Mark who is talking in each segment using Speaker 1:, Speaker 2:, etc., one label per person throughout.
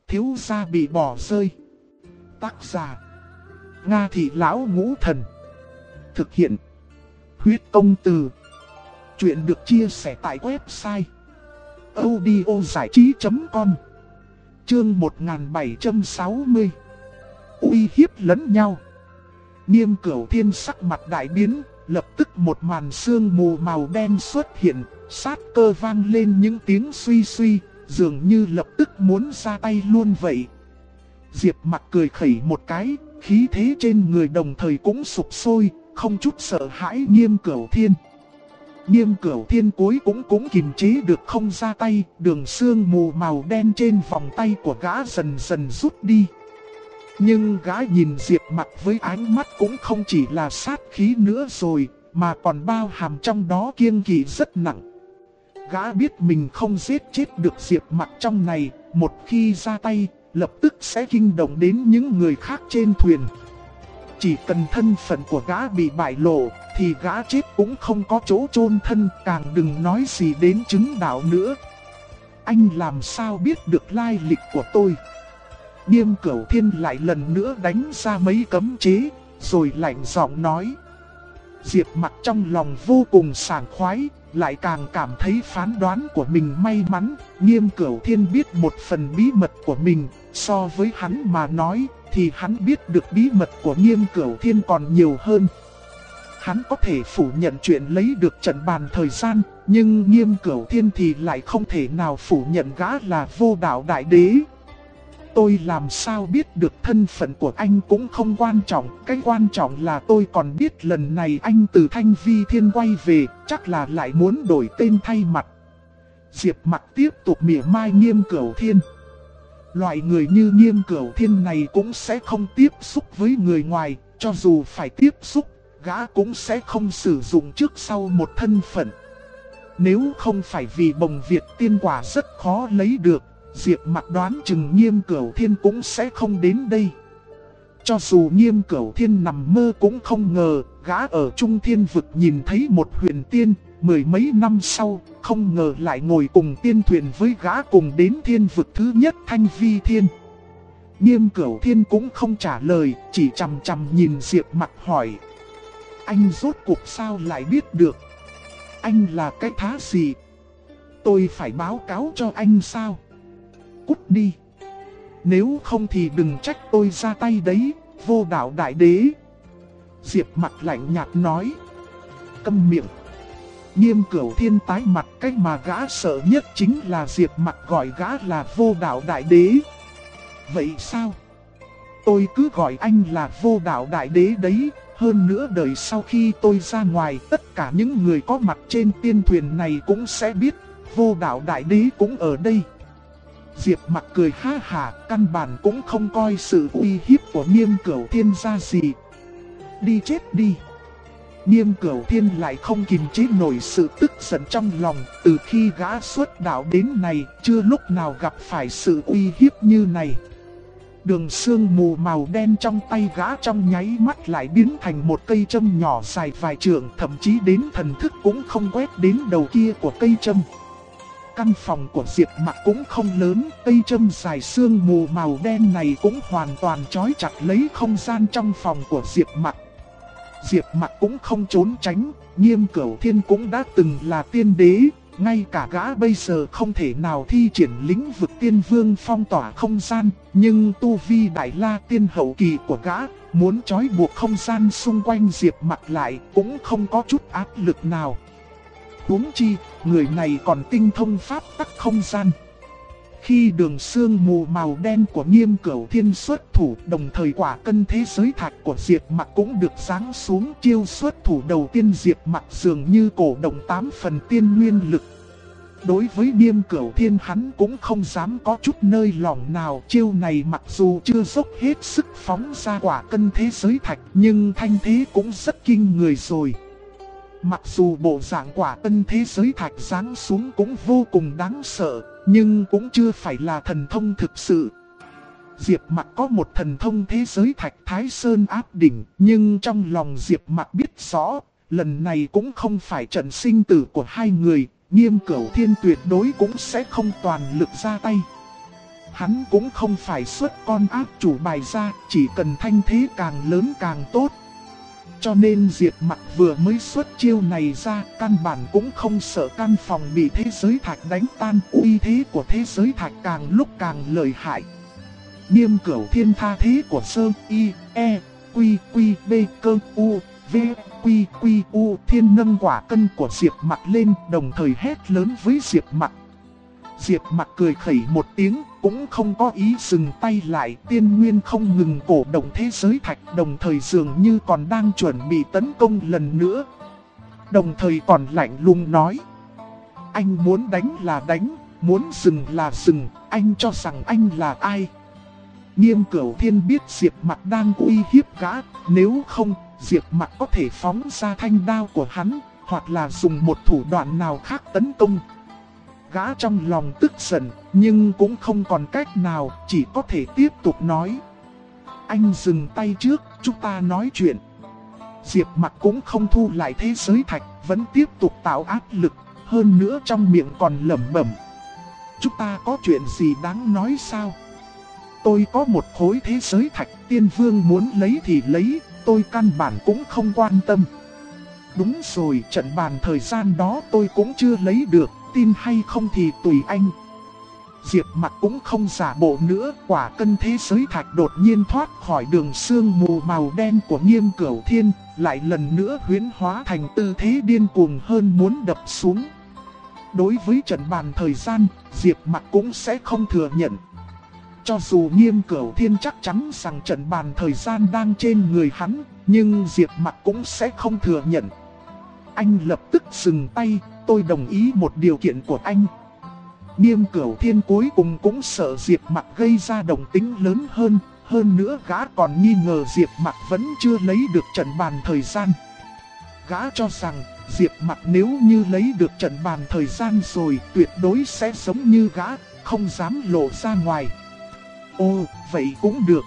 Speaker 1: thiếu gia bị bỏ rơi. Tác giả Nga Thị Lão Ngũ Thần. Thực hiện Huyết Công Từ. Chuyện được chia sẻ tại website audiozảichí.com. Chương 1760. Uy hiếp lẫn nhau. Nghiêm Cửu Thiên sắc mặt đại biến, lập tức một màn sương mù màu đen xuất hiện, sát cơ vang lên những tiếng suy suy, dường như lập tức muốn ra tay luôn vậy. Diệp Mặc cười khẩy một cái, khí thế trên người đồng thời cũng sục sôi, không chút sợ hãi Nghiêm Cửu Thiên. Nghiêm Cửu Thiên cuối cũng kiềm chế được không ra tay, đường sương mù màu đen trên vòng tay của gã dần dần rút đi. Nhưng gã nhìn Diệp Mặc với ánh mắt cũng không chỉ là sát khí nữa rồi, mà còn bao hàm trong đó kiêng kỵ rất nặng. Gã biết mình không giết chết được Diệp Mặc trong này, một khi ra tay, lập tức sẽ kinh động đến những người khác trên thuyền. Chỉ cần thân phận của gã bị bại lộ, thì gã chết cũng không có chỗ chôn thân, càng đừng nói gì đến chứng đạo nữa. Anh làm sao biết được lai lịch của tôi? Nghiêm Cửu Thiên lại lần nữa đánh ra mấy cấm chế, rồi lạnh giọng nói. Diệp Mặc trong lòng vô cùng sảng khoái, lại càng cảm thấy phán đoán của mình may mắn. Nghiêm Cửu Thiên biết một phần bí mật của mình, so với hắn mà nói, thì hắn biết được bí mật của Nghiêm Cửu Thiên còn nhiều hơn. Hắn có thể phủ nhận chuyện lấy được trận bàn thời gian, nhưng Nghiêm Cửu Thiên thì lại không thể nào phủ nhận gã là Vô Đạo Đại Đế. Tôi làm sao biết được thân phận của anh cũng không quan trọng, cái quan trọng là tôi còn biết lần này anh từ Thanh Vi Thiên quay về, chắc là lại muốn đổi tên thay mặt. Diệp Mặc tiếp tục mỉa mai Nghiêm Cửu Thiên. Loại người như Nghiêm Cửu Thiên này cũng sẽ không tiếp xúc với người ngoài, cho dù phải tiếp xúc, gã cũng sẽ không sử dụng trước sau một thân phận. Nếu không phải vì bồng Việt tiên quả rất khó lấy được, Diệp Mặc đoán chừng Nghiêm Cửu Thiên cũng sẽ không đến đây. Cho dù Nghiêm Cửu Thiên nằm mơ cũng không ngờ, gã ở Trung Thiên Vực nhìn thấy một huyền tiên, mười mấy năm sau, không ngờ lại ngồi cùng tiên thuyền với gã cùng đến Thiên Vực thứ nhất Thanh Vi Thiên. Nghiêm Cửu Thiên cũng không trả lời, chỉ chằm chằm nhìn Diệp Mặc hỏi. Anh rốt cuộc sao lại biết được? Anh là cái thá gì? Tôi phải báo cáo cho anh sao? Cút đi. Nếu không thì đừng trách tôi ra tay đấy, Vô Đạo Đại Đế. Diệp Mặc lạnh nhạt nói. Câm miệng. Nghiêm Cửu Thiên tái mặt, cái mà gã sợ nhất chính là Diệp Mặc gọi gã là Vô Đạo Đại Đế. Vậy sao? Tôi cứ gọi anh là Vô Đạo Đại Đế đấy. Hơn nữa đời sau khi tôi ra ngoài, tất cả những người có mặt trên tiên thuyền này cũng sẽ biết Vô Đạo Đại Đế cũng ở đây. Diệp Mặc cười ha hả, căn bản cũng không coi sự uy hiếp của Nghiêm Cửu Thiên ra gì. Đi chết đi. Nghiêm Cửu Thiên lại không kìm chế nổi sự tức giận trong lòng, từ khi gã xuất đạo đến nay, chưa lúc nào gặp phải sự uy hiếp như này. Đường sương mù màu đen trong tay gã trong nháy mắt lại biến thành một cây châm nhỏ dài vài trượng, thậm chí đến thần thức cũng không quét đến đầu kia của cây châm. Căn phòng của Diệp Mặc cũng không lớn, cây châm dài sương mù màu đen này cũng hoàn toàn trói chặt lấy không gian trong phòng của Diệp Mặc. Diệp Mặc cũng không trốn tránh, Nghiêm Cửu Thiên cũng đã từng là tiên đế, ngay cả gã bây giờ không thể nào thi triển lĩnh vực tiên vương phong tỏa không gian, nhưng tu vi đại la tiên hậu kỳ của gã, muốn trói buộc không gian xung quanh Diệp Mặc lại cũng không có chút áp lực nào. Huống chi, người này còn tinh thông pháp tắc không gian. Khi đường sương mù màu đen của Nghiêm Cửu Thiên xuất thủ, đồng thời quả cân thế giới thạch của Diệp Mặc cũng được giáng xuống. Chiêu xuất thủ đầu tiên Diệp Mặc dường như cổ động 8 phần tiên nguyên lực. Đối với Nghiêm Cửu Thiên hắn cũng không dám có chút nơi lỏng nào. Chiêu này mặc dù chưa dốc hết sức phóng ra quả cân thế giới thạch, nhưng thanh thế cũng rất kinh người rồi. Mặc dù bộ dạng quả cân thế giới thạch giáng xuống cũng vô cùng đáng sợ, nhưng cũng chưa phải là thần thông thực sự. Diệp Mặc có một thần thông thế giới thạch Thái Sơn áp đỉnh, nhưng trong lòng Diệp Mặc biết rõ, lần này cũng không phải trận sinh tử của hai người, Nghiêm Cửu Thiên tuyệt đối cũng sẽ không toàn lực ra tay. Hắn cũng không phải xuất con ác chủ bài ra, chỉ cần thanh thế càng lớn càng tốt. Cho nên Diệp Mặc vừa mới xuất chiêu này ra, căn bản cũng không sợ căn phòng bị thế giới thạch đánh tan. Uy thế của thế giới thạch càng lúc càng lợi hại. Niêm Cửu Thiên tha thế của Sơ I E Quy Quy B Cơ U V Quy Quy U Thiên nâng quả cân của Diệp Mặc lên, đồng thời hét lớn với Diệp Mặc. Diệp Mặc cười khẩy một tiếng, cũng không có ý dừng tay lại. Tiên nguyên không ngừng cổ động thế giới thạch, đồng thời dường như còn đang chuẩn bị tấn công lần nữa. Đồng thời còn lạnh lùng nói: anh muốn đánh là đánh, muốn dừng là dừng, anh cho rằng anh là ai? Niêm Cửu Thiên biết Diệp Mặc đang uy hiếp gã, nếu không, Diệp Mặc có thể phóng ra thanh đao của hắn, hoặc là dùng một thủ đoạn nào khác tấn công. Gã trong lòng tức giận, nhưng cũng không còn cách nào, chỉ có thể tiếp tục nói: anh dừng tay trước, chúng ta nói chuyện. Diệp Mặc cũng không thu lại thế giới thạch, vẫn tiếp tục tạo áp lực, hơn nữa trong miệng còn lẩm bẩm: chúng ta có chuyện gì đáng nói sao? Tôi có một khối thế giới thạch, tiên vương muốn lấy thì lấy, tôi căn bản cũng không quan tâm. Đúng rồi, trận bàn thời gian đó tôi cũng chưa lấy được, tin hay không thì tùy anh. Diệp Mặc cũng không giả bộ nữa, quả cân thế giới thạch đột nhiên thoát khỏi đường sương mù màu đen của Niêm Cửu Thiên, lại lần nữa huyễn hóa thành tư thế điên cuồng hơn muốn đập xuống. Đối với trận bàn thời gian, Diệp Mặc cũng sẽ không thừa nhận. Cho dù Niêm Cửu Thiên chắc chắn rằng trận bàn thời gian đang trên người hắn, nhưng Diệp Mặc cũng sẽ không thừa nhận. Anh lập tức dừng tay, tôi đồng ý một điều kiện của anh. Niêm Cửu Thiên cuối cùng cũng sợ Diệp Mặc gây ra động tĩnh lớn hơn nữa gã còn nghi ngờ Diệp Mặc vẫn chưa lấy được trận bàn thời gian. Gã cho rằng Diệp Mặc nếu như lấy được trận bàn thời gian rồi, tuyệt đối sẽ giống như gã, không dám lộ ra ngoài. Ồ, vậy cũng được.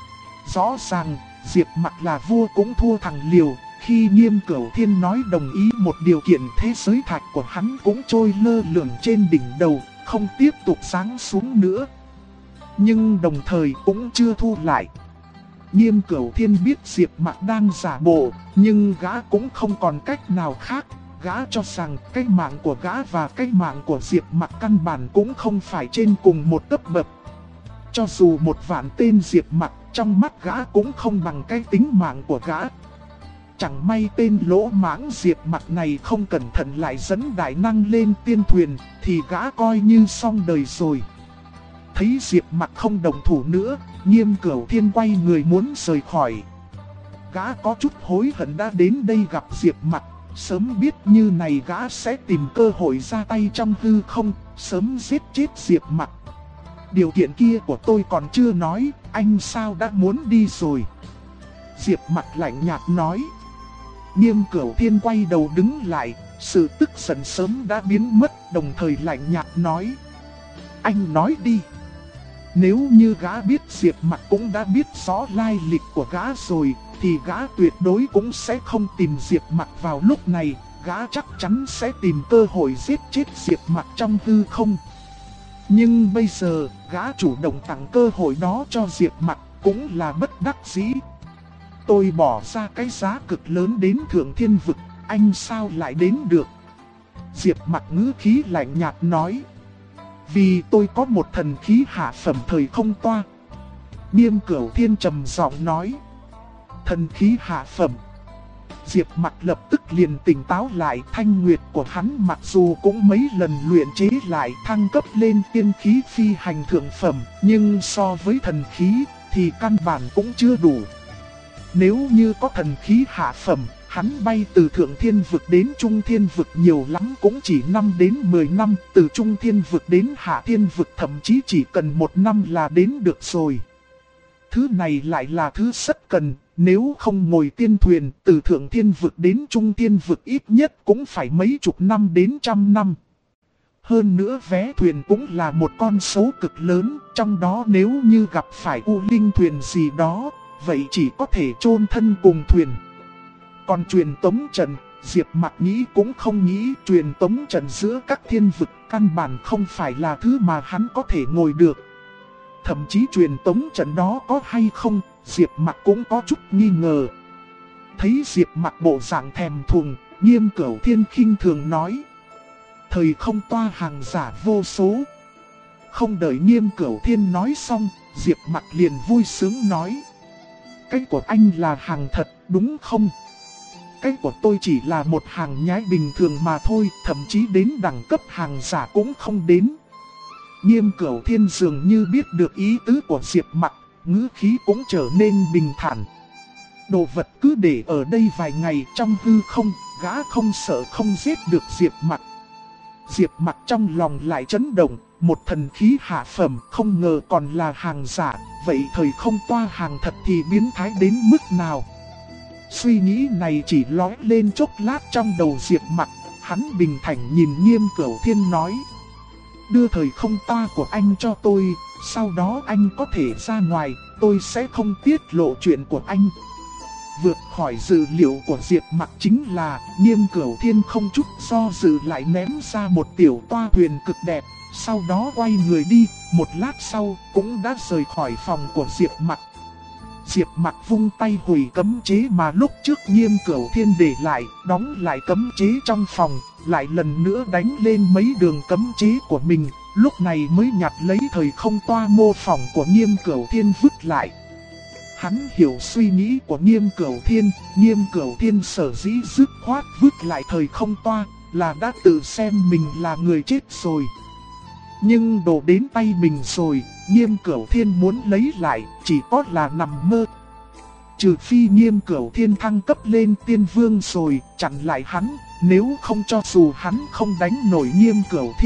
Speaker 1: Rõ ràng, Diệp Mặc là vua cũng thua thằng liều. Khi Niêm Cửu Thiên nói đồng ý một điều kiện, thế giới thạch của hắn cũng trôi lơ lửng trên đỉnh đầu, không tiếp tục giáng xuống nữa. Nhưng đồng thời cũng chưa thu lại. Niêm Cửu Thiên biết Diệp Mặc đang giả bộ, nhưng gã cũng không còn cách nào khác. Gã cho rằng cái mạng của gã và cái mạng của Diệp Mặc căn bản cũng không phải trên cùng một cấp bậc. Cho dù 1.000 tên Diệp Mặc, trong mắt gã cũng không bằng cái tính mạng của gã. Chẳng may tên lỗ mãng Diệp Mặc này không cẩn thận lại dẫn đại năng lên tiên thuyền, thì gã coi như xong đời rồi. Thấy Diệp Mặc không đồng thủ nữa, Niêm Cửu Thiên quay người muốn rời khỏi. Gã có chút hối hận đã đến đây gặp Diệp Mặc, sớm biết như này gã sẽ tìm cơ hội ra tay trong hư không, sớm giết chết Diệp Mặc. Điều kiện kia của tôi còn chưa nói, anh sao đã muốn đi rồi? Diệp Mặc lạnh nhạt nói. Niêm Cửu Thiên quay đầu đứng lại, sự tức giận sớm đã biến mất, đồng thời lạnh nhạt nói: anh nói đi. Nếu như gã biết Diệp Mặc cũng đã biết rõ lai lịch của gã rồi, thì gã tuyệt đối cũng sẽ không tìm Diệp Mặc vào lúc này, gã chắc chắn sẽ tìm cơ hội giết chết Diệp Mặc trong hư không. Nhưng bây giờ, gã chủ động tặng cơ hội đó cho Diệp Mặc cũng là bất đắc dĩ. Tôi bỏ ra cái giá cực lớn đến Thượng Thiên Vực, anh sao lại đến được? Diệp Mặc ngữ khí lạnh nhạt nói. Vì tôi có một thần khí hạ phẩm thời không toa. Niêm Cửu Thiên trầm giọng nói. Thần khí hạ phẩm. Diệp Mặc lập tức liền tỉnh táo lại, thanh nguyệt của hắn mặc dù cũng mấy lần luyện chế lại thăng cấp lên tiên khí phi hành thượng phẩm, nhưng so với thần khí thì căn bản cũng chưa đủ. Nếu như có thần khí hạ phẩm, hắn bay từ Thượng Thiên Vực đến Trung Thiên Vực nhiều lắm cũng chỉ 5 đến 10 năm, từ Trung Thiên Vực đến Hạ Thiên Vực thậm chí chỉ cần 1 năm là đến được rồi. Thứ này lại là thứ rất cần, nếu không ngồi tiên thuyền từ Thượng Thiên Vực đến Trung Thiên Vực ít nhất cũng phải mấy chục năm đến trăm năm. Hơn nữa vé thuyền cũng là một con số cực lớn, trong đó nếu như gặp phải U Linh thuyền gì đó, vậy chỉ có thể chôn thân cùng thuyền. Còn truyền tống trận, Diệp Mặc nghĩ cũng không nghĩ truyền tống trận giữa các thiên vực căn bản không phải là thứ mà hắn có thể ngồi được. thậm chí truyền tống trận đó có hay không, Diệp Mặc cũng có chút nghi ngờ. Thấy Diệp Mặc bộ dạng thèm thuồng, Nghiêm Cửu Thiên khinh thường nói: thời không toa hàng giả vô số. Không đợi Nghiêm Cửu Thiên nói xong, Diệp Mặc liền vui sướng nói: cái của anh là hàng thật, đúng không? Cái của tôi chỉ là một hàng nhái bình thường mà thôi, thậm chí đến đẳng cấp hàng giả cũng không đến. Nghiêm Cửu Thiên dường như biết được ý tứ của Diệp Mặc, ngữ khí cũng trở nên bình thản. Đồ vật cứ để ở đây vài ngày trong hư không, gã không sợ không giết được Diệp Mặc. Diệp Mặc trong lòng lại chấn động, một thần khí hạ phẩm không ngờ còn là hàng giả, vậy thời không toa hàng thật thì biến thái đến mức nào? Suy nghĩ này chỉ lóe lên chốc lát trong đầu Diệp Mặc, hắn bình thản nhìn Nghiêm Cửu Thiên nói: đưa thời không toa của anh cho tôi, sau đó anh có thể ra ngoài, tôi sẽ không tiết lộ chuyện của anh. Vượt khỏi dự liệu của Diệp Mặc chính là Nghiêm Cửu Thiên không chút do dự lại ném ra một tiểu toa thuyền cực đẹp, sau đó quay người đi, một lát sau cũng đã rời khỏi phòng của Diệp Mặc. Diệp Mặc vung tay hủy cấm chế mà lúc trước Nghiêm Cửu Thiên để lại, đóng lại cấm chế trong phòng, lại lần nữa đánh lên mấy đường cấm chế của mình, lúc này mới nhặt lấy thời không toa mô phỏng của Nghiêm Cửu Thiên vứt lại. Hắn hiểu suy nghĩ của Nghiêm Cửu Thiên sở dĩ dứt khoát vứt lại thời không toa, là đã tự xem mình là người chết rồi. Nhưng đồ đến tay mình rồi, Nghiêm Cửu Thiên muốn lấy lại, chỉ có là nằm mơ. Trừ phi Nghiêm Cửu Thiên thăng cấp lên tiên vương rồi, chặn lại hắn, nếu không cho dù hắn không đánh nổi Nghiêm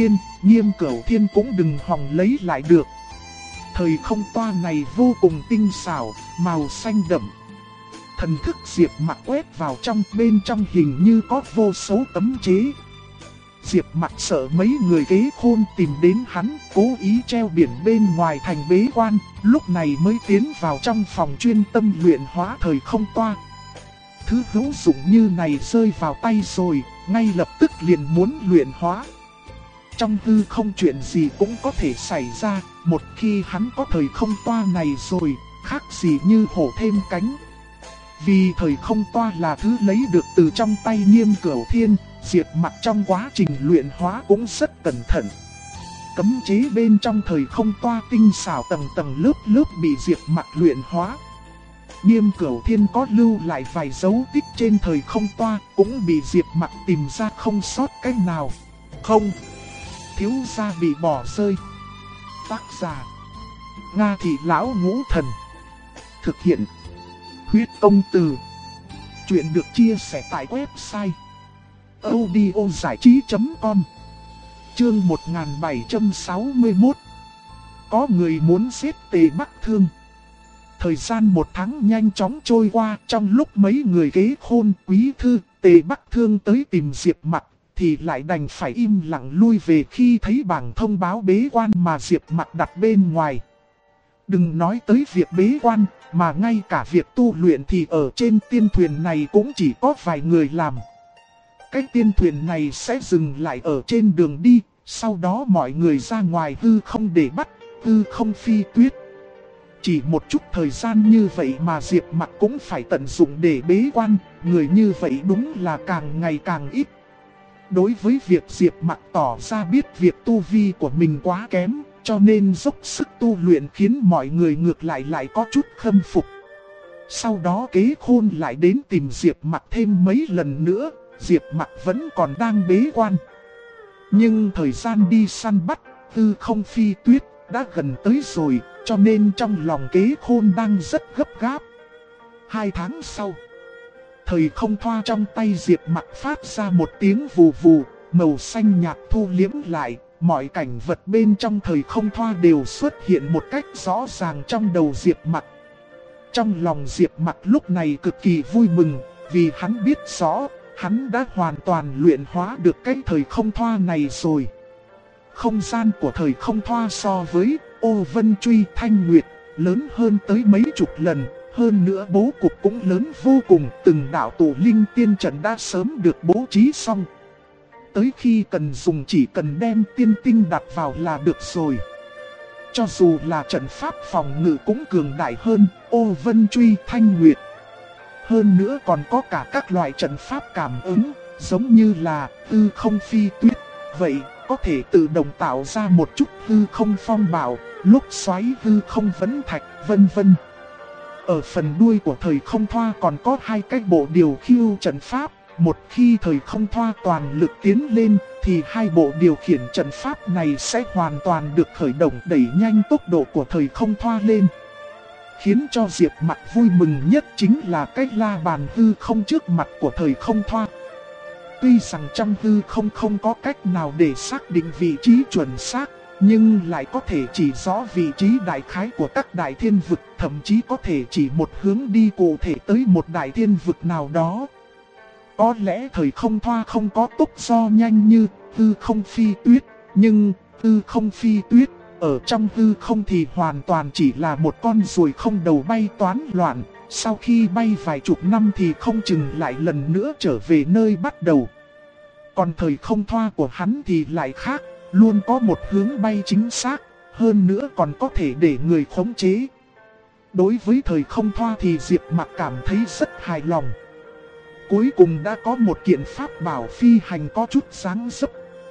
Speaker 1: Cửu Thiên cũng đừng hòng lấy lại được. Thời không toa này vô cùng tinh xảo, màu xanh đậm. Thần thức Diệp Mặc quét vào bên trong hình như có vô số cấm chế. Diệp Mặc sợ mấy người kế khôn tìm đến hắn, cố ý treo biển bên ngoài thành bế quan, lúc này mới tiến vào trong phòng chuyên tâm luyện hóa thời không toa. Thứ hữu dụng như này rơi vào tay rồi, ngay lập tức liền muốn luyện hóa. Trong hư không chuyện gì cũng có thể xảy ra, một khi hắn có thời không toa này rồi, khác gì như hổ thêm cánh. Vì thời không toa là thứ lấy được từ trong tay Nghiêm Cửu Thiên, Diệp Mặc trong quá trình luyện hóa cũng rất cẩn thận. Cấm chế bên trong thời không toa tinh xảo tầng tầng lớp lớp bị Diệp Mặc luyện hóa. Nghiêm Cửu Thiên có lưu lại vài dấu tích trên thời không toa, cũng bị Diệp Mặc tìm ra không sót cách nào. Không, thiếu gia bị bỏ rơi. Tác giả: Nga Thị Lão Ngũ Thần. Thực hiện: Huyết Công Từ. Chuyện được chia sẻ tại website audiozảichí.com. Chương 1761. Có người muốn giết Tề Bắc Thương. Thời gian một tháng nhanh chóng trôi qua, trong lúc mấy người kế khôn quý thư Tề Bắc Thương tới tìm Diệp Mặc, thì lại đành phải im lặng lui về khi thấy bảng thông báo bế quan mà Diệp Mặc đặt bên ngoài. Đừng nói tới việc bế quan, mà ngay cả việc tu luyện thì ở trên tiên thuyền này cũng chỉ có vài người làm. Cái tiên thuyền này sẽ dừng lại ở trên đường đi, sau đó mọi người ra ngoài hư không để bắt, hư không phi tuyết. Chỉ một chút thời gian như vậy mà Diệp Mặc cũng phải tận dụng để bế quan, người như vậy đúng là càng ngày càng ít. Đối với việc Diệp Mặc tỏ ra biết việc tu vi của mình quá kém, cho nên dốc sức tu luyện khiến mọi người ngược lại có chút khâm phục. Sau đó kế khôn lại đến tìm Diệp Mặc thêm mấy lần nữa, Diệp Mặc vẫn còn đang bế quan. Nhưng thời gian đi săn bắt, hư không phi tuyết đã gần tới rồi, cho nên trong lòng kế khôn đang rất gấp gáp. 2 tháng sau, thời không thoa trong tay Diệp Mặc phát ra một tiếng vù vù, màu xanh nhạt thu liếm lại, mọi cảnh vật bên trong thời không thoa đều xuất hiện một cách rõ ràng trong đầu Diệp Mặc. Trong lòng Diệp Mặc lúc này cực kỳ vui mừng, vì hắn biết rõ, hắn đã hoàn toàn luyện hóa được cái thời không thoa này rồi. Không gian của thời không thoa so với Ô Vân Truy Thanh Nguyệt lớn hơn tới mấy chục lần, hơn nữa bố cục cũng lớn vô cùng, từng đạo tụ linh tiên trận đã sớm được bố trí xong. Tới khi cần dùng chỉ cần đem tiên tinh đặt vào là được rồi. cho dù là trận pháp phòng ngự cũng cường đại hơn Ô Vân Truy Thanh Nguyệt. Hơn nữa còn có cả các loại trận pháp cảm ứng, giống như là Hư Không Phi Tuyết, vậy có thể tự động tạo ra một chút hư không phong bạo, lúc xoáy hư không vấn thạch, vân vân. Ở phần đuôi của thời không thoa còn có 2 cái bộ điều khiêu trận pháp. Một khi thời không thoa toàn lực tiến lên, thì 2 bộ điều khiển trận pháp này sẽ hoàn toàn được khởi động, đẩy nhanh tốc độ của thời không thoa lên. Khiến cho Diệp Mặc vui mừng nhất chính là cái la bàn hư không trước mặt của thời không thoa. Tuy rằng trong hư không không có cách nào để xác định vị trí chuẩn xác, nhưng lại có thể chỉ rõ vị trí đại khái của các đại thiên vực, thậm chí có thể chỉ một hướng đi cụ thể tới một đại thiên vực nào đó. Có lẽ thời không thoa không có tốc do nhanh như hư không phi tuyết, nhưng hư không phi tuyết ở trong hư không thì hoàn toàn chỉ là một con ruồi không đầu bay toán loạn. Sau khi bay vài chục năm thì không chừng lại lần nữa trở về nơi bắt đầu. Còn thời không thoa của hắn thì lại khác, luôn có một hướng bay chính xác, hơn nữa còn có thể để người khống chế. Đối với thời không thoa thì Diệp Mặc cảm thấy rất hài lòng. Cuối cùng đã có một kiện pháp bảo phi hành có chút dáng dấp.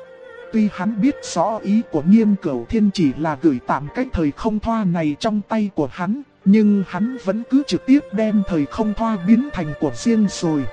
Speaker 1: Tuy hắn biết rõ ý của Nghiêm Cửu Thiên chỉ là gửi tạm cái thời không thoa này trong tay của hắn, nhưng hắn vẫn cứ trực tiếp đem thời không thoa biến thành của riêng rồi.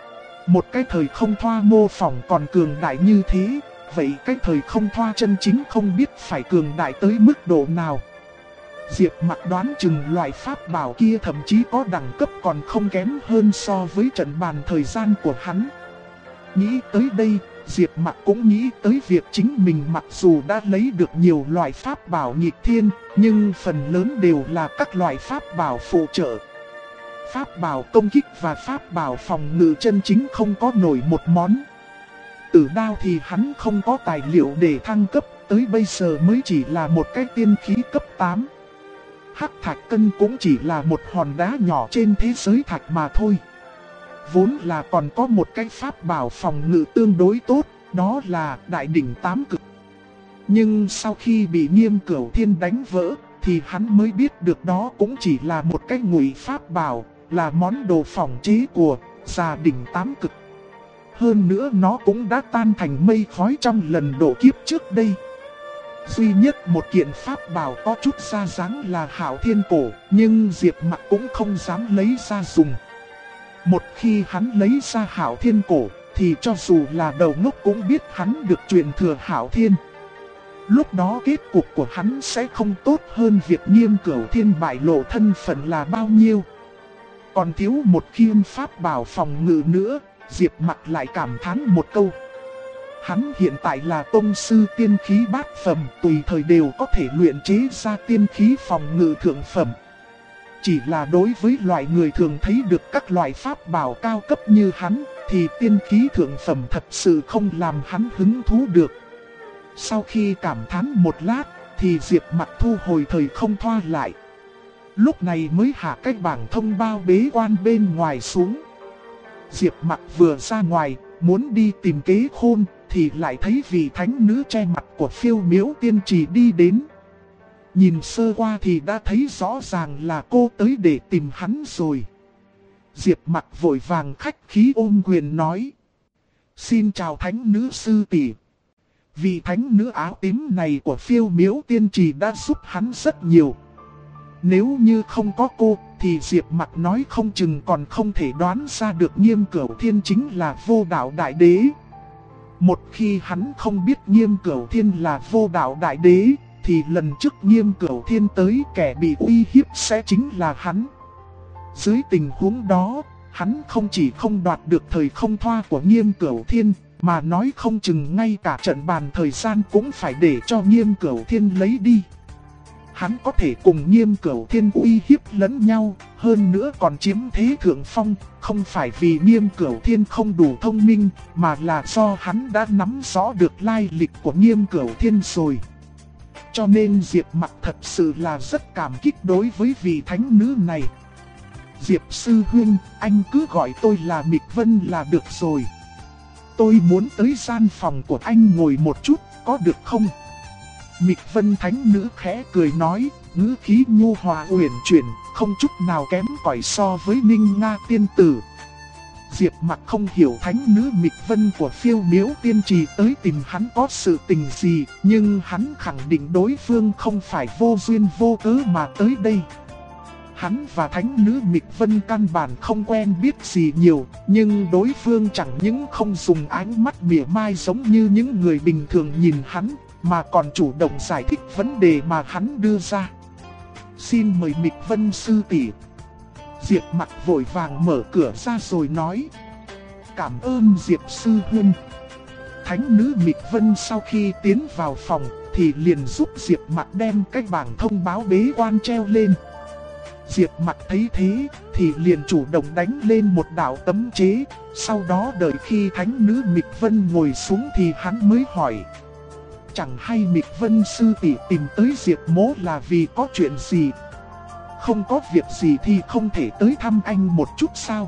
Speaker 1: Một cái thời không thoa mô phỏng còn cường đại như thế, vậy cái thời không thoa chân chính không biết phải cường đại tới mức độ nào. Diệp Mặc đoán chừng loại pháp bảo kia thậm chí có đẳng cấp còn không kém hơn so với trận bàn thời gian của hắn. Nghĩ tới đây, Diệp Mặc cũng nghĩ tới việc chính mình mặc dù đã lấy được nhiều loại pháp bảo nghịch thiên, nhưng phần lớn đều là các loại pháp bảo phụ trợ. Pháp bảo công kích và pháp bảo phòng ngự chân chính không có nổi một món. Tử đao thì hắn không có tài liệu để thăng cấp, tới bây giờ mới chỉ là một cái tiên khí cấp 8. Hắc thạch cân cũng chỉ là một hòn đá nhỏ trên thế giới thạch mà thôi. Vốn là còn có một cái pháp bảo phòng ngự tương đối tốt, đó là đại đỉnh 8 cực. Nhưng sau khi bị Nghiêm Cửu Thiên đánh vỡ, thì hắn mới biết được đó cũng chỉ là một cái ngụy pháp bảo, là món đồ phòng chế của Già đỉnh 8 cực. Hơn nữa nó cũng đã tan thành mây khói trong lần độ kiếp trước đây. Duy nhất một kiện pháp bảo có chút ra dáng là Hạo Thiên Cổ, nhưng Diệp Mặc cũng không dám lấy ra dùng. Một khi hắn lấy ra Hạo Thiên Cổ, thì cho dù là đầu ngốc cũng biết hắn được truyền thừa Hạo Thiên. Lúc đó kết cục của hắn sẽ không tốt hơn việc Nghiêm Cửu Thiên bại lộ thân phận là bao nhiêu. Còn thiếu một khiên pháp bảo phòng ngự nữa, Diệp Mặc lại cảm thán một câu. Hắn hiện tại là tông sư tiên khí bát phẩm, tùy thời đều có thể luyện chế ra tiên khí phòng ngự thượng phẩm. Chỉ là đối với loại người thường thấy được các loại pháp bảo cao cấp như hắn, thì tiên khí thượng phẩm thật sự không làm hắn hứng thú được. Sau khi cảm thán một lát, thì Diệp Mặc thu hồi thời không thoa lại. Lúc này mới hạ cái bảng thông báo bế quan bên ngoài xuống. Diệp Mặc vừa ra ngoài, muốn đi tìm Kế Khôn, thì lại thấy vị thánh nữ che mặt của Phiêu Miếu Tiên Trì đi đến. Nhìn sơ qua thì đã thấy rõ ràng là cô tới để tìm hắn rồi. Diệp Mặc vội vàng khách khí ôm quyền nói: "Xin chào thánh nữ sư tỷ." Vị thánh nữ áo tím này của Phiêu Miếu Tiên Trì đã giúp hắn rất nhiều. Nếu như không có cô, thì Diệp Mặc nói không chừng còn không thể đoán ra được Nghiêm Cửu Thiên chính là Vô Đạo Đại Đế. Một khi hắn không biết Nghiêm Cửu Thiên là Vô Đạo Đại Đế, thì lần trước Nghiêm Cửu Thiên tới kẻ bị uy hiếp sẽ chính là hắn. Dưới tình huống đó, hắn không chỉ không đoạt được thời không thoa của Nghiêm Cửu Thiên, mà nói không chừng ngay cả trận bàn thời gian cũng phải để cho Nghiêm Cửu Thiên lấy đi. Hắn có thể cùng Nghiêm Cửu Thiên uy hiếp lẫn nhau, hơn nữa còn chiếm thế thượng phong, không phải vì Nghiêm Cửu Thiên không đủ thông minh, mà là do hắn đã nắm rõ được lai lịch của Nghiêm Cửu Thiên rồi. Cho nên Diệp Mặc thật sự là rất cảm kích đối với vị thánh nữ này. "Diệp sư huynh, anh cứ gọi tôi là Mịch Vân là được rồi. Tôi muốn tới gian phòng của anh ngồi một chút, có được không?" Mịch Vân thánh nữ khẽ cười nói, ngữ khí nhu hòa uyển chuyển, không chút nào kém cỏi so với Ninh Nga tiên tử. Diệp Mặc không hiểu thánh nữ Mịch Vân của Phiêu Miếu Tiên Trì tới tìm hắn có sự tình gì, nhưng hắn khẳng định đối phương không phải vô duyên vô cớ mà tới đây. Hắn và thánh nữ Mịch Vân căn bản không quen biết gì nhiều, nhưng đối phương chẳng những không dùng ánh mắt mỉa mai giống như những người bình thường nhìn hắn, mà còn chủ động giải thích vấn đề mà hắn đưa ra. Xin mời Mịch Vân sư tỷ. Diệp Mặc vội vàng mở cửa ra rồi nói, cảm ơn Diệp sư huynh. Thánh nữ Mịch Vân sau khi tiến vào phòng thì liền giúp Diệp Mặc đem cái bảng thông báo bế quan treo lên. Diệp Mặc thấy thế thì liền chủ động đánh lên một đạo cấm chế, sau đó đợi khi thánh nữ Mịch Vân ngồi xuống thì hắn mới hỏi, chẳng hay Mịch Vân sư tỷ tìm tới Diệp mỗ là vì có chuyện gì? Không có việc gì thì không thể tới thăm anh một chút sao?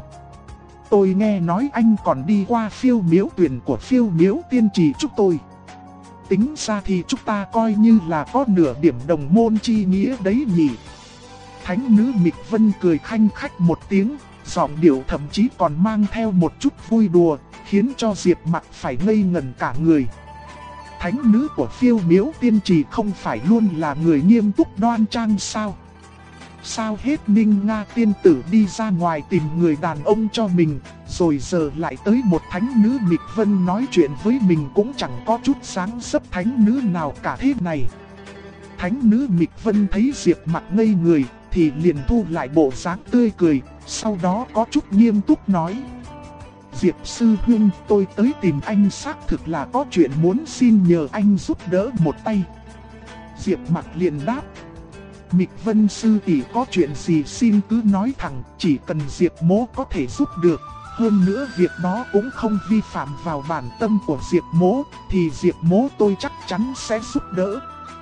Speaker 1: Tôi nghe nói anh còn đi qua Phiêu Miếu tuyển của Phiêu Miếu Tiên Trì chúng tôi. Tính ra thì chúng ta coi như là có nửa điểm đồng môn chi nghĩa đấy nhỉ. Thánh nữ Mịch Vân cười khanh khách một tiếng, giọng điệu thậm chí còn mang theo một chút vui đùa, khiến cho Diệp Mặc phải ngây ngẩn cả người. Thánh nữ của Phiêu Miếu Tiên Trì không phải luôn là người nghiêm túc đoan trang sao? Sao hết Ninh Nga tiên tử đi ra ngoài tìm người đàn ông cho mình, rồi giờ lại tới một thánh nữ Mịch Vân nói chuyện với mình cũng chẳng có chút dáng dấp thánh nữ nào cả thế này. Thánh nữ Mịch Vân thấy Diệp Mặc ngây người thì liền thu lại bộ dáng tươi cười, sau đó có chút nghiêm túc nói, Diệp sư huynh, tôi tới tìm anh xác thực là có chuyện muốn xin nhờ anh giúp đỡ một tay. Diệp Mặc liền đáp, Mịch Vân sư tỷ có chuyện gì xin cứ nói thẳng, chỉ cần Diệp mỗ có thể giúp được. Hơn nữa việc đó cũng không vi phạm vào bản tâm của Diệp mỗ, thì Diệp mỗ tôi chắc chắn sẽ giúp đỡ.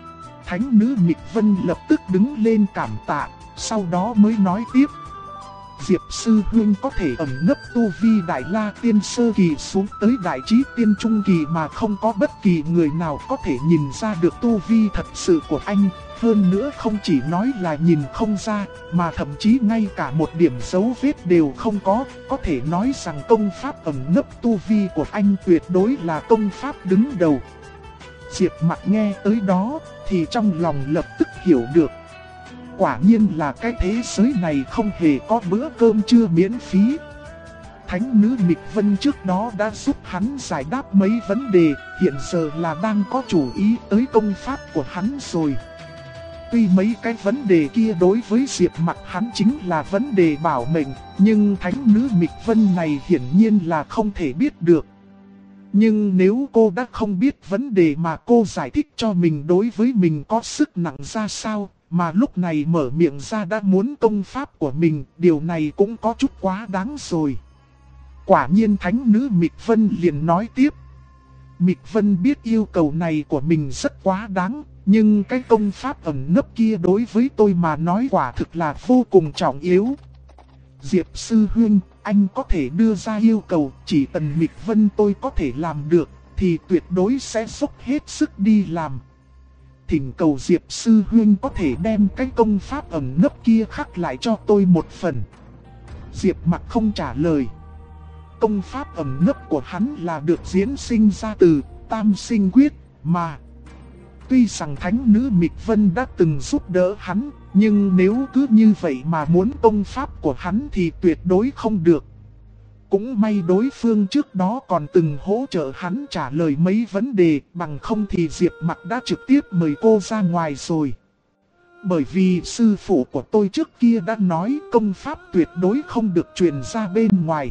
Speaker 1: Thánh nữ Mịch Vân lập tức đứng lên cảm tạ, sau đó mới nói tiếp. Diệp sư huynh có thể ẩn nấp tu vi Đại La Tiên sơ kỳ xuống tới Đại Chí Tiên trung kỳ mà không có bất kỳ người nào có thể nhìn ra được tu vi thật sự của anh. Hơn nữa không chỉ nói là nhìn không ra, mà thậm chí ngay cả một điểm dấu vết đều không có thể nói rằng công pháp ẩn nấp tu vi của anh tuyệt đối là công pháp đứng đầu. Diệp Mặc nghe tới đó thì trong lòng lập tức hiểu được. Quả nhiên là cái thế giới này không hề có bữa cơm trưa miễn phí. Thánh nữ Mịch Vân trước đó đã giúp hắn giải đáp mấy vấn đề, hiện giờ là đang có chủ ý tới công pháp của hắn rồi. Tuy mấy cái vấn đề kia đối với Diệp Mặc hắn chính là vấn đề bảo mệnh, nhưng thánh nữ Mịch Vân này hiển nhiên là không thể biết được. Nhưng nếu cô đã không biết vấn đề mà cô giải thích cho mình đối với mình có sức nặng ra sao, mà lúc này mở miệng ra đã muốn công pháp của mình, điều này cũng có chút quá đáng rồi. Quả nhiên thánh nữ Mịch Vân liền nói tiếp. Mịch Vân biết yêu cầu này của mình rất quá đáng, nhưng cái công pháp ẩn nấp kia đối với tôi mà nói quả thực là vô cùng trọng yếu. Diệp sư huynh, anh có thể đưa ra yêu cầu, chỉ cần Mịch Vân tôi có thể làm được, thì tuyệt đối sẽ dốc hết sức đi làm. Thỉnh cầu Diệp sư huynh có thể đem cái công pháp ẩn nấp kia khắc lại cho tôi một phần. Diệp Mặc không trả lời. Công pháp ẩn nấp của hắn là được diễn sinh ra từ Tam Sinh Quyết mà. Tuy rằng thánh nữ Mịch Vân đã từng giúp đỡ hắn, nhưng nếu cứ như vậy mà muốn công pháp của hắn thì tuyệt đối không được. Cũng may đối phương trước đó còn từng hỗ trợ hắn trả lời mấy vấn đề, bằng không thì Diệp Mặc đã trực tiếp mời cô ra ngoài rồi. Bởi vì sư phụ của tôi trước kia đã nói công pháp tuyệt đối không được truyền ra bên ngoài.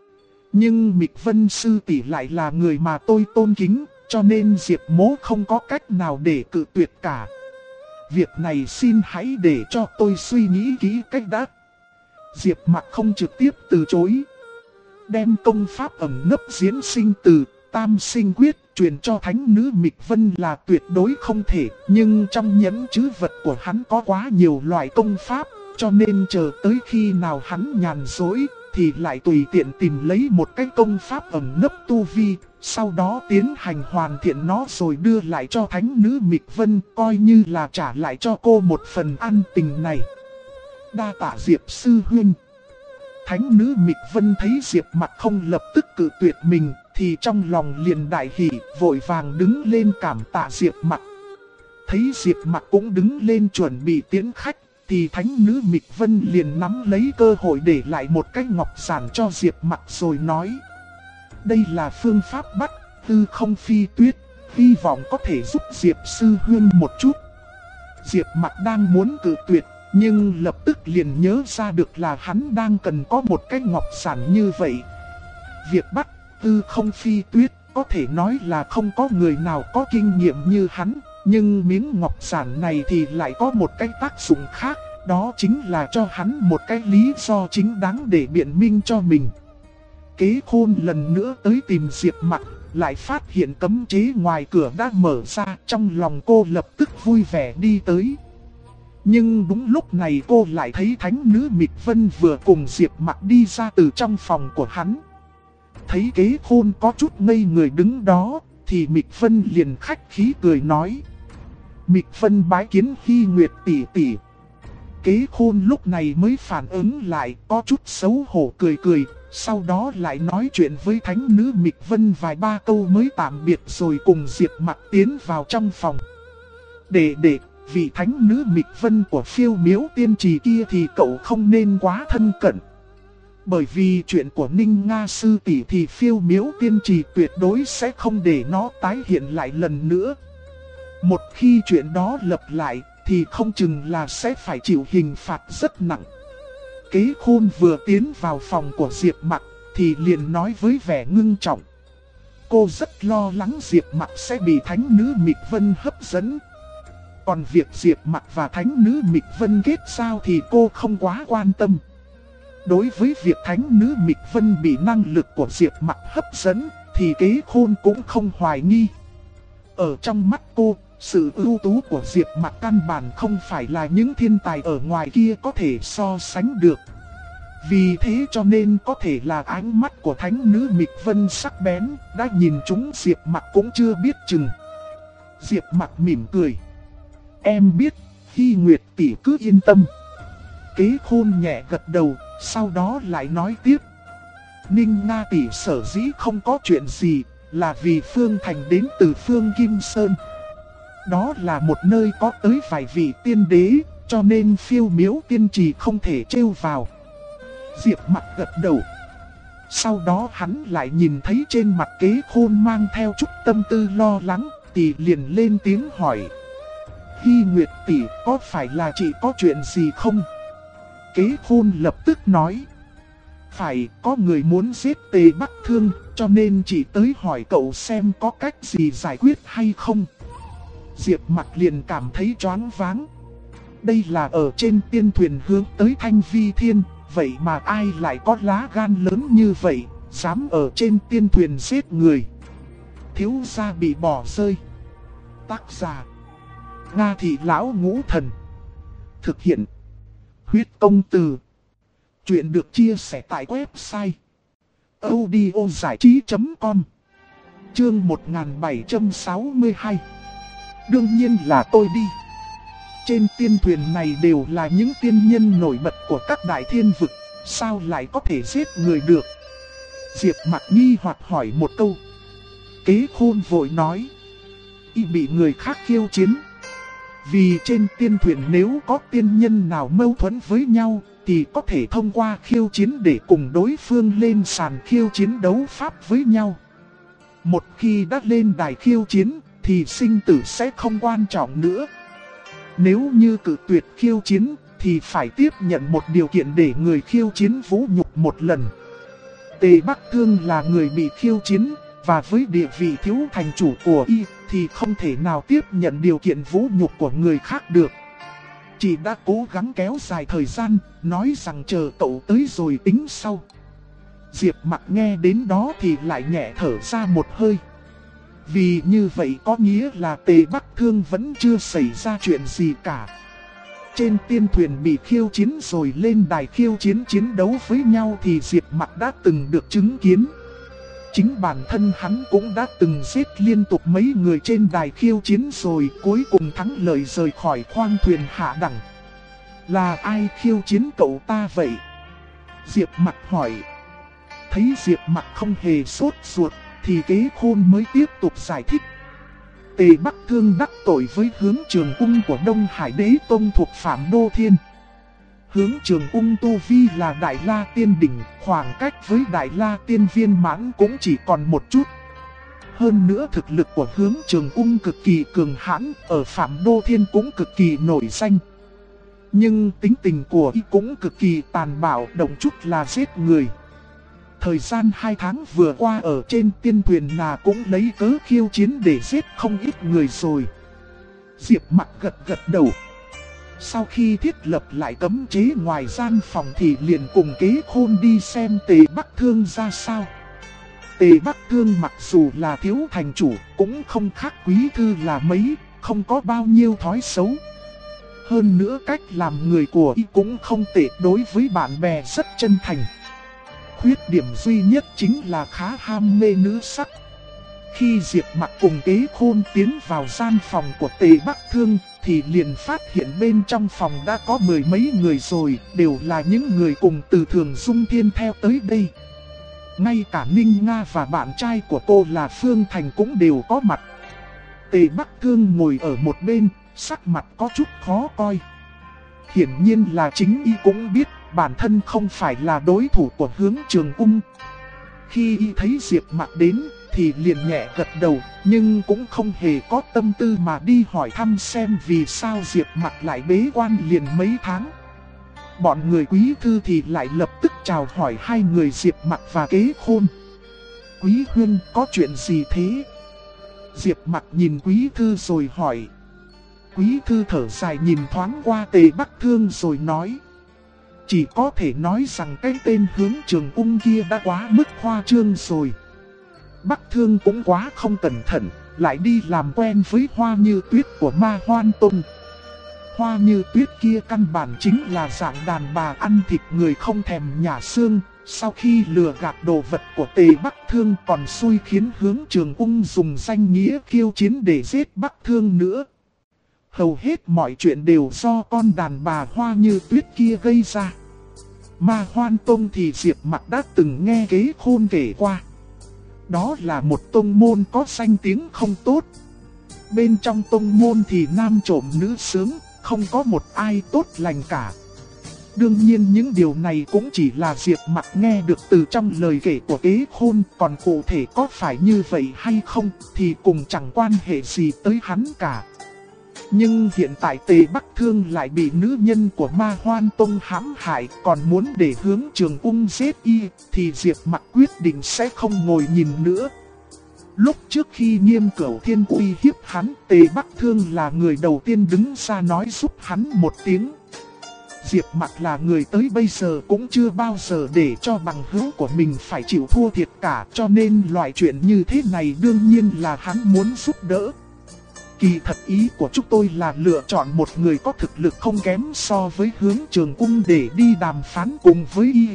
Speaker 1: Nhưng Mịch Vân sư tỷ lại là người mà tôi tôn kính, cho nên Diệp mỗ không có cách nào để cự tuyệt cả. Việc này xin hãy để cho tôi suy nghĩ kỹ cách đã. Diệp Mặc không trực tiếp từ chối. Đem công pháp ẩn nấp diễn sinh từ Tam Sinh Quyết truyền cho thánh nữ Mịch Vân là tuyệt đối không thể. Nhưng trong nhẫn trữ vật của hắn có quá nhiều loại công pháp, cho nên chờ tới khi nào hắn nhàn rỗi thì lại tùy tiện tìm lấy một cái công pháp ẩn nấp tu vi, sau đó tiến hành hoàn thiện nó rồi đưa lại cho thánh nữ Mịch Vân, coi như là trả lại cho cô một phần ân tình này. Đa tạ Diệp sư huynh. Thánh nữ Mịch Vân thấy Diệp Mặc không lập tức cự tuyệt mình, thì trong lòng liền đại hỉ, vội vàng đứng lên cảm tạ Diệp Mặc. Thấy Diệp Mặc cũng đứng lên chuẩn bị tiễn khách, thì thánh nữ Mịch Vân liền nắm lấy cơ hội để lại một cái ngọc giản cho Diệp Mặc rồi nói: đây là phương pháp bắt tư không phi tuyết, hy vọng có thể giúp Diệp sư huynh một chút. Diệp Mặc đang muốn cự tuyệt, nhưng lập tức liền nhớ ra được là hắn đang cần có một cái ngọc giản như vậy. Việc bắt tư không phi tuyết có thể nói là không có người nào có kinh nghiệm như hắn, nhưng miếng ngọc giản này thì lại có một cái tác dụng khác, đó chính là cho hắn một cái lý do chính đáng để biện minh cho mình. Kế Khôn lần nữa tới tìm Diệp Mặc, lại phát hiện cấm chế ngoài cửa đã mở ra, trong lòng cô lập tức vui vẻ đi tới. Nhưng đúng lúc này cô lại thấy thánh nữ Mịch Vân vừa cùng Diệp Mặc đi ra từ trong phòng của hắn. Thấy Kế Khôn có chút ngây người đứng đó, thì Mịch Vân liền khách khí cười nói: Mịch Vân bái kiến Hy Nguyệt tỷ tỷ. Kế Khôn lúc này mới phản ứng lại, có chút xấu hổ cười cười, sau đó lại nói chuyện với thánh nữ Mịch Vân vài ba câu mới tạm biệt rồi cùng Diệp Mặc tiến vào trong phòng. Để vị thánh nữ Mịch Vân của Phiêu Miếu Tiên Trì kia thì cậu không nên quá thân cận. Bởi vì chuyện của Ninh Nga sư tỷ thì Phiêu Miếu Tiên Trì tuyệt đối sẽ không để nó tái hiện lại lần nữa. Một khi chuyện đó lặp lại thì không chừng là sẽ phải chịu hình phạt rất nặng. Kế Khôn vừa tiến vào phòng của Diệp Mặc thì liền nói với vẻ ngưng trọng: cô rất lo lắng Diệp Mặc sẽ bị thánh nữ Mịch Vân hấp dẫn. Còn việc Diệp Mặc và thánh nữ Mịch Vân kết giao thì cô không quá quan tâm. Đối với việc thánh nữ Mịch Vân bị năng lực của Diệp Mặc hấp dẫn thì Kế Khôn cũng không hoài nghi. Ở trong mắt cô, sự ưu tú của Diệp Mặc căn bản không phải là những thiên tài ở ngoài kia có thể so sánh được. Vì thế cho nên có thể là ánh mắt của thánh nữ Mịch Vân sắc bén, đã nhìn trúng Diệp Mặc cũng chưa biết chừng. Diệp Mặc mỉm cười: em biết, Hy Nguyệt tỷ cứ yên tâm. Kế Khôn nhẹ gật đầu, sau đó lại nói tiếp: Ninh Nga tỷ sở dĩ không có chuyện gì, là vì Phương Thành đến từ Phương Kim Sơn. Đó là một nơi có tới vài vị tiên đế, cho nên Phiêu Miếu Tiên Trì không thể trêu vào. Diệp Mặc gật đầu. Sau đó hắn lại nhìn thấy trên mặt Kế Khôn mang theo chút tâm tư lo lắng, thì liền lên tiếng hỏi: Hy Nguyệt tỷ, có phải là chị có chuyện gì không? Kế Khôn lập tức nói: phải, có người muốn giết Tề Bắc Thương, cho nên chị tới hỏi cậu xem có cách gì giải quyết hay không. Diệp Mặc liền cảm thấy choáng váng. Đây là ở trên tiên thuyền hướng tới Thanh Vi Thiên, vậy mà ai lại có lá gan lớn như vậy, dám ở trên tiên thuyền giết người. Thiếu gia bị bỏ rơi. Tác giả: Nga Thị Lão Ngũ Thần. Thực hiện: Huyết Công Từ. Chuyện được chia sẻ tại website audiozảichí.com. Chương 1762. Đương nhiên là tôi đi. Trên tiên thuyền này đều là những tiên nhân nổi bật của các đại thiên vực, sao lại có thể giết người được? Diệp Mặc nghi hoặc hỏi một câu. Kế Khôn vội nói: y bị người khác khiêu chiến. Vì trên tiên thuyền nếu có tiên nhân nào mâu thuẫn với nhau thì có thể thông qua khiêu chiến để cùng đối phương lên sàn khiêu chiến đấu pháp với nhau. Một khi đã lên đài khiêu chiến thì sinh tử sẽ không quan trọng nữa. Nếu như cự tuyệt khiêu chiến thì phải tiếp nhận một điều kiện để người khiêu chiến vũ nhục một lần. Tề Bắc Thương là người bị khiêu chiến, và với địa vị thiếu thành chủ của y thì không thể nào tiếp nhận điều kiện vũ nhục của người khác được. Chị đã cố gắng kéo dài thời gian, nói rằng chờ cậu tới rồi tính sau. Diệp Mặc nghe đến đó thì lại nhẹ thở ra một hơi. Vì như vậy có nghĩa là Tề Bắc Thương vẫn chưa xảy ra chuyện gì cả. trên tiên thuyền bị khiêu chiến rồi lên đài khiêu chiến chiến đấu với nhau thì Diệp Mặc đã từng được chứng kiến. Chính bản thân hắn cũng đã từng giết liên tục mấy người trên đài khiêu chiến rồi cuối cùng thắng lợi rời khỏi khoang thuyền hạ đẳng. Là ai khiêu chiến cậu ta vậy? Diệp Mặc hỏi. Thấy Diệp Mặc không hề sốt ruột thì Kế Khôn mới tiếp tục giải thích. Tề Bắc Thương đắc tội với Hướng Trường Ung của Đông Hải Đế Tông thuộc Phạm Đô Thiên. Hướng Trường Ung tu vi là Đại La Tiên Đỉnh, khoảng cách với Đại La Tiên Viên Mãn cũng chỉ còn một chút. Hơn nữa thực lực của Hướng Trường Ung cực kỳ cường hãn, ở Phạm Đô Thiên cũng cực kỳ nổi danh. Nhưng tính tình của y cũng cực kỳ tàn bạo, động chút là giết người. Thời gian 2 tháng vừa qua ở trên tiên thuyền là cũng lấy cớ khiêu chiến để giết không ít người rồi. Diệp Mặc gật gật đầu. Sau khi thiết lập lại cấm chế ngoài gian phòng thì liền cùng Kế Khôn đi xem Tề Bắc Thương ra sao. Tề Bắc Thương mặc dù là thiếu thành chủ cũng không khác Quý Thư là mấy, không có bao nhiêu thói xấu. Hơn nữa cách làm người của y cũng không tệ, đối với bạn bè rất chân thành. Khuyết điểm duy nhất chính là khá ham mê nữ sắc. Khi Diệp Mặc cùng Kế Khôn tiến vào gian phòng của Tề Bắc Thương thì liền phát hiện bên trong phòng đã có 10 mấy người rồi, đều là những người cùng từ Thường Dung Thiên theo tới đây. Ngay cả Ninh Nga và bạn trai của cô là Phương Thành cũng đều có mặt. Tề Bắc Thương ngồi ở một bên, sắc mặt có chút khó coi. Hiển nhiên là chính y cũng biết bản thân không phải là đối thủ của Hướng Trường Ung. Khi y thấy Diệp Mặc đến thì liền nhẹ gật đầu, nhưng cũng không hề có tâm tư mà đi hỏi thăm xem vì sao Diệp Mặc lại bế quan liền mấy tháng. Bọn người Quý Thư thì lại lập tức chào hỏi hai người Diệp Mặc và Kế Khôn. Quý Huynh, có chuyện gì thế? Diệp Mặc nhìn Quý Thư rồi hỏi. Quý Thư thở dài nhìn thoáng qua Tề Bắc Thương rồi nói. Chỉ có thể nói rằng cái tên Hướng Trường Ung kia đã quá mức khoa trương rồi. Bắc Thương cũng quá không cẩn thận, lại đi làm quen với Hoa Như Tuyết của Ma Hoan Tông. Hoa Như Tuyết kia căn bản chính là dạng đàn bà ăn thịt người không thèm nhả xương. Sau khi lừa gạt đồ vật của Tề Bắc Thương còn xui khiến Hướng Trường Ung dùng danh nghĩa khiêu chiến để giết Bắc Thương nữa. Hầu hết mọi chuyện đều do con đàn bà Hoa Như Tuyết kia gây ra. Ma Hoan Tông thì Diệp Mặc đã từng nghe Kế Khôn kể qua. Đó là một tông môn có danh tiếng không tốt. Bên trong tông môn thì nam trộm nữ sướng, không có một ai tốt lành cả. Đương nhiên những điều này cũng chỉ là Diệp Mặc nghe được từ trong lời kể của Kế Khôn. Còn cụ thể có phải như vậy hay không thì cùng chẳng quan hệ gì tới hắn cả. Nhưng hiện tại Tề Bắc Thương lại bị nữ nhân của Ma Hoan Tông hãm hại, còn muốn để Hướng Trường Ung giết y, thì Diệp Mặc quyết định sẽ không ngồi nhìn nữa. Lúc trước khi Nghiêm Cửu Thiên uy hiếp hắn, Tề Bắc Thương là người đầu tiên đứng ra nói giúp hắn một tiếng. Diệp Mặc là người tới bây giờ cũng chưa bao giờ để cho bằng hữu của mình phải chịu thua thiệt cả, cho nên loại chuyện như thế này đương nhiên là hắn muốn giúp đỡ. Kỳ thật ý của chúng tôi là lựa chọn một người có thực lực không kém so với Hướng Trường Ung để đi đàm phán cùng với y.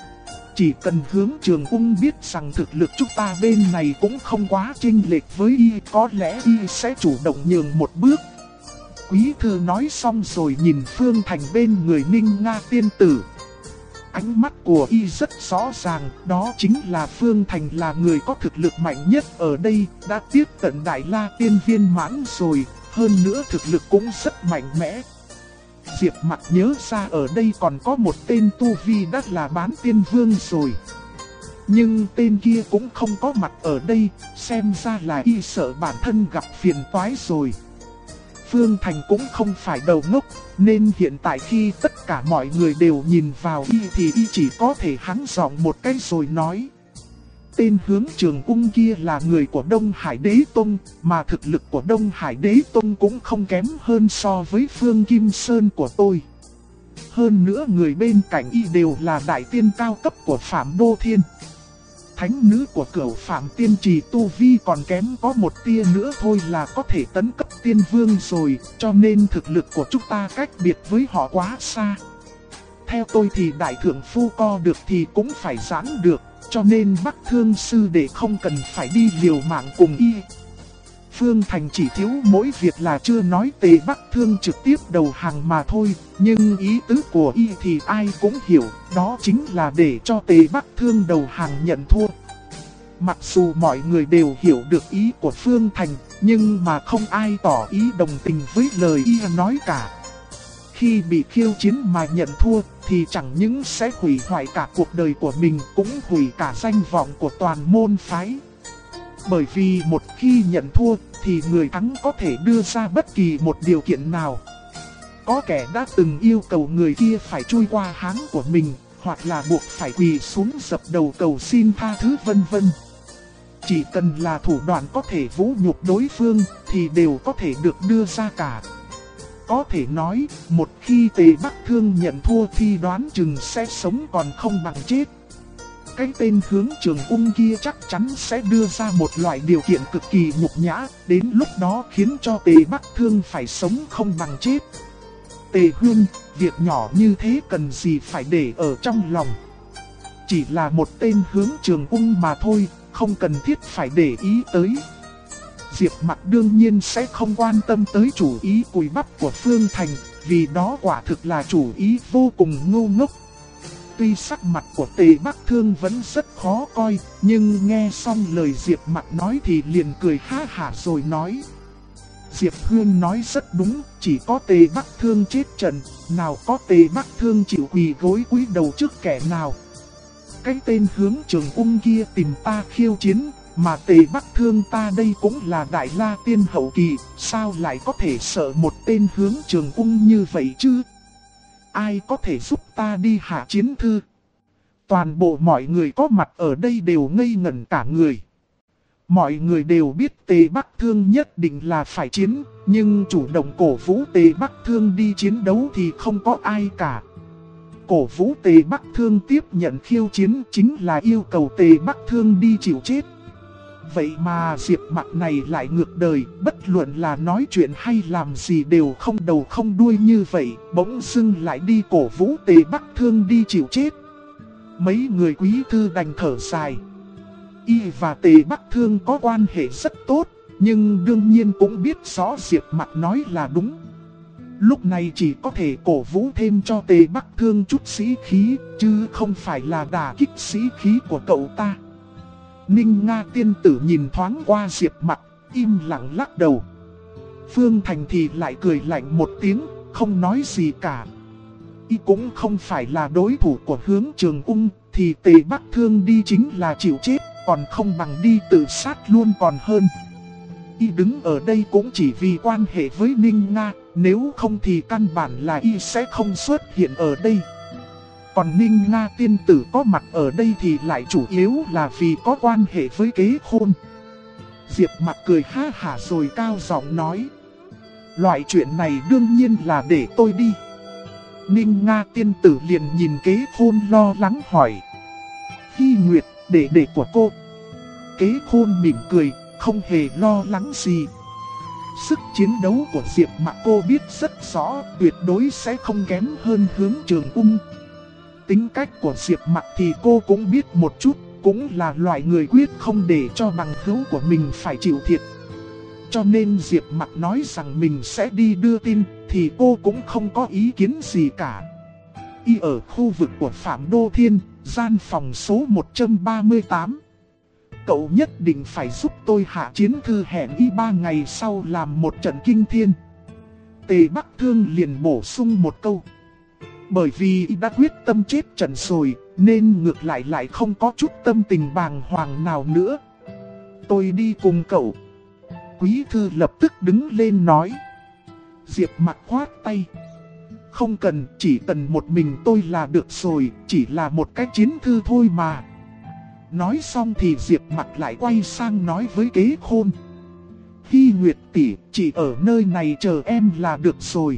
Speaker 1: Chỉ cần Hướng Trường Ung biết rằng thực lực chúng ta bên này cũng không quá chênh lệch với y, có lẽ y sẽ chủ động nhường một bước. Quý Thư nói xong rồi nhìn Phương Thành bên người Ninh Nga tiên tử. Ánh mắt của y rất rõ ràng, đó chính là Phương Thành là người có thực lực mạnh nhất ở đây, đã tiếp cận Đại La Tiên Viên Mãn rồi, hơn nữa thực lực cũng rất mạnh mẽ. Diệp Mặc nhớ ra ở đây còn có một tên tu vi đã là Bán Tiên Vương rồi. Nhưng tên kia cũng không có mặt ở đây, xem ra là y sợ bản thân gặp phiền toái rồi. Phương Thành cũng không phải đầu ngốc, nên hiện tại khi tất cả mọi người đều nhìn vào y thì y chỉ có thể hắng giọng một cái rồi nói. Tên Hướng Trường Ung kia là người của Đông Hải Đế Tông, mà thực lực của Đông Hải Đế Tông cũng không kém hơn so với Phương Kim Sơn của tôi. Hơn nữa người bên cạnh y đều là đại tiên cao cấp của Phạm Đô Thiên. Thánh nữ của Cửu Phạm Tiên Trì tu vi còn kém có một tia nữa thôi là có thể tấn cấp tiên vương rồi, cho nên thực lực của chúng ta cách biệt với họ quá xa. Theo tôi thì đại thượng phu co được thì cũng phải giãn được, cho nên Bắc Thương sư đệ không cần phải đi liều mạng cùng y. Phương Thành chỉ thiếu mỗi việc là chưa nói Tề Bắc Thương trực tiếp đầu hàng mà thôi, nhưng ý tứ của y thì ai cũng hiểu, đó chính là để cho Tề Bắc Thương đầu hàng nhận thua. Mặc dù mọi người đều hiểu được ý của Phương Thành, nhưng mà không ai tỏ ý đồng tình với lời y nói cả. Khi bị khiêu chiến mà nhận thua thì chẳng những sẽ hủy hoại cả cuộc đời của mình, cũng hủy cả danh vọng của toàn môn phái. Bởi vì một khi nhận thua thì người thắng có thể đưa ra bất kỳ một điều kiện nào. Có kẻ đã từng yêu cầu người kia phải chui qua háng của mình, hoặc là buộc phải quỳ xuống dập đầu cầu xin tha thứ vân vân. Chỉ cần là thủ đoạn có thể vũ nhục đối phương thì đều có thể được đưa ra cả. Có thể nói, một khi Tề Bắc Thương nhận thua thì đoán chừng sẽ sống còn không bằng chết. Cái tên Hướng Trường Ung kia chắc chắn sẽ đưa ra một loại điều kiện cực kỳ nhục nhã, đến lúc đó khiến cho Tề Bắc Thương phải sống không bằng chết. Tề Huynh, việc nhỏ như thế cần gì phải để ở trong lòng. Chỉ là một tên Hướng Trường Ung mà thôi, không cần thiết phải để ý tới. Diệp Mặc đương nhiên sẽ không quan tâm tới chủ ý cùi bắp của Phương Thành, vì đó quả thực là chủ ý vô cùng ngu ngốc. Tuy sắc mặt của Tề Bắc Thương vẫn rất khó coi, nhưng nghe xong lời Diệp Mặc nói thì liền cười ha hả rồi nói. Diệp Huyên nói rất đúng, chỉ có Tề Bắc Thương chết trận, nào có Tề Bắc Thương chịu quỳ gối cúi đầu trước kẻ nào. Cái tên Hướng Trường Ung kia tìm ta khiêu chiến, mà Tề Bắc Thương ta đây cũng là Đại La Tiên hậu kỳ, sao lại có thể sợ một tên Hướng Trường Ung như vậy chứ? Ai có thể giúp ta đi hạ chiến thư? Toàn bộ mọi người có mặt ở đây đều ngây ngẩn cả người. Mọi người đều biết Tề Bắc Thương nhất định là phải chiến, nhưng chủ động cổ vũ Tề Bắc Thương đi chiến đấu thì không có ai cả. Cổ vũ Tề Bắc Thương tiếp nhận khiêu chiến chính là yêu cầu Tề Bắc Thương đi chịu chết. Vậy mà Diệp Mặc này lại ngược đời, bất luận là nói chuyện hay làm gì đều không đầu không đuôi như vậy, bỗng dưng lại đi cổ vũ Tề Bắc Thương đi chịu chết. Mấy người quý thư đành thở dài. Y và Tề Bắc Thương có quan hệ rất tốt, nhưng đương nhiên cũng biết rõ Diệp Mặc nói là đúng. Lúc này chỉ có thể cổ vũ thêm cho Tề Bắc Thương chút sĩ khí, chứ không phải là đả kích sĩ khí của cậu ta. Ninh Nga tiên tử nhìn thoáng qua Diệp Mặc, im lặng lắc đầu. Phương Thành thì lại cười lạnh một tiếng, không nói gì cả. Y cũng không phải là đối thủ của Hướng Trường Ung, thì Tề Bắc Thương đi chính là chịu chết, còn không bằng đi tự sát luôn còn hơn. Y đứng ở đây cũng chỉ vì quan hệ với Ninh Nga, nếu không thì căn bản là Y sẽ không xuất hiện ở đây. Còn Ninh Nga tiên tử có mặt ở đây thì lại chủ yếu là vì có quan hệ với Kế Khôn. Diệp Mặc cười ha hả rồi cao giọng nói. Loại chuyện này đương nhiên là để tôi đi. Ninh Nga tiên tử liền nhìn Kế Khôn lo lắng hỏi. Hy Nguyệt, đệ của cô. Kế Khôn mỉm cười, không hề lo lắng gì. Sức chiến đấu của Diệp Mặc cô biết rất rõ, tuyệt đối sẽ không kém hơn Hướng Trường Ung. Tính cách của Diệp Mặc thì cô cũng biết một chút, cũng là loại người quyết không để cho bằng hữu của mình phải chịu thiệt. Cho nên Diệp Mặc nói rằng mình sẽ đi đưa tin, thì cô cũng không có ý kiến gì cả. Y ở khu vực của Phạm Đô Thiên, gian phòng số 138. Cậu nhất định phải giúp tôi hạ chiến thư, hẹn Y 3 ngày sau làm một trận kinh thiên. Tề Bắc Thương liền bổ sung một câu. Bởi vì Y đã quyết tâm chết trận rồi, nên ngược lại không có chút tâm tình bàng hoàng nào nữa. Tôi đi cùng cậu. Quý thư lập tức đứng lên nói. Diệp Mặc khoát tay. Không cần, chỉ cần một mình tôi là được rồi, chỉ là một cái chiến thư thôi mà. Nói xong thì Diệp Mặc lại quay sang nói với Kế Khôn. Hy Nguyệt tỷ, chỉ ở nơi này chờ em là được rồi.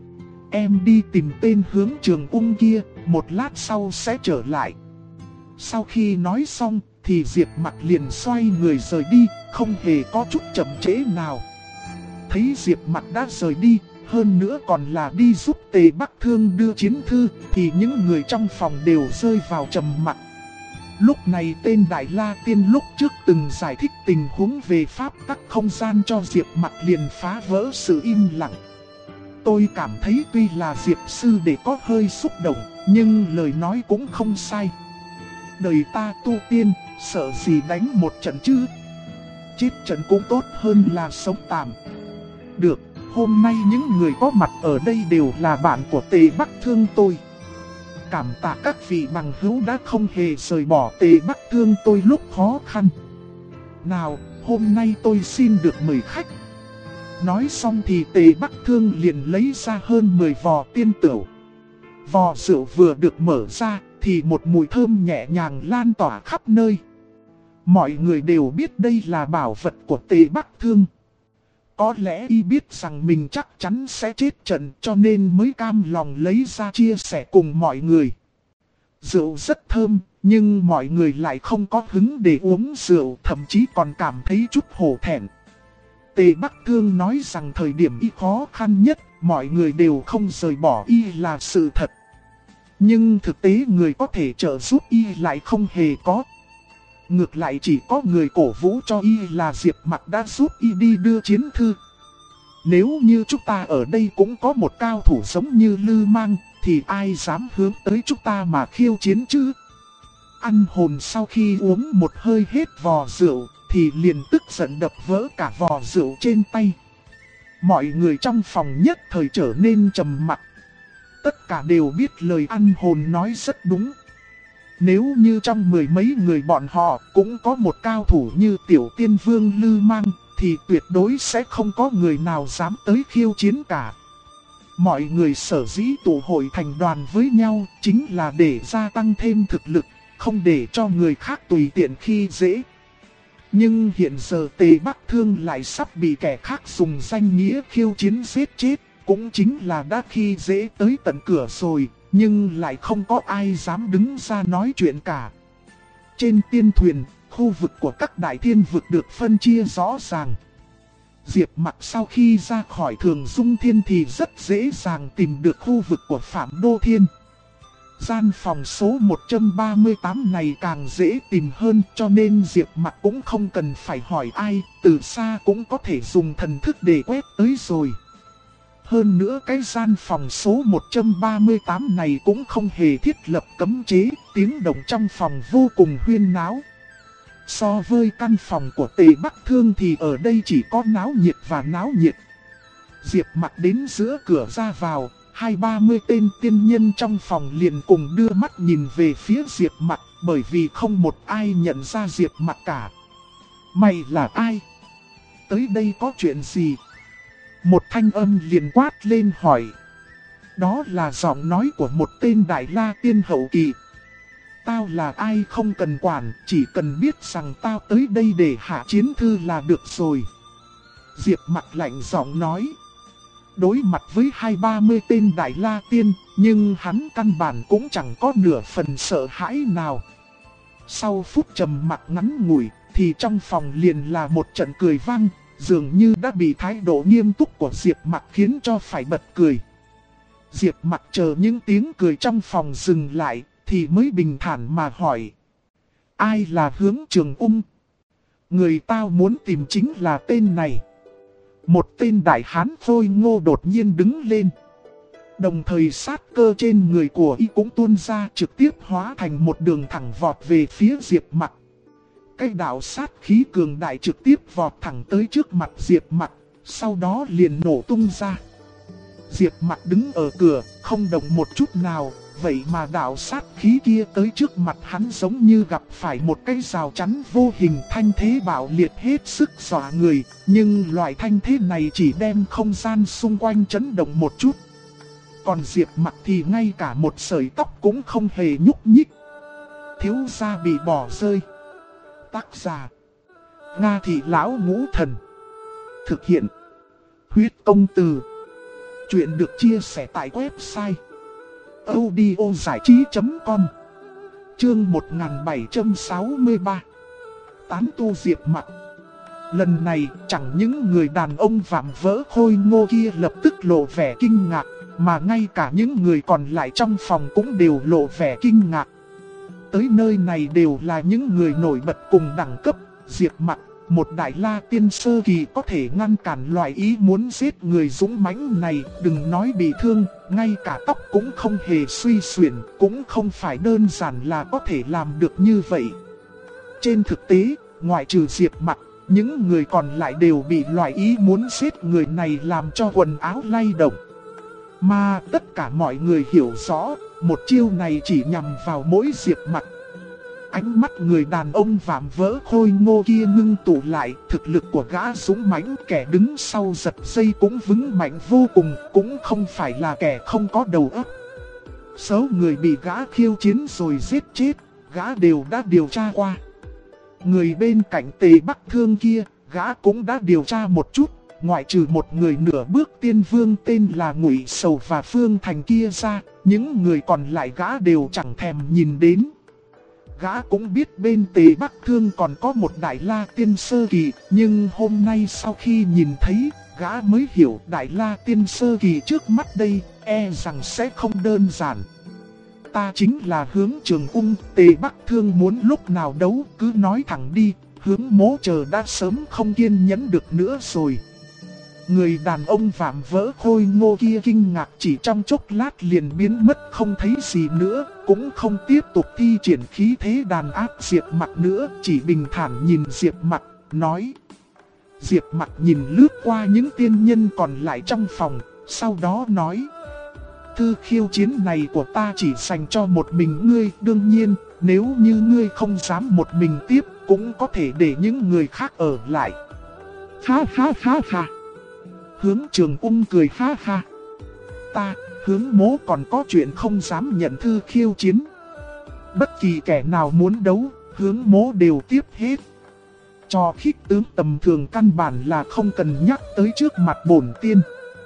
Speaker 1: Em đi tìm tên Hướng Trường Ung kia, một lát sau sẽ trở lại. Sau khi nói xong thì Diệp Mặc liền xoay người rời đi, không hề có chút chậm trễ nào. thấy Diệp Mặc đã rời đi, hơn nữa còn là đi giúp Tề Bắc Thương đưa chiến thư, thì những người trong phòng đều rơi vào trầm mặc. Lúc này tên Đại La Tiên lúc trước từng giải thích tình huống về pháp tắc không gian cho Diệp Mặc liền phá vỡ sự im lặng. Tôi cảm thấy tuy là Diệp Sư Đệ có hơi xúc động, nhưng lời nói cũng không sai. Đời ta tu tiên, sợ gì đánh một trận chứ? Chết trận cũng tốt hơn là sống tạm. Được, hôm nay những người có mặt ở đây đều là bạn của Tề Bắc Thương tôi. Cảm tạ các vị bằng hữu đã không hề rời bỏ Tề Bắc Thương tôi lúc khó khăn. Nào, hôm nay tôi xin được mời khách. Nói xong thì Tề Bắc Thương liền lấy ra hơn 10 vò tiên tửu. Vò rượu vừa được mở ra thì một mùi thơm nhẹ nhàng lan tỏa khắp nơi. Mọi người đều biết đây là bảo vật của Tề Bắc Thương. Có lẽ y biết rằng mình chắc chắn sẽ chết trận cho nên mới cam lòng lấy ra chia sẻ cùng mọi người. Rượu rất thơm, nhưng mọi người lại không có hứng để uống rượu, thậm chí còn cảm thấy chút hổ thẹn. Tề Bắc Thương nói rằng thời điểm y khó khăn nhất, mọi người đều không rời bỏ y là sự thật. Nhưng thực tế người có thể trợ giúp y lại không hề có. Ngược lại chỉ có người cổ vũ cho y là Diệp Mặc đã giúp y đi đưa chiến thư. Nếu như chúng ta ở đây cũng có một cao thủ giống như Lư Mang, thì ai dám hướng tới chúng ta mà khiêu chiến chứ? Ăn hồn sau khi uống một hơi hết vò rượu, thì liền tức giận đập vỡ cả vò rượu trên tay. Mọi người trong phòng nhất thời trở nên trầm mặc. Tất cả đều biết lời ăn hồn nói rất đúng. Nếu như trong mười mấy người bọn họ cũng có một cao thủ như Tiểu Tiên Vương Lư Mang, thì tuyệt đối sẽ không có người nào dám tới khiêu chiến cả. Mọi người sở dĩ tụ hội thành đoàn với nhau chính là để gia tăng thêm thực lực, không để cho người khác tùy tiện khi dễ. Nhưng hiện giờ Tề Bắc Thương lại sắp bị kẻ khác dùng danh nghĩa khiêu chiến giết chết, cũng chính là đã khi dễ tới tận cửa rồi, nhưng lại không có ai dám đứng ra nói chuyện cả. Trên tiên thuyền, khu vực của các đại thiên vực được phân chia rõ ràng. Diệp Mặc sau khi ra khỏi Thường Dung Thiên thì rất dễ dàng tìm được khu vực của Phạm Đô Thiên. Gian phòng số 138 này càng dễ tìm hơn, cho nên Diệp Mặc cũng không cần phải hỏi ai, từ xa cũng có thể dùng thần thức để quét tới rồi. Hơn nữa cái gian phòng số 138 này cũng không hề thiết lập cấm chế, tiếng động trong phòng vô cùng huyên náo. So với căn phòng của Tề Bắc Thương thì ở đây chỉ có náo nhiệt và náo nhiệt. Diệp Mặc đến giữa cửa ra vào, 20-30 tên tiên nhân trong phòng liền cùng đưa mắt nhìn về phía Diệp Mặc, bởi vì không một ai nhận ra Diệp Mặc cả. Mày là ai? Tới đây có chuyện gì? Một thanh âm liền quát lên hỏi. Đó là giọng nói của một tên Đại La Tiên hậu kỳ. Tao là ai không cần quản, chỉ cần biết rằng tao tới đây để hạ chiến thư là được rồi. Diệp Mặc lạnh giọng nói. Đối mặt với 20-30 tên Đại La Tiên, nhưng hắn căn bản cũng chẳng có nửa phần sợ hãi nào. Sau phút trầm mặc ngắn ngủi, thì trong phòng liền là một trận cười vang, dường như đã bị thái độ nghiêm túc của Diệp Mặc khiến cho phải bật cười. Diệp Mặc chờ những tiếng cười trong phòng dừng lại, thì mới bình thản mà hỏi. Ai là Hướng Trường Ung? Người tao muốn tìm chính là tên này. Một tên đại hán khôi ngô đột nhiên đứng lên. Đồng thời sát cơ trên người của y cũng tuôn ra, trực tiếp hóa thành một đường thẳng vọt về phía Diệp Mặc. Cái đạo sát khí cường đại trực tiếp vọt thẳng tới trước mặt Diệp Mặc, sau đó liền nổ tung ra. Diệp Mặc đứng ở cửa, không động một chút nào, vậy mà đạo sát khí kia tới trước mặt hắn giống như gặp phải một cái rào chắn vô hình, thanh thế bạo liệt hết sức dọa người, nhưng loại thanh thế này chỉ đem không gian xung quanh chấn động một chút. Còn Diệp Mặc thì ngay cả một sợi tóc cũng không hề nhúc nhích. Thiếu gia bị bỏ rơi. Tác giả Nga Thị Lão Ngũ Thần. Thực hiện Huyết Công Từ. Chuyện được chia sẻ tại website audiozảichí.com. Chương 1763. Tán tu Diệp Mặc. Lần này chẳng những người đàn ông vạm vỡ khôi ngô kia lập tức lộ vẻ kinh ngạc, mà ngay cả những người còn lại trong phòng cũng đều lộ vẻ kinh ngạc. Tới nơi này đều là những người nổi bật cùng đẳng cấp. Diệp Mặc, một đại la tiên sơ kỳ có thể ngăn cản loại ý muốn giết người dũng mãnh này, đừng nói bị thương, ngay cả tóc cũng không hề suy xuyển, cũng không phải đơn giản là có thể làm được như vậy. Trên thực tế, ngoại trừ Diệp Mặc, những người còn lại đều bị loại ý muốn giết người này làm cho quần áo lay động. Mà tất cả mọi người hiểu rõ, một chiêu này chỉ nhằm vào mỗi Diệp Mặc. Ánh mắt người đàn ông vạm vỡ khôi ngô kia ngưng tụ lại, thực lực của gã dũng mãnh, kẻ đứng sau giật dây cũng vững mạnh vô cùng, cũng không phải là kẻ không có đầu óc. Số người bị gã khiêu chiến rồi giết chết, gã đều đã điều tra qua. Người bên cạnh Tề Bắc Thương kia, gã cũng đã điều tra một chút, ngoại trừ một người nửa bước tiên vương tên là Ngụy Sầu và Phương Thành kia ra, những người còn lại gã đều chẳng thèm nhìn đến. Gã cũng biết bên Tề Bắc Thương còn có một đại la tiên sơ kỳ, nhưng hôm nay sau khi nhìn thấy, gã mới hiểu đại la tiên sơ kỳ trước mắt đây, e rằng sẽ không đơn giản. Ta chính là Hướng Trường Ung, Tề Bắc Thương muốn lúc nào đấu cứ nói thẳng đi, Hướng Mỗ chờ đã sớm không kiên nhẫn được nữa rồi. Người đàn ông vạm vỡ khôi ngô kia kinh ngạc, chỉ trong chốc lát liền biến mất không thấy gì nữa, cũng không tiếp tục thi triển khí thế đàn áp Diệp Mặc nữa, chỉ bình thản nhìn Diệp Mặc, nói. Diệp Mặc nhìn lướt qua những tiên nhân còn lại trong phòng, sau đó nói. Thư khiêu chiến này của ta chỉ dành cho một mình ngươi, đương nhiên, nếu như ngươi không dám một mình tiếp, cũng có thể để những người khác ở lại. Ha ha ha ha. Hướng Trường Ung cười ha ha. Ta, Hướng Mỗ còn có chuyện không dám nhận thư khiêu chiến. Bất kỳ kẻ nào muốn đấu, Hướng Mỗ đều tiếp hết. Cho khích tướng tầm thường căn bản là không cần nhắc tới trước mặt bổn tiên.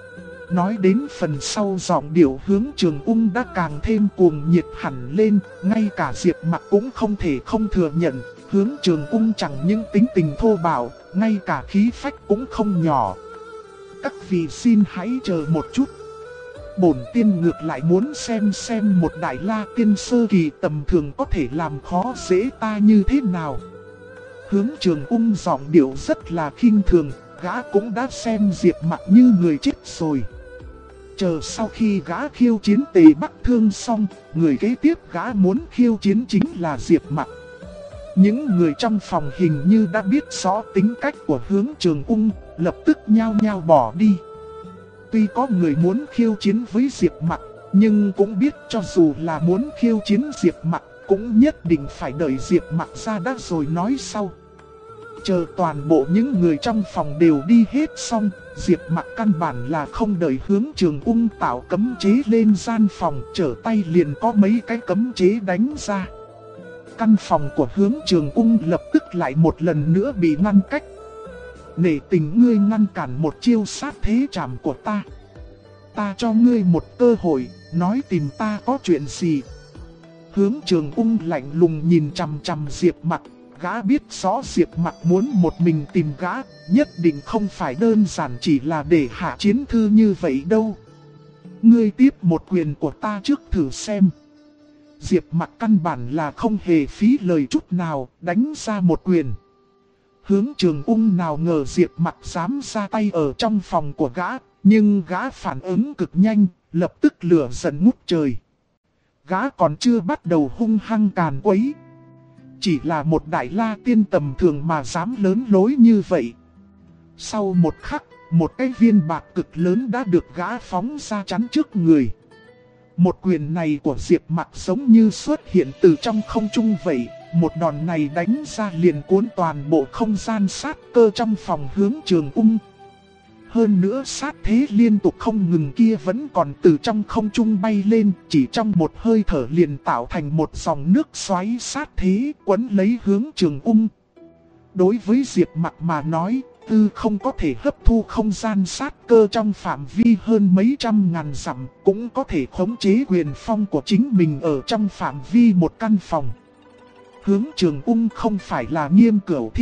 Speaker 1: Nói đến phần sau giọng điệu Hướng Trường Ung đã càng thêm cuồng nhiệt hẳn lên, ngay cả Diệp Mặc cũng không thể không thừa nhận, Hướng Trường Ung chẳng những tính tình thô bạo, ngay cả khí phách cũng không nhỏ. Các vị xin hãy chờ một chút. Bổn tiên ngược lại muốn xem một đại la tiên sơ kỳ tầm thường có thể làm khó dễ ta như thế nào. Hướng Trường Ung giọng điệu rất là khinh thường, gã cũng đã xem Diệp Mặc như người chết rồi. Chờ sau khi gã khiêu chiến Tề Bắc Thương xong, người kế tiếp gã muốn khiêu chiến chính là Diệp Mặc. Những người trong phòng hình như đã biết rõ tính cách của Hướng Trường Ung, lập tức nhao nhao bỏ đi. Tuy có người muốn khiêu chiến với Diệp Mặc, nhưng cũng biết cho dù là muốn khiêu chiến Diệp Mặc, cũng nhất định phải đợi Diệp Mặc ra đã rồi nói sau. Chờ toàn bộ những người trong phòng đều đi hết xong, Diệp Mặc căn bản là không đợi Hướng Trường Ung tạo cấm chế lên gian phòng, trở tay liền có mấy cái cấm chế đánh ra. Căn phòng của Hướng Trường Ung lập tức lại một lần nữa bị ngăn cách. Nể tình ngươi ngăn cản một chiêu sát thế trảm của ta. Ta cho ngươi một cơ hội, nói tìm ta có chuyện gì. Hướng Trường Ung lạnh lùng nhìn chằm chằm Diệp Mặc. Gã biết rõ Diệp Mặc muốn một mình tìm gã, nhất định không phải đơn giản chỉ là để hạ chiến thư như vậy đâu. Ngươi tiếp một quyền của ta trước thử xem. Diệp Mặc căn bản là không hề phí lời chút nào, đánh ra một quyền. Hướng Trường Ung nào ngờ Diệp Mặc dám ra tay ở trong phòng của gã, nhưng gã phản ứng cực nhanh, lập tức lửa giận ngút trời. Gã còn chưa bắt đầu hung hăng càn quấy. Chỉ là một đại la tiên tầm thường mà dám lớn lối như vậy. Sau một khắc, một cái viên bạc cực lớn đã được gã phóng ra chắn trước người. Một quyền này của Diệp Mặc giống như xuất hiện từ trong không trung vậy. Một đòn này đánh ra liền cuốn toàn bộ không gian sát cơ trong phòng Hướng Trường Ung. Hơn nữa sát thế liên tục không ngừng kia vẫn còn từ trong không trung bay lên, chỉ trong một hơi thở liền tạo thành một dòng nước xoáy sát thế quấn lấy Hướng Trường Ung. Đối với Diệp Mặc mà nói, không có thể hấp thu không gian sát cơ trong phạm vi hơn mấy trăm ngàn dặm, cũng có thể khống chế quyền phong của chính mình ở trong phạm vi một căn phòng. Hướng Trường Ung không phải là Nghiêm Cửu Thiên,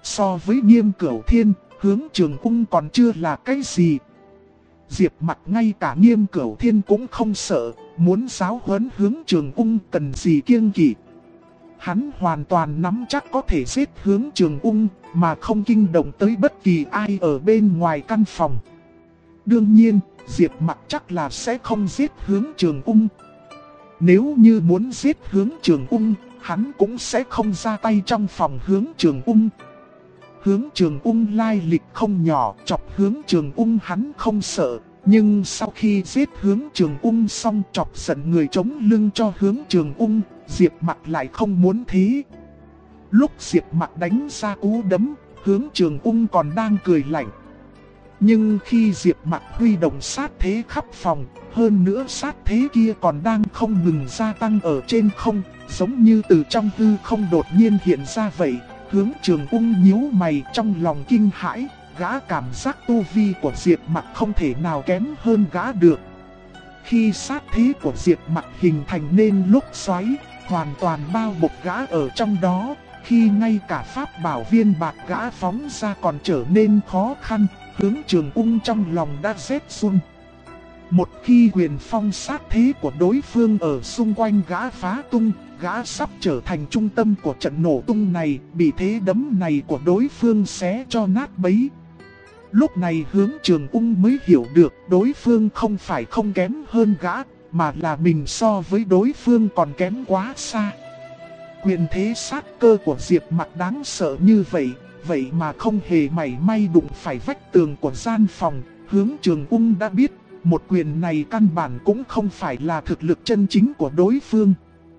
Speaker 1: so với Nghiêm Cửu Thiên, Hướng Trường Ung còn chưa là cái gì. Diệp Mặc ngay cả Nghiêm Cửu Thiên cũng không sợ, muốn giáo huấn Hướng Trường Ung cần gì kiêng kỵ. Hắn hoàn toàn nắm chắc có thể giết Hướng Trường Ung mà không kinh động tới bất kỳ ai ở bên ngoài căn phòng. Đương nhiên, Diệp Mặc chắc là sẽ không giết Hướng Trường Ung. Nếu như muốn giết Hướng Trường Ung, hắn cũng sẽ không ra tay trong phòng Hướng Trường Ung. Hướng Trường Ung lai lịch không nhỏ, chọc Hướng Trường Ung hắn không sợ. Nhưng sau khi giết Hướng Trường Ung xong chọc giận người chống lưng cho Hướng Trường Ung, Diệp Mặc lại không muốn thế. Lúc Diệp Mặc đánh ra cú đấm, Hướng Trường Ung còn đang cười lạnh. Nhưng khi Diệp Mặc huy động sát thế khắp phòng, hơn nữa sát thế kia còn đang không ngừng gia tăng ở trên không, giống như từ trong hư không đột nhiên hiện ra vậy. Hướng Trường Ung nhíu mày trong lòng kinh hãi, gã cảm giác tu vi của Diệp Mặc không thể nào kém hơn gã được. Khi sát thế của Diệp Mặc hình thành nên lúc xoáy, hoàn toàn bao bọc gã ở trong đó, khi ngay cả pháp bảo viên bạc gã phóng ra còn trở nên khó khăn, Hướng Trường Ung trong lòng đã rét run. Một khi quyền phong sát thế của đối phương ở xung quanh gã phá tung, gã sắp trở thành trung tâm của trận nổ tung này, bị thế đấm này của đối phương xé cho nát bấy. Lúc này Hướng Trường Ung mới hiểu được đối phương không phải không kém hơn gã, mà là mình so với đối phương còn kém quá xa. Quyền thế sát cơ của Diệp Mặc đáng sợ như vậy, vậy mà không hề mảy may đụng phải vách tường của gian phòng. Hướng Trường Ung đã biết, một quyền này căn bản cũng không phải là thực lực chân chính của đối phương.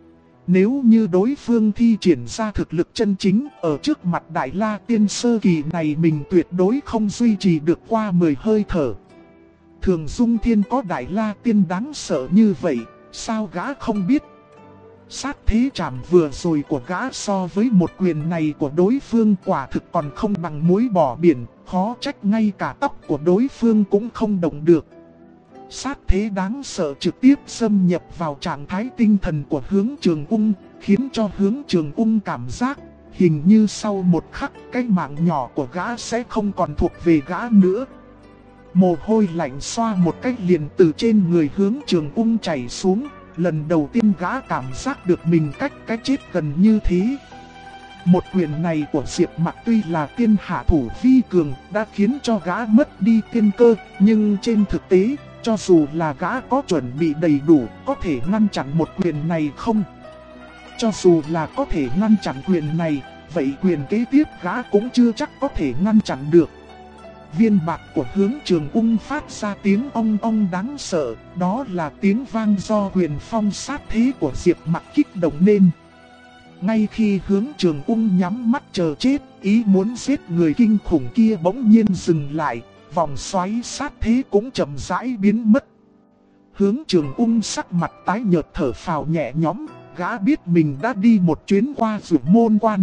Speaker 1: Nếu như đối phương thi triển ra thực lực chân chính, ở trước mặt Đại La Tiên sơ kỳ này mình tuyệt đối không duy trì được qua 10 hơi thở. Thường Dung Thiên có Đại La Tiên đáng sợ như vậy, sao gã không biết? Sát thế chạm vừa rồi của gã so với một quyền này của đối phương quả thực còn không bằng muối bỏ biển, khó trách ngay cả tóc của đối phương cũng không động được. Sát thế đáng sợ trực tiếp xâm nhập vào trạng thái tinh thần của Hướng Trường Ung, khiến cho Hướng Trường Ung cảm giác hình như sau một khắc cái mạng nhỏ của gã sẽ không còn thuộc về gã nữa. Mồ hôi lạnh xoa một cách liền từ trên người Hướng Trường Ung chảy xuống, lần đầu tiên gã cảm giác được mình cách cái chết gần như thế. Một quyền này của Diệp Mặc tuy là tiên hạ thủ vi cường đã khiến cho gã mất đi tiên cơ, nhưng trên thực tế, cho dù là gã có chuẩn bị đầy đủ, có thể ngăn chặn một quyền này không? Cho dù là có thể ngăn chặn quyền này, vậy quyền kế tiếp gã cũng chưa chắc có thể ngăn chặn được. Viên bạc của Hướng Trường Ung phát ra tiếng ong ong đáng sợ, đó là tiếng vang do quyền phong sát thế của Diệp Mặc kích động nên. Ngay khi Hướng Trường Ung nhắm mắt chờ chết, ý muốn giết người kinh khủng kia bỗng nhiên dừng lại, vòng xoáy sát thế cũng chậm rãi biến mất. Hướng Trường Ung sắc mặt tái nhợt thở phào nhẹ nhõm, gã biết mình đã đi một chuyến qua Dụ Môn Quan.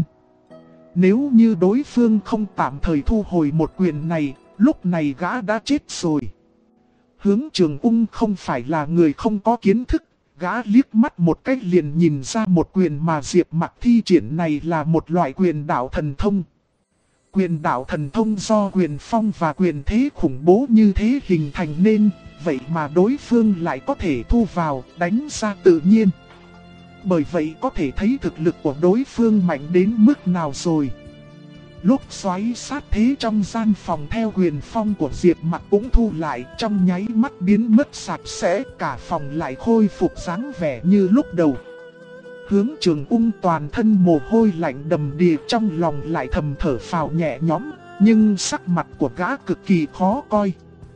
Speaker 1: Nếu như đối phương không tạm thời thu hồi một quyền này, lúc này gã đã chết rồi. Hướng Trường Ung không phải là người không có kiến thức, gã liếc mắt một cách liền nhìn ra một quyền mà Diệp Mặc thi triển này là một loại quyền đạo thần thông. Quyền đạo thần thông do quyền phong và quyền thế khủng bố như thế hình thành nên, vậy mà đối phương lại có thể thu vào, đánh ra tự nhiên. Bởi vậy có thể thấy thực lực của đối phương mạnh đến mức nào rồi. Lúc xoáy sát thế trong gian phòng theo quyền phong của Diệp Mặc cũng thu lại, trong nháy mắt biến mất sạch sẽ, cả phòng lại khôi phục dáng vẻ như lúc đầu. Hướng Trường Ung toàn thân mồ hôi lạnh đầm đìa, trong lòng lại thầm thở phào nhẹ nhõm, nhưng sắc mặt của gã cực kỳ khó coi.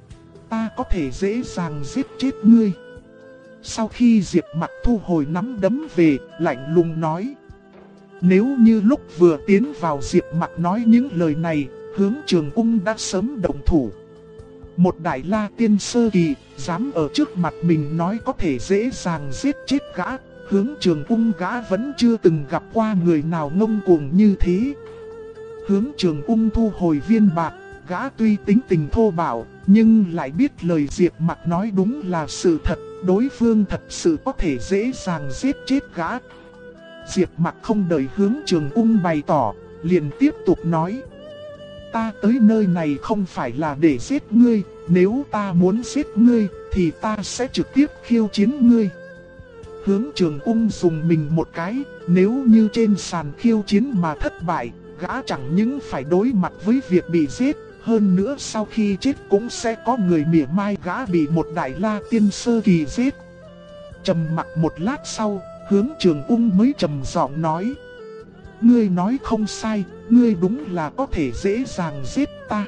Speaker 1: Ta có thể dễ dàng giết chết ngươi. Sau khi Diệp Mặc thu hồi nắm đấm về, lạnh lùng nói. Nếu như lúc vừa tiến vào Diệp Mặc nói những lời này, Hướng Trường Ung đã sớm động thủ. Một Đại La Tiên sơ kỳ, dám ở trước mặt mình nói có thể dễ dàng giết chết gã. Hướng Trường Ung gã vẫn chưa từng gặp qua người nào ngông cuồng như thế. Hướng Trường Ung thu hồi viên bạc, gã tuy tính tình thô bạo, nhưng lại biết lời Diệp Mặc nói đúng là sự thật, đối phương thật sự có thể dễ dàng giết chết gã. Diệp Mặc không đợi Hướng Trường Ung bày tỏ, liền tiếp tục nói, ta tới nơi này không phải là để giết ngươi, nếu ta muốn giết ngươi thì ta sẽ trực tiếp khiêu chiến ngươi. Hướng Trường Ung dùng mình một cái, nếu như trên sàn khiêu chiến mà thất bại, gã chẳng những phải đối mặt với việc bị giết, hơn nữa sau khi chết cũng sẽ có người mỉa mai gã bị một Đại La Tiên sơ kỳ giết. Trầm mặc một lát sau, Hướng Trường Ung mới trầm giọng nói: ngươi nói không sai, ngươi đúng là có thể dễ dàng giết ta.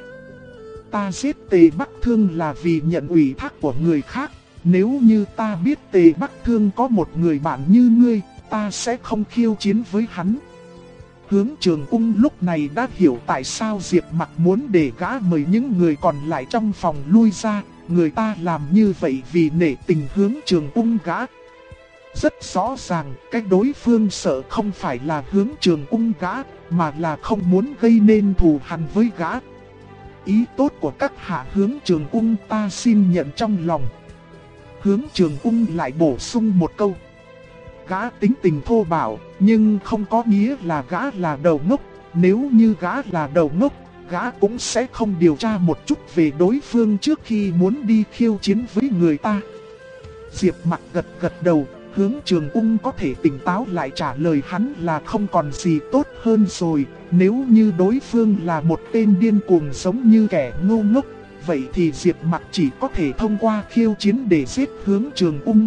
Speaker 1: Ta giết Tề Bắc Thương là vì nhận ủy thác của người khác. Nếu như ta biết Tề Bắc Thương có một người bạn như ngươi, ta sẽ không khiêu chiến với hắn. Hướng Trường Ung lúc này đã hiểu tại sao Diệp Mặc muốn để gã mời những người còn lại trong phòng lui ra. Người ta làm như vậy vì nể tình Hướng Trường Ung gã. Rất rõ ràng, cái đối phương sợ không phải là Hướng Trường Ung gã, mà là không muốn gây nên thù hằn với gã. Ý tốt của các hạ Hướng Trường Ung ta xin nhận trong lòng. Hướng Trường Ung lại bổ sung một câu: gã tính tình thô bạo, nhưng không có nghĩa là gã là đầu ngốc. Nếu như gã là đầu ngốc, gã cũng sẽ không điều tra một chút về đối phương trước khi muốn đi khiêu chiến với người ta. Diệp Mặc gật đầu. Hướng Trường Ung có thể tỉnh táo lại trả lời hắn là không còn gì tốt hơn rồi. Nếu như đối phương là một tên điên cuồng giống như kẻ ngu ngốc, vậy thì Diệp Mặc chỉ có thể thông qua khiêu chiến để giết Hướng Trường Ung.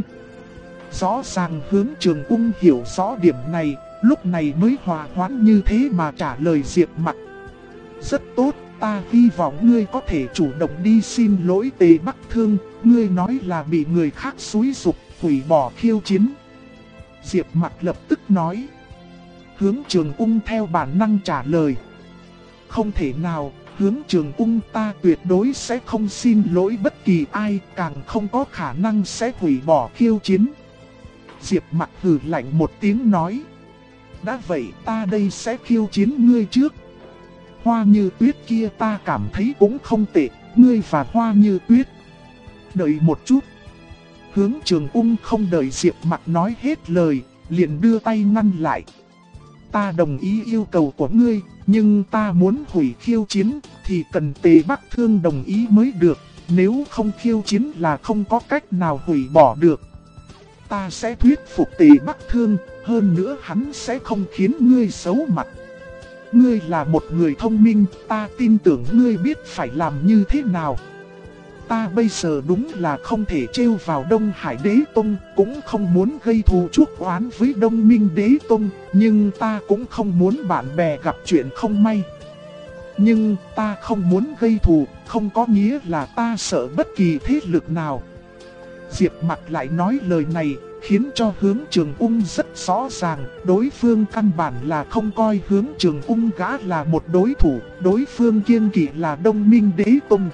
Speaker 1: Rõ ràng Hướng Trường Ung hiểu rõ điểm này, lúc này mới hòa hoãn như thế mà trả lời Diệp Mặc: rất tốt, ta hy vọng ngươi có thể chủ động đi xin lỗi Tề Bắc Thương. Ngươi nói là bị người khác xúi giục, hủy bỏ khiêu chiến. Diệp Mặc lập tức nói. Hướng Trường Ung theo bản năng trả lời: không thể nào, Hướng Trường Ung ta tuyệt đối sẽ không xin lỗi bất kỳ ai, càng không có khả năng sẽ hủy bỏ khiêu chiến. Diệp Mặc hừ lạnh một tiếng nói: đã vậy ta đây sẽ khiêu chiến ngươi trước. Hoa Như Tuyết kia ta cảm thấy cũng không tệ, ngươi và Hoa Như Tuyết. Đợi một chút. Hướng Trường Ung không đợi Diệp Mặc nói hết lời, liền đưa tay ngăn lại. Ta đồng ý yêu cầu của ngươi, nhưng ta muốn hủy khiêu chiến thì cần Tề Bắc Thương đồng ý mới được. Nếu không khiêu chiến là không có cách nào hủy bỏ được. Ta sẽ thuyết phục Tề Bắc Thương, hơn nữa hắn sẽ không khiến ngươi xấu mặt. Ngươi là một người thông minh, ta tin tưởng ngươi biết phải làm như thế nào. Ta bây giờ đúng là không thể trêu vào Đông Hải Đế Tông, cũng không muốn gây thù chuốc oán với Đông Minh Đế Tông, nhưng ta cũng không muốn bạn bè gặp chuyện không may. Nhưng ta không muốn gây thù, không có nghĩa là ta sợ bất kỳ thế lực nào. Diệp Mặc lại nói lời này, khiến cho Hướng Trường Ung rất rõ ràng, đối phương căn bản là không coi Hướng Trường Ung gã là một đối thủ, đối phương kiêng kỵ là Đông Minh Đế Tông.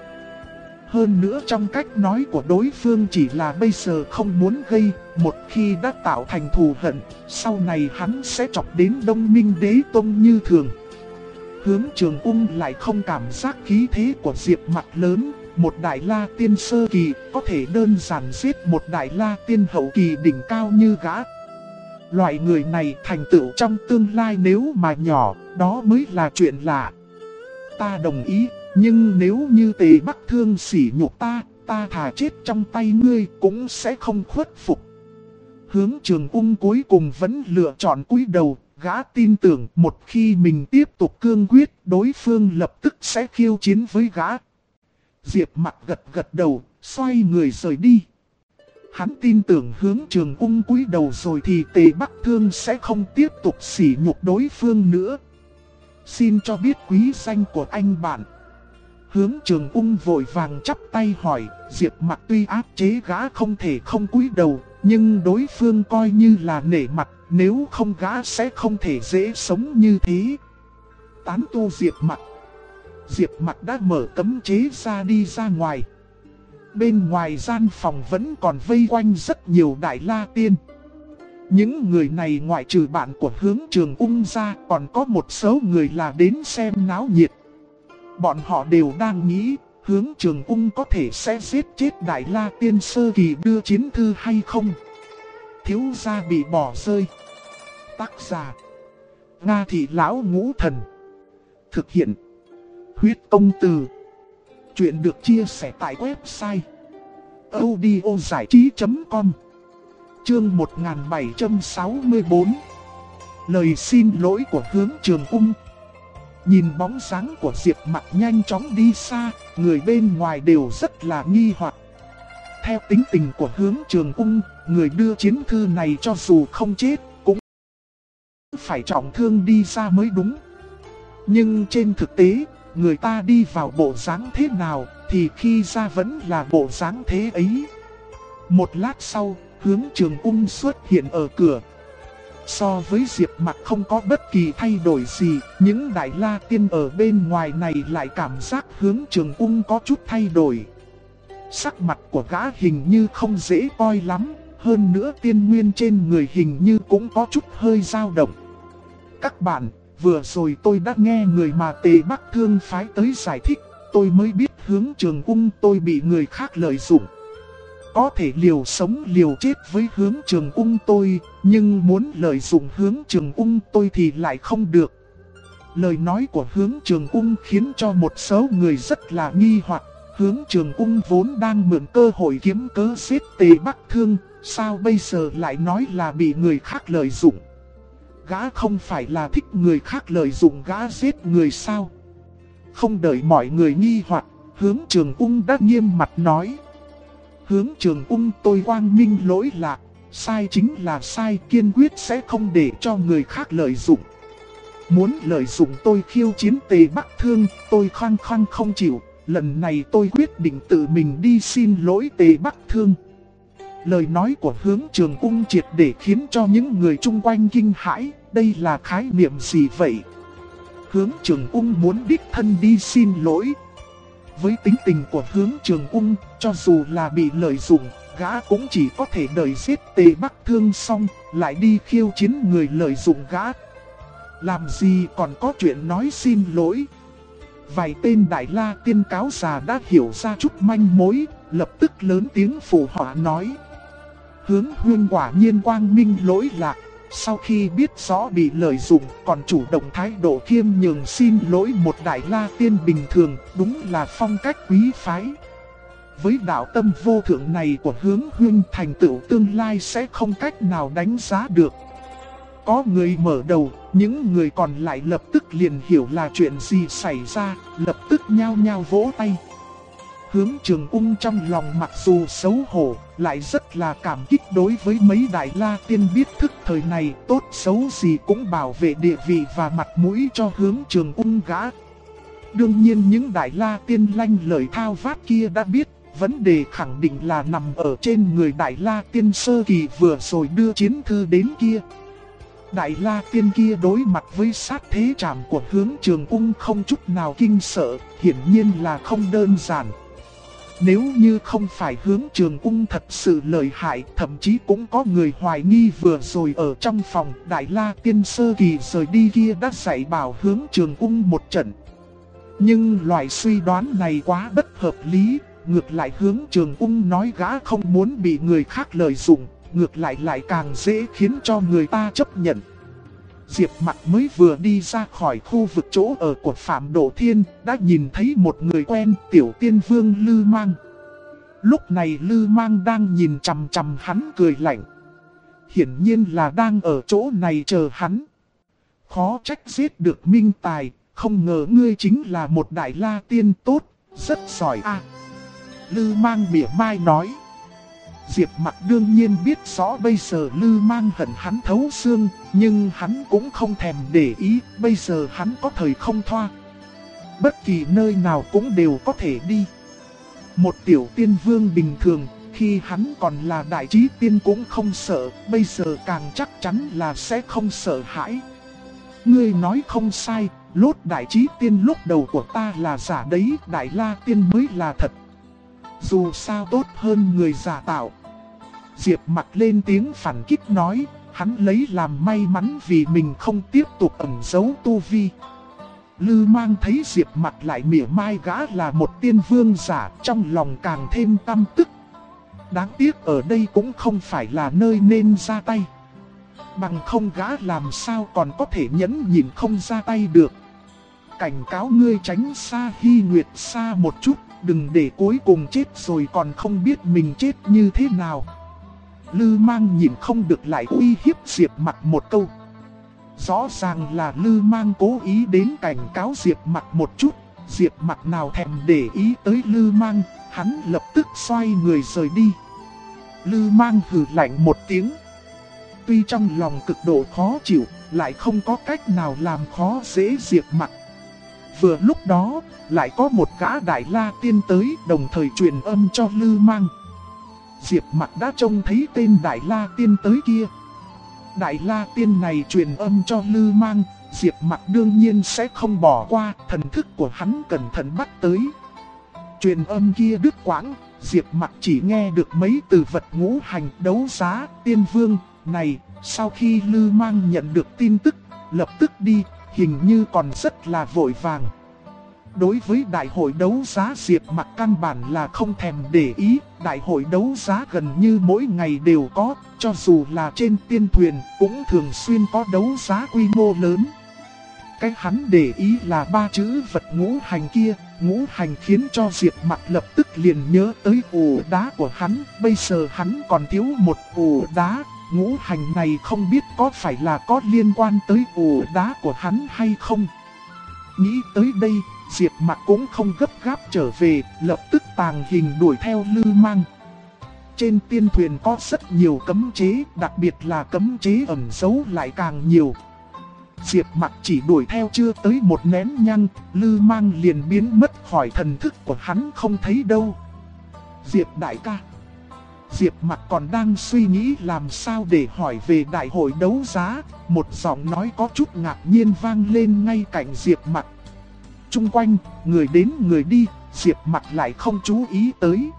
Speaker 1: Hơn nữa trong cách nói của đối phương chỉ là bây giờ không muốn gây, một khi đã tạo thành thù hận, sau này hắn sẽ chọc đến Đông Minh Đế Tông như thường. Hướng Trường Ung lại không cảm giác khí thế của Diệp Mặc lớn, một Đại La Tiên sơ kỳ có thể đơn giản giết một Đại La Tiên hậu kỳ đỉnh cao như gã. Loại người này thành tựu trong tương lai nếu mà nhỏ, đó mới là chuyện lạ. Ta đồng ý. Nhưng nếu như Tề Bắc Thương sỉ nhục ta, ta thà chết trong tay ngươi cũng sẽ không khuất phục. Hướng Trường Ung cuối cùng vẫn lựa chọn cúi đầu, gã tin tưởng một khi mình tiếp tục cương quyết, đối phương lập tức sẽ khiêu chiến với gã. Diệp Mặc gật đầu, xoay người rời đi. Hắn tin tưởng Hướng Trường Ung cúi đầu rồi thì Tề Bắc Thương sẽ không tiếp tục sỉ nhục đối phương nữa. Xin cho biết quý danh của anh bạn. Hướng Trường Ung vội vàng chắp tay hỏi. Diệp Mặc tuy áp chế gã không thể không cúi đầu, nhưng đối phương coi như là nể mặt, nếu không gã sẽ không thể dễ sống như thế. Tán tu Diệp Mặc. Diệp Mặc đã mở cấm chế ra đi ra ngoài. Bên ngoài gian phòng vẫn còn vây quanh rất nhiều Đại La Tiên. Những người này ngoại trừ bạn của Hướng Trường Ung ra, còn có một số người là đến xem náo nhiệt. Bọn họ đều đang nghĩ, Hướng Trường Ung có thể sẽ giết chết Đại La Tiên sơ kỳ đưa chiến thư hay không? Thiếu gia bị bỏ rơi. Tác giả: Nga Thị Lão Ngũ Thần. Thực hiện: Huyết công từ. Chuyện được chia sẻ tại website audiozảichí.com. Chương 1764. Lời xin lỗi của Hướng Trường Ung. Nhìn bóng dáng của Diệp Mặc nhanh chóng đi xa, người bên ngoài đều rất là nghi hoặc. Theo tính tình của Hướng Trường Ung, người đưa chiến thư này cho dù không chết, cũng phải trọng thương đi ra mới đúng. Nhưng trên thực tế, người ta đi vào bộ dáng thế nào, thì khi ra vẫn là bộ dáng thế ấy. Một lát sau, Hướng Trường Ung xuất hiện ở cửa. So với Diệp Mặc không có bất kỳ thay đổi gì, những Đại La Tiên ở bên ngoài này lại cảm giác Hướng Trường Ung có chút thay đổi. Sắc mặt của gã hình như không dễ coi lắm, hơn nữa tiên nguyên trên người hình như cũng có chút hơi dao động. Các bạn, vừa rồi tôi đã nghe người mà Tề Bắc Thương phái tới giải thích, tôi mới biết Hướng Trường Ung tôi bị người khác lợi dụng. Có thể liều sống liều chết với Hướng Trường Ung tôi, nhưng muốn lợi dụng Hướng Trường Ung tôi thì lại không được. Lời nói của Hướng Trường Ung khiến cho một số người rất là nghi hoặc. Hướng Trường Ung vốn đang mượn cơ hội kiếm cớ giết Tề Bắc Thương, sao bây giờ lại nói là bị người khác lợi dụng? Gã không phải là thích người khác lợi dụng gã giết người sao? Không đợi mọi người nghi hoặc, Hướng Trường Ung đã nghiêm mặt nói. Hướng Trường Ung tôi quang minh lỗi lạc, sai chính là sai, kiên quyết sẽ không để cho người khác lợi dụng. Muốn lợi dụng tôi khiêu chiến Tề Bắc Thương, tôi khăng khăng không chịu, lần này tôi quyết định tự mình đi xin lỗi Tề Bắc Thương. Lời nói của Hướng Trường Ung triệt để khiến cho những người chung quanh kinh hãi, đây là khái niệm gì vậy? Hướng Trường Ung muốn đích thân đi xin lỗi. Với tính tình của Hướng Trường Ung, cho dù là bị lợi dụng, gã cũng chỉ có thể đợi giết Tề Bắc Thương xong, lại đi khiêu chiến người lợi dụng gã. Làm gì còn có chuyện nói xin lỗi? Vài tên Đại La Tiên cáo già đã hiểu ra chút manh mối, lập tức lớn tiếng phụ họa nói. Hướng huynh quả nhiên quang minh lỗi lạc, sau khi biết rõ bị lợi dụng còn chủ động thái độ khiêm nhường xin lỗi một Đại La Tiên bình thường, đúng là phong cách quý phái. Với đạo tâm vô thượng này của Hướng huynh, thành tựu tương lai sẽ không cách nào đánh giá được. Có người mở đầu, những người còn lại lập tức liền hiểu là chuyện gì xảy ra, lập tức nhao nhao vỗ tay. Hướng Trường Ung trong lòng mặc dù xấu hổ, lại rất là cảm kích đối với mấy Đại La Tiên biết thức thời này, tốt xấu gì cũng bảo vệ địa vị và mặt mũi cho Hướng Trường Ung gã. Đương nhiên những Đại La Tiên lanh lời thao vát kia đã biết, vấn đề khẳng định là nằm ở trên người Đại La Tiên sơ kỳ vừa rồi đưa chiến thư đến kia. Đại La Tiên kia đối mặt với sát thế trảm của Hướng Trường Ung không chút nào kinh sợ, hiển nhiên là không đơn giản. Nếu như không phải Hướng Trường Ung thật sự lợi hại, thậm chí cũng có người hoài nghi vừa rồi ở trong phòng Đại La Tiên sơ kỳ rời đi kia đã dạy bảo Hướng Trường Ung một trận. Nhưng loại suy đoán này quá bất hợp lý, ngược lại Hướng Trường Ung nói gã không muốn bị người khác lợi dụng, ngược lại càng dễ khiến cho người ta chấp nhận. Diệp Mặc mới vừa đi ra khỏi khu vực chỗ ở của Phạm Độ Thiên, đã nhìn thấy một người quen, Tiểu Tiên Vương Lư Mang. Lúc này Lư Mang đang nhìn chằm chằm hắn cười lạnh. Hiển nhiên là đang ở chỗ này chờ hắn. Khó trách giết được Minh Tài, không ngờ ngươi chính là một Đại La Tiên tốt, rất giỏi a. Lư Mang mỉa mai nói. Diệp Mặc đương nhiên biết rõ bây giờ Lư Mang hận hắn thấu xương, nhưng hắn cũng không thèm để ý, bây giờ hắn có thời không thoa. Bất kỳ nơi nào cũng đều có thể đi. Một tiểu tiên vương bình thường, khi hắn còn là đại trí tiên cũng không sợ, bây giờ càng chắc chắn là sẽ không sợ hãi. Ngươi nói không sai, lốt đại trí tiên lúc đầu của ta là giả đấy, Đại La Tiên mới là thật. Dù sao tốt hơn người giả tạo. Diệp Mặc lên tiếng phản kích nói, hắn lấy làm may mắn vì mình không tiếp tục ẩn giấu tu vi. Lư Mang thấy Diệp Mặc lại mỉa mai gã là một tiên vương giả, trong lòng càng thêm căm tức. Đáng tiếc ở đây cũng không phải là nơi nên ra tay. Bằng không gã làm sao còn có thể nhẫn nhịn không ra tay được. cảnh cáo ngươi tránh xa Hy Nguyệt xa một chút, đừng để cuối cùng chết rồi còn không biết mình chết như thế nào. Lư Mang nhìn không được lại uy hiếp Diệp Mặc một câu. Rõ ràng là Lư Mang cố ý đến cảnh cáo Diệp Mặc một chút. Diệp Mặc nào thèm để ý tới Lư Mang, hắn lập tức xoay người rời đi. Lư Mang hừ lạnh một tiếng. Tuy trong lòng cực độ khó chịu, lại không có cách nào làm khó dễ Diệp Mặc. Vừa lúc đó, lại có một gã Đại La Tiên tới, đồng thời truyền âm cho Lư Mang. Diệp Mặc đã trông thấy tên Đại La Tiên tới kia. Đại La Tiên này truyền âm cho Lư Mang, Diệp Mặc đương nhiên sẽ không bỏ qua, thần thức của hắn cẩn thận bắt tới. Truyền âm kia đứt quãng, Diệp Mặc chỉ nghe được mấy từ vật ngũ hành đấu giá, tiên vương này. Sau khi Lư Mang nhận được tin tức, lập tức đi, hình như còn rất là vội vàng. Đối với đại hội đấu giá, Diệp Mặc căn bản là không thèm để ý. Đại hội đấu giá gần như mỗi ngày đều có, cho dù là trên tiên thuyền cũng thường xuyên có đấu giá quy mô lớn. Cái hắn để ý là ba chữ vật ngũ hành kia. Ngũ hành khiến cho Diệp Mặc lập tức liền nhớ tới ổ đá của hắn. Bây giờ hắn còn thiếu một ổ đá. Ngũ hành này không biết có phải là có liên quan tới ổ đá của hắn hay không. Nghĩ tới đây, Diệp Mặc cũng không gấp gáp trở về, lập tức tàng hình đuổi theo Lư Mang. Trên tiên thuyền có rất nhiều cấm chế, đặc biệt là cấm chế ẩn giấu lại càng nhiều. Diệp Mặc chỉ đuổi theo chưa tới một nén nhang, Lư Mang liền biến mất khỏi thần thức của hắn không thấy đâu. Diệp đại ca. Diệp Mặc còn đang suy nghĩ làm sao để hỏi về đại hội đấu giá, một giọng nói có chút ngạc nhiên vang lên ngay cạnh Diệp Mặc. Trung quanh, người đến người đi, Diệp Mặc lại không chú ý tới.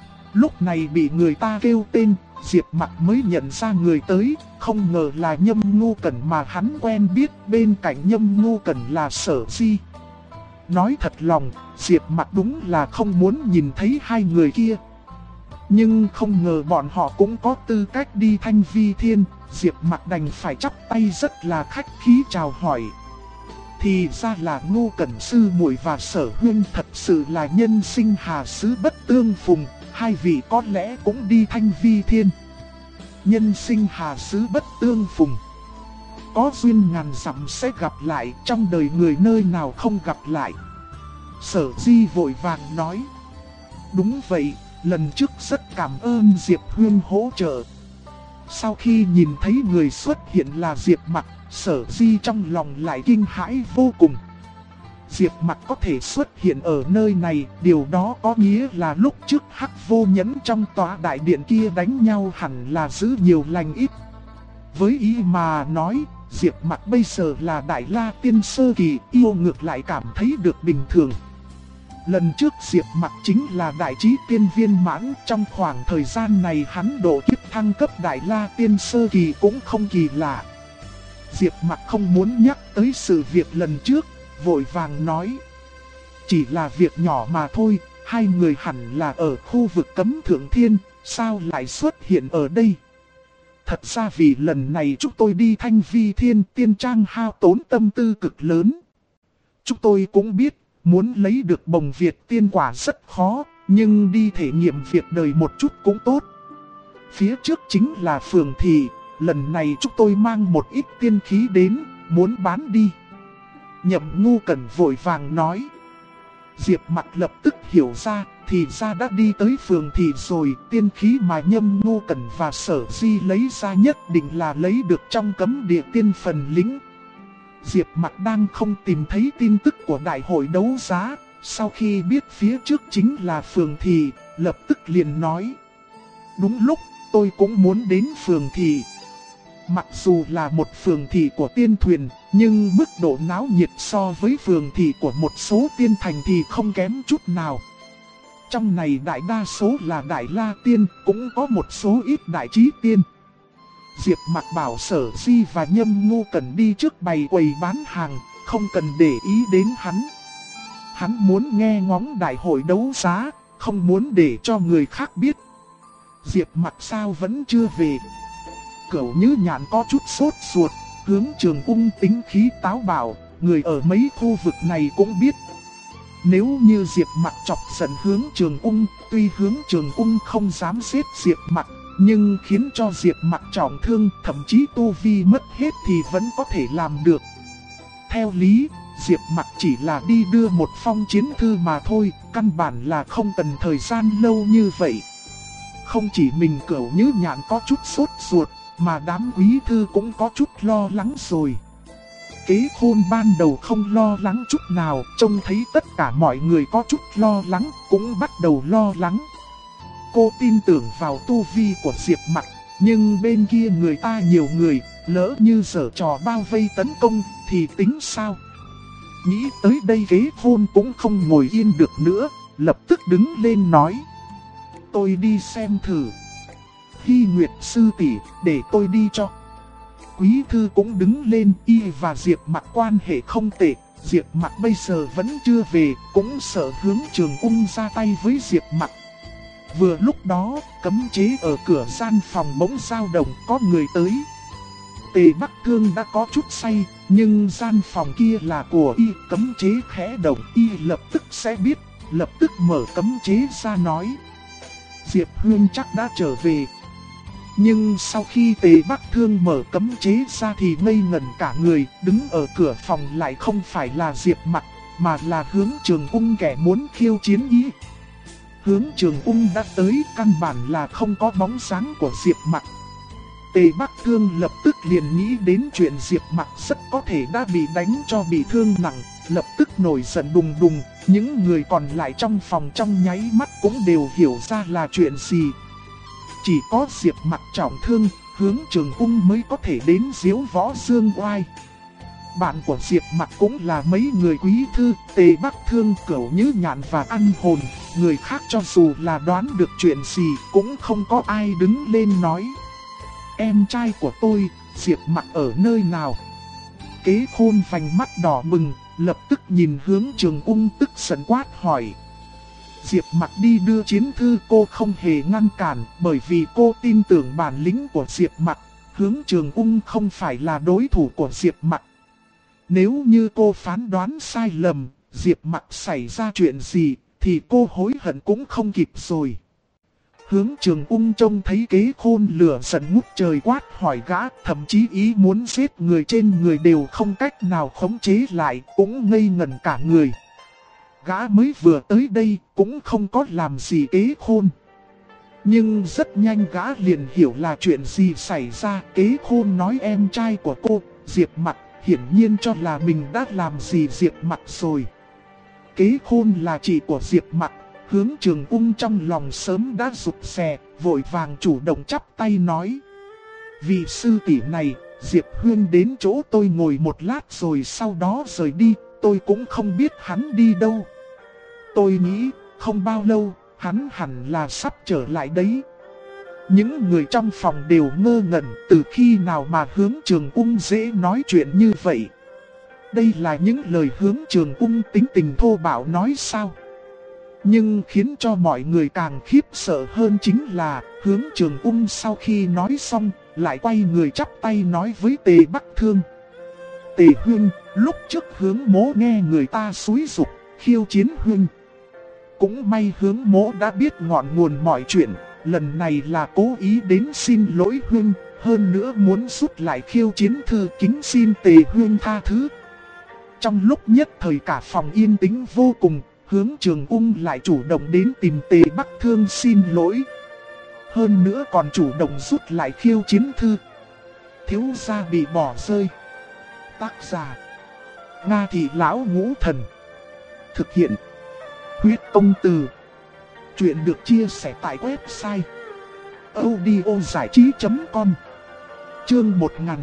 Speaker 1: Lúc này bị người ta kêu tên, Diệp Mặc mới nhận ra người tới, không ngờ là Nhâm Ngô Cẩn mà hắn quen biết, bên cạnh Nhâm Ngô Cẩn là Sở Di. Nói thật lòng, Diệp Mặc đúng là không muốn nhìn thấy hai người kia. Nhưng không ngờ bọn họ cũng có tư cách đi Thanh Vi Thiên, Diệp Mặc đành phải chắp tay rất là khách khí chào hỏi. Thì ra là Ngô Cẩn sư muội và Sở huynh thật sự là nhân sinh hà xứ bất tương phùng, hai vị có lẽ cũng đi Thanh Vi Thiên. Nhân sinh hà xứ bất tương phùng. Có duyên ngàn dặm sẽ gặp lại, trong đời người nơi nào không gặp lại. Sở Di vội vàng nói. Đúng vậy, lần trước rất cảm ơn Diệp huynh hỗ trợ. Sau khi nhìn thấy người xuất hiện là Diệp Mặc, Sở Di trong lòng lại kinh hãi vô cùng. Diệp Mặc có thể xuất hiện ở nơi này, điều đó có nghĩa là lúc trước Hắc Vô Nhẫn trong tòa đại điện kia đánh nhau hẳn là giữ nhiều lành ít. Với ý mà nói, Diệp Mặc bây giờ là Đại La Tiên sơ kỳ, yêu ngược lại cảm thấy được bình thường. Lần trước Diệp Mặc chính là đại trí tiên viên mãn, trong khoảng thời gian này hắn độ kiếp thăng cấp Đại La Tiên sơ kỳ cũng không kỳ lạ. Diệp Mặc không muốn nhắc tới sự việc lần trước, vội vàng nói. Chỉ là việc nhỏ mà thôi, hai người hẳn là ở khu vực cấm Thượng Thiên, sao lại xuất hiện ở đây? Thật ra vì lần này chúng tôi đi Thanh Vi Thiên Tiên Trang hao tốn tâm tư cực lớn. Chúng tôi cũng biết, muốn lấy được bồng Việt tiên quả rất khó, nhưng đi thể nghiệm việc đời một chút cũng tốt. Phía trước chính là phường thị, lần này chúng tôi mang một ít tiên khí đến, muốn bán đi. Nhậm Ngu Cẩn vội vàng nói. Diệp Mặc lập tức hiểu ra, thì ra đã đi tới phường thị rồi, tiên khí mà Nhâm Ngu Cẩn và Sở Di lấy ra nhất định là lấy được trong cấm địa tiên phần lính. Diệp Mặc đang không tìm thấy tin tức của đại hội đấu giá, sau khi biết phía trước chính là phường thị, lập tức liền nói. Đúng lúc, tôi cũng muốn đến phường thị. Mặc dù là một phường thị của tiên thuyền, nhưng mức độ náo nhiệt so với phường thị của một số tiên thành thì không kém chút nào. Trong này đại đa số là Đại La Tiên, cũng có một số ít Đại Trí Tiên. Diệp Mặc bảo Sở Di và Nhâm Ngu Cẩn đi trước bày quầy bán hàng, không cần để ý đến hắn. Hắn muốn nghe ngóng đại hội đấu giá, không muốn để cho người khác biết. Diệp Mặc sao vẫn chưa về? Cửu Nhữ Nhạn có chút sốt ruột, hướng Trường Ung tính khí táo bạo, người ở mấy khu vực này cũng biết. Nếu như Diệp Mặc chọc giận Hướng Trường Ung, tuy Hướng Trường Ung không dám giết Diệp Mặc, nhưng khiến cho Diệp Mặc trọng thương, thậm chí tu vi mất hết thì vẫn có thể làm được. Theo lý, Diệp Mặc chỉ là đi đưa một phong chiến thư mà thôi, căn bản là không cần thời gian lâu như vậy. Không chỉ mình Cửu Nhữ Nhạn có chút sốt ruột, mà đám quý thư cũng có chút lo lắng rồi. Kế Khôn ban đầu không lo lắng chút nào, trông thấy tất cả mọi người có chút lo lắng, cũng bắt đầu lo lắng. Cô tin tưởng vào tu vi của Diệp Mặc, nhưng bên kia người ta nhiều người, lỡ như giở trò bao vây tấn công thì tính sao? Nghĩ tới đây Kế Khôn cũng không ngồi yên được nữa, lập tức đứng lên nói: tôi đi xem thử. Hy Nguyệt sư tỷ, để tôi đi cho. Quý thư cũng đứng lên, y và Diệp Mặc quan hệ không tệ, Diệp Mặc bây giờ vẫn chưa về, cũng sợ Hướng Trường Ung ra tay với Diệp Mặc. Vừa lúc đó, cấm chế ở cửa gian phòng bỗng dao động, có người tới. Tề Bắc Thương đã có chút say, nhưng gian phòng kia là của y, cấm chế khẽ động, y lập tức sẽ biết, lập tức mở cấm chế ra nói: Diệp Huyên chắc đã trở về. Nhưng sau khi Tề Bắc Thương mở cấm chế ra thì ngây ngẩn cả người, đứng ở cửa phòng lại không phải là Diệp Mặc, mà là Hướng Trường Ung, kẻ muốn khiêu chiến y. Hướng Trường Ung đã tới, căn bản là không có bóng dáng của Diệp Mặc. Tề Bắc Thương lập tức liền nghĩ đến chuyện Diệp Mặc rất có thể đã bị đánh cho bị thương nặng, lập tức nổi giận đùng đùng. Những người còn lại trong phòng trong nháy mắt cũng đều hiểu ra là chuyện gì. Chỉ có Diệp Mặc trọng thương, Hướng Trường Ung mới có thể đến diếu võ dương oai. Bạn của Diệp Mặc cũng là mấy người quý thư, Tề Bắc Thương, Cửu Nhữ Nhạn và Ăn Hồn. Người khác cho dù là đoán được chuyện gì cũng không có ai đứng lên nói: em trai của tôi, Diệp Mặc ở nơi nào? Kế Khôn vành mắt đỏ bừng, lập tức nhìn Hướng Trường Ung tức giận quát hỏi. Diệp Mặc đi đưa chiến thư, cô không hề ngăn cản, bởi vì cô tin tưởng bản lĩnh của Diệp Mặc. Hướng Trường Ung không phải là đối thủ của Diệp Mặc. Nếu như cô phán đoán sai lầm, Diệp Mặc xảy ra chuyện gì, thì cô hối hận cũng không kịp rồi. Hướng Trường Ung trông thấy Kế Khôn lửa giận ngút trời quát hỏi gã, thậm chí ý muốn giết người trên người đều không cách nào khống chế lại, cũng ngây ngẩn cả người. Gã mới vừa tới đây cũng không có làm gì Kế Khôn. Nhưng rất nhanh gã liền hiểu là chuyện gì xảy ra. Kế Khôn nói em trai của cô, Diệp Mặc, hiển nhiên cho là mình đã làm gì Diệp Mặc rồi. Kế Khôn là chị của Diệp Mặc. Hướng Trường Ung trong lòng sớm đã rụt rè, vội vàng chủ động chắp tay nói: vị sư tỷ này, Diệp Huyên đến chỗ tôi ngồi một lát rồi sau đó rời đi, tôi cũng không biết hắn đi đâu. Tôi nghĩ, không bao lâu, hắn hẳn là sắp trở lại đấy. Những người trong phòng đều ngơ ngẩn, từ khi nào mà Hướng Trường Ung dễ nói chuyện như vậy. Đây là những lời Hướng Trường Ung tính tình thô bạo nói sao? Nhưng khiến cho mọi người càng khiếp sợ hơn chính là Hướng Trường Ung sau khi nói xong lại quay người chắp tay nói với Tề Bắc Thương: Tề Huynh, lúc trước Hướng Mỗ nghe người ta xúi giục khiêu chiến Huynh. Cũng may Hướng Mỗ đã biết ngọn nguồn mọi chuyện, lần này là cố ý đến xin lỗi Huynh, hơn nữa muốn rút lại khiêu chiến thư, kính xin Tề Huynh tha thứ. Trong lúc nhất thời cả phòng yên tĩnh vô cùng, Hướng Trường Ung lại chủ động đến tìm Tề Bắc Thương xin lỗi. Hơn nữa còn chủ động rút lại khiêu chiến thư. Thiếu gia bị bỏ rơi. Tác giả: Nga Thị Lão Ngũ Thần. Thực hiện: Huyết Công Từ. Chuyện được chia sẻ tại website audiozảichí.com. Chương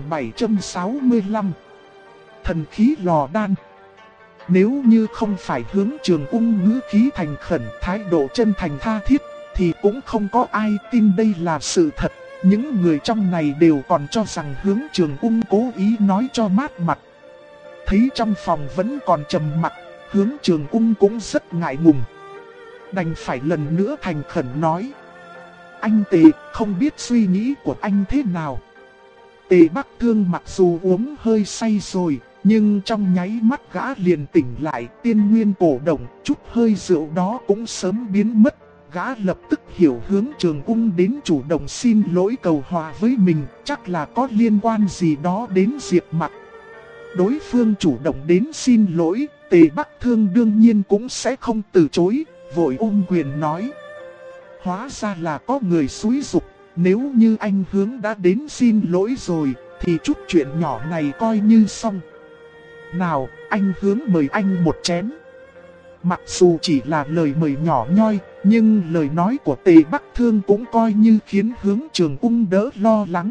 Speaker 1: 1765. Thần khí lò đan. Nếu như không phải Hướng Trường Ung ngữ khí thành khẩn, thái độ chân thành tha thiết, thì cũng không có ai tin đây là sự thật. Những người trong này đều còn cho rằng Hướng Trường Ung cố ý nói cho mát mặt. Thấy trong phòng vẫn còn trầm mặc, Hướng Trường Ung cũng rất ngại ngùng. Đành phải lần nữa thành khẩn nói: anh Tề, không biết suy nghĩ của anh thế nào? Tề Bắc Thương mặc dù uống hơi say rồi, Nhưng trong nháy mắt gã liền tỉnh lại, tiên nguyên cổ động, chút hơi rượu đó cũng sớm biến mất. Gã lập tức hiểu Hướng Trường Ung đến chủ động xin lỗi cầu hòa với mình, chắc là có liên quan gì đó đến Diệp Mặc. Đối phương chủ động đến xin lỗi, Tề Bắc Thương đương nhiên cũng sẽ không từ chối, vội ôm quyền nói. Hóa ra là có người xúi giục, nếu như anh Hướng đã đến xin lỗi rồi, thì chút chuyện nhỏ này coi như xong. Nào, anh Hướng mời anh một chén. Mặc dù chỉ là lời mời nhỏ nhoi, nhưng lời nói của Tề Bắc Thương cũng coi như khiến Hướng Trường Ung đỡ lo lắng.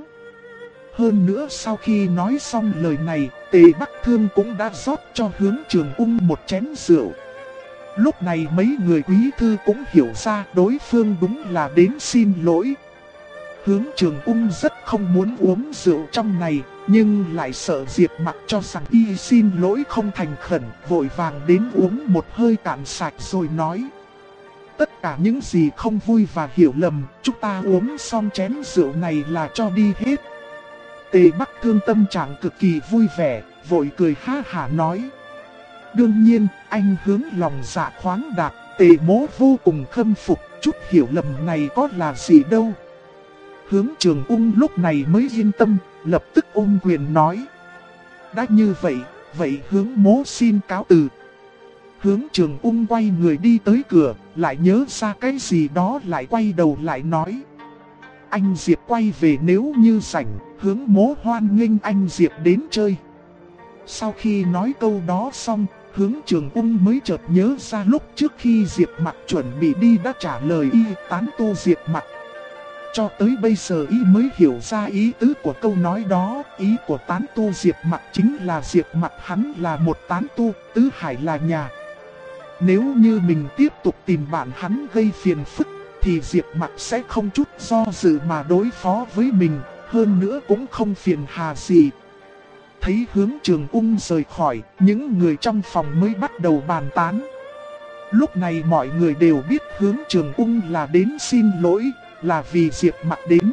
Speaker 1: Hơn nữa sau khi nói xong lời này, Tề Bắc Thương cũng đã rót cho Hướng Trường Ung một chén rượu. Lúc này mấy người quý thư cũng hiểu ra đối phương đúng là đến xin lỗi. Hướng Trường Ung rất không muốn uống rượu trong này, nhưng lại sợ Diệp Mặc cho rằng y xin lỗi không thành khẩn, vội vàng đến uống một hơi cạn sạch rồi nói. Tất cả những gì không vui và hiểu lầm, chúng ta uống xong chén rượu này là cho đi hết. Tề Bắc Thương tâm trạng cực kỳ vui vẻ, vội cười ha hả nói. Đương nhiên, anh Hướng lòng dạ khoáng đạt, Tề mỗ vô cùng khâm phục, chút hiểu lầm này có là gì đâu. Hướng Trường Ung lúc này mới yên tâm, lập tức ôm quyền nói. Đã như vậy, vậy Hướng mỗ xin cáo từ. Hướng Trường Ung quay người đi tới cửa, lại nhớ ra cái gì đó lại quay đầu lại nói. Anh Diệp quay về nếu như rảnh, Hướng mỗ hoan nghênh anh Diệp đến chơi. Sau khi nói câu đó xong, Hướng Trường Ung mới chợt nhớ ra lúc trước khi Diệp Mặc chuẩn bị đi đã trả lời y tán tu Diệp Mặc. Cho tới bây giờ y mới hiểu ra ý tứ của câu nói đó, ý của tán tu Diệp Mặc chính là Diệp Mặc hắn là một tán tu, tứ hải là nhà. Nếu như mình tiếp tục tìm bạn hắn gây phiền phức, thì Diệp Mặc sẽ không chút do dự mà đối phó với mình, hơn nữa cũng không phiền hà gì. Thấy Hướng Trường Ung rời khỏi, những người trong phòng mới bắt đầu bàn tán. Lúc này mọi người đều biết Hướng Trường Ung là đến xin lỗi, là vì Diệp Mặc đến.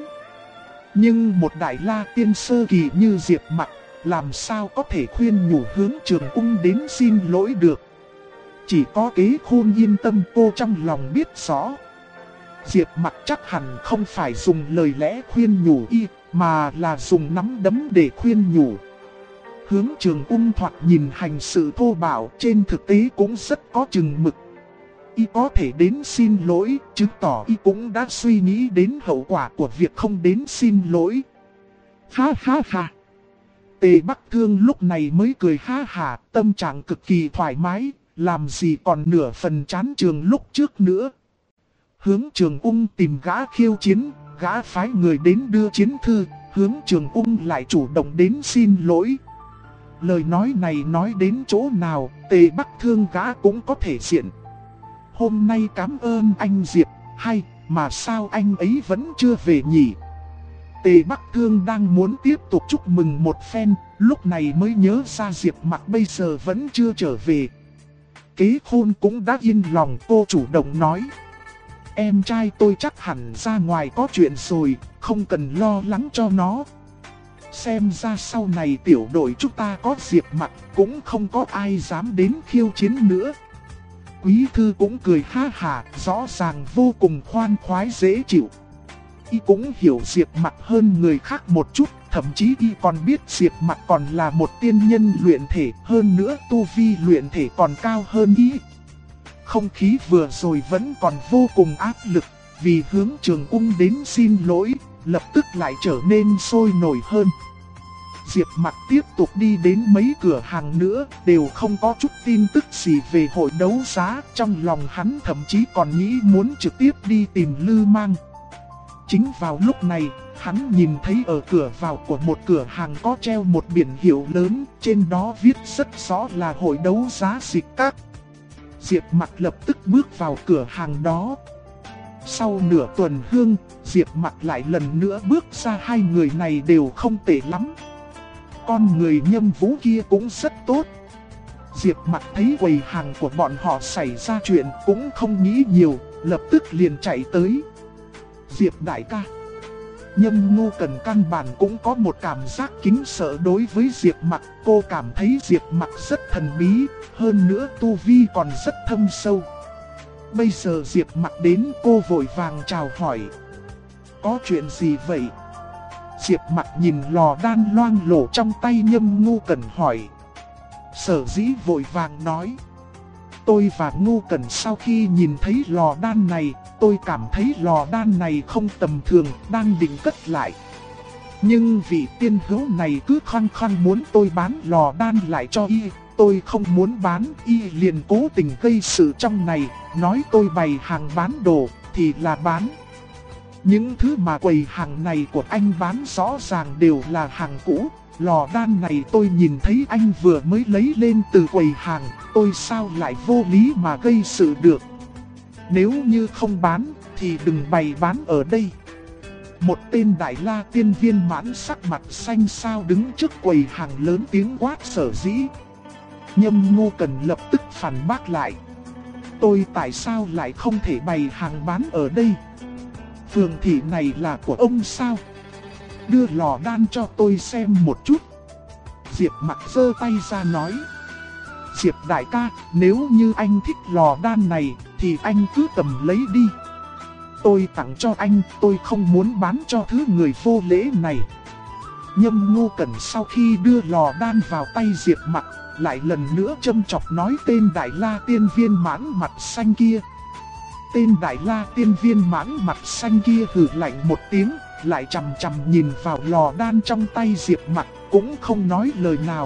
Speaker 1: Nhưng một đại la tiên sơ kỳ như Diệp Mặc, làm sao có thể khuyên nhủ Hướng Trường Ung đến xin lỗi được. Chỉ có Kế Khôn yên tâm, cô trong lòng biết rõ. Diệp Mặc chắc hẳn không phải dùng lời lẽ khuyên nhủ y, mà là dùng nắm đấm để khuyên nhủ. Hướng Trường Ung thoạt nhìn hành sự thô bạo, trên thực tế cũng rất có chừng mực. Y có thể đến xin lỗi, chứng tỏ y cũng đã suy nghĩ đến hậu quả của việc không đến xin lỗi. Ha ha ha. Tề Bắc Thương lúc này mới cười ha hả, tâm trạng cực kỳ thoải mái, làm gì còn nửa phần chán trường lúc trước nữa. Hướng Trường Ung tìm gã khiêu chiến, gã phái người đến đưa chiến thư, Hướng Trường Ung lại chủ động đến xin lỗi. Lời nói này nói đến chỗ nào, Tề Bắc Thương gã cũng có thể diện. Hôm nay cảm ơn anh Diệp, hay mà sao anh ấy vẫn chưa về nhỉ? Tề Bắc Thương đang muốn tiếp tục chúc mừng một phen, lúc này mới nhớ ra Diệp Mặc bây giờ vẫn chưa trở về. Kế Khôn cũng đã yên lòng, cô chủ động nói. Em trai tôi chắc hẳn ra ngoài có chuyện rồi, không cần lo lắng cho nó. Xem ra sau này tiểu đội chúng ta có Diệp Mặc, cũng không có ai dám đến khiêu chiến nữa. Quý thư cũng cười ha hả, rõ ràng vô cùng khoan khoái dễ chịu. Y cũng hiểu Diệp Mặc hơn người khác một chút, thậm chí y còn biết Diệp Mặc còn là một tiên nhân luyện thể, hơn nữa tu vi luyện thể còn cao hơn y. Không khí vừa rồi vẫn còn vô cùng áp lực, vì Hướng Trường Ung đến xin lỗi, lập tức lại trở nên sôi nổi hơn. Diệp Mặc tiếp tục đi đến mấy cửa hàng nữa, đều không có chút tin tức gì về hội đấu giá. Trong lòng hắn thậm chí còn nghĩ muốn trực tiếp đi tìm Lư Mang. Chính vào lúc này, hắn nhìn thấy ở cửa vào của một cửa hàng có treo một biển hiệu lớn, trên đó viết rất rõ là hội đấu giá Dịch Các. Diệp Mặc lập tức bước vào cửa hàng đó. Sau nửa tuần hương, Diệp Mặc lại lần nữa bước ra, hai người này đều không tệ lắm. Con người Nhâm Vũ kia cũng rất tốt. Diệp Mặc thấy quầy hàng của bọn họ xảy ra chuyện cũng không nghĩ nhiều, lập tức liền chạy tới. Diệp đại ca, Nhâm Ngu Cần căn bản cũng có một cảm giác kính sợ đối với Diệp Mặc. Cô cảm thấy Diệp Mặc rất thần bí, hơn nữa tu vi còn rất thâm sâu. Bây giờ Diệp Mặc đến, cô vội vàng chào hỏi. Có chuyện gì vậy? Diệp Mặc nhìn lò đan loang lổ trong tay Nhâm Ngu Cần hỏi. Sở dĩ vội vàng nói. Tôi và Ngu Cần sau khi nhìn thấy lò đan này, tôi cảm thấy lò đan này không tầm thường, đang định cất lại. Nhưng vị tiên hữu này cứ khăng khăng muốn tôi bán lò đan lại cho y. Tôi không muốn bán, y liền cố tình gây sự trong này, nói tôi bày hàng bán đồ, thì là bán. Những thứ mà quầy hàng này của anh bán rõ ràng đều là hàng cũ. Lò đan này tôi nhìn thấy anh vừa mới lấy lên từ quầy hàng, tôi sao lại vô lý mà gây sự được. Nếu như không bán, thì đừng bày bán ở đây. Một tên Đại La Tiên viên mãn sắc mặt xanh xao đứng trước quầy hàng lớn tiếng quát Sở Dĩ. Nhâm Ngu Cần lập tức phản bác lại. Tôi tại sao lại không thể bày hàng bán ở đây? Phường thị này là của ông sao? Đưa lò đan cho tôi xem một chút. Diệp Mặc giơ tay ra nói. Diệp đại ca, nếu như anh thích lò đan này, thì anh cứ cầm lấy đi. Tôi tặng cho anh, tôi không muốn bán cho thứ người vô lễ này. Nhâm Ngu Cần sau khi đưa lò đan vào tay Diệp Mặc, lại lần nữa châm chọc nói tên Đại La Tiên viên mãn mặt xanh kia. Tên Đại La Tiên viên mãn mặt xanh kia hừ lạnh một tiếng, lại chằm chằm nhìn vào lò đan trong tay Diệp Mặc, cũng không nói lời nào.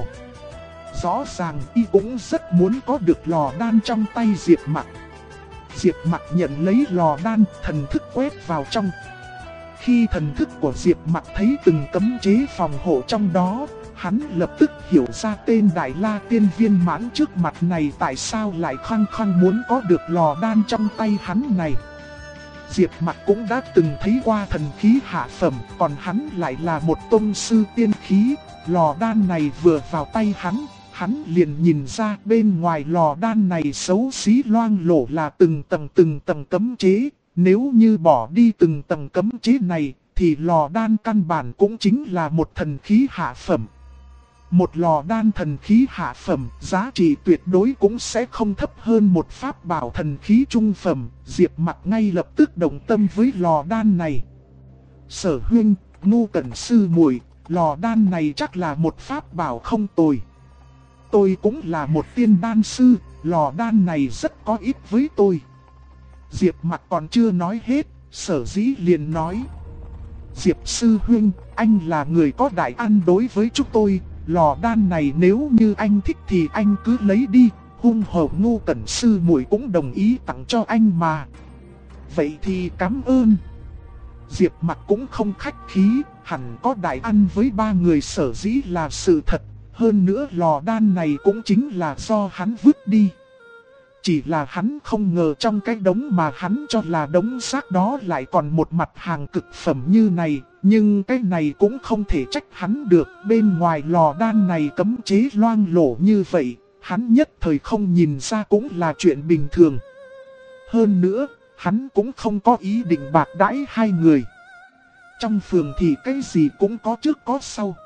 Speaker 1: Rõ ràng y cũng rất muốn có được lò đan trong tay Diệp Mặc. Diệp Mặc nhận lấy lò đan, thần thức quét vào trong. Khi thần thức của Diệp Mặc thấy từng cấm chế phòng hộ trong đó, hắn lập tức hiểu ra tên Đại La Tiên viên mãn trước mặt này tại sao lại khăng khăng muốn có được lò đan trong tay hắn này. Diệp Mặc cũng đã từng thấy qua thần khí hạ phẩm, còn hắn lại là một tông sư tiên khí. Lò đan này vừa vào tay hắn liền nhìn ra bên ngoài lò đan này xấu xí loang lổ là từng tầng cấm chế. Nếu như bỏ đi từng tầng cấm chế này, thì lò đan căn bản cũng chính là một thần khí hạ phẩm. Một lò đan thần khí hạ phẩm, giá trị tuyệt đối cũng sẽ không thấp hơn một pháp bảo thần khí trung phẩm. Diệp Mặc ngay lập tức động tâm với lò đan này. Sở huynh, Ngu Cần sư muội, lò đan này chắc là một pháp bảo không tồi. Tôi cũng là một tiên đan sư, lò đan này rất có ích với tôi. Diệp Mặc còn chưa nói hết, Sở Dĩ liền nói. Diệp sư huynh, anh là người có đại ăn đối với chúng tôi. Lò đan này nếu như anh thích thì anh cứ lấy đi. Hung hậu Ngu Cần sư muội cũng đồng ý tặng cho anh mà. Vậy thì cảm ơn. Diệp Mặc cũng không khách khí, hẳn có đại ăn với ba người Sở Dĩ là sự thật. Hơn nữa lò đan này cũng chính là do hắn vứt đi. Chỉ là hắn không ngờ trong cái đống mà hắn cho là đống xác đó lại còn một mặt hàng cực phẩm như này. Nhưng cái này cũng không thể trách hắn được. Bên ngoài lò đan này cấm chế loang lổ như vậy, hắn nhất thời không nhìn ra cũng là chuyện bình thường. Hơn nữa, hắn cũng không có ý định bạc đãi hai người. Trong phường thì cái gì cũng có trước có sau.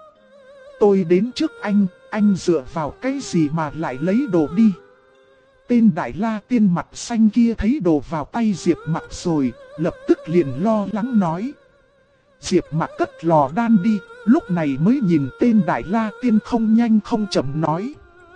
Speaker 1: Tôi đến trước anh dựa vào cái gì mà lại lấy đồ đi? Tên Đại La Tiên mặt xanh kia thấy đồ vào tay Diệp Mặc rồi, lập tức liền lo lắng nói. Diệp Mặc cất lò đan đi, lúc này mới nhìn tên Đại La Tiên không nhanh không chậm nói.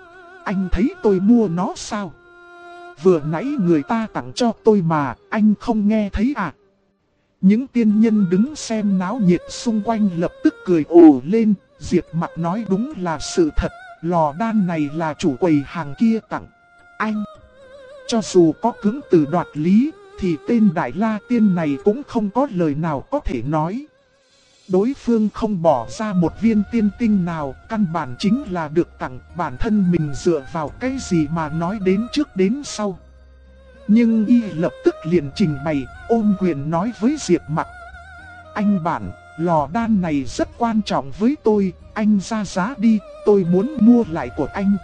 Speaker 1: Anh thấy tôi mua nó sao? Vừa nãy người ta tặng cho tôi mà, anh không nghe thấy à? Những tiên nhân đứng xem náo nhiệt xung quanh lập tức cười ồ lên. Diệp Mặc nói đúng là sự thật, lò đan này là chủ quầy hàng kia tặng anh. Cho dù có cưỡng từ đoạt lý, thì tên Đại La Tiên này cũng không có lời nào có thể nói. Đối phương không bỏ ra một viên tiên tinh nào, căn bản chính là được tặng, bản thân mình dựa vào cái gì mà nói đến trước đến sau. Nhưng y lập tức liền trình bày, ôm quyền nói với Diệp Mặc. Anh bạn, lò đan này rất quan trọng với tôi, anh ra giá đi, tôi muốn mua lại của anh.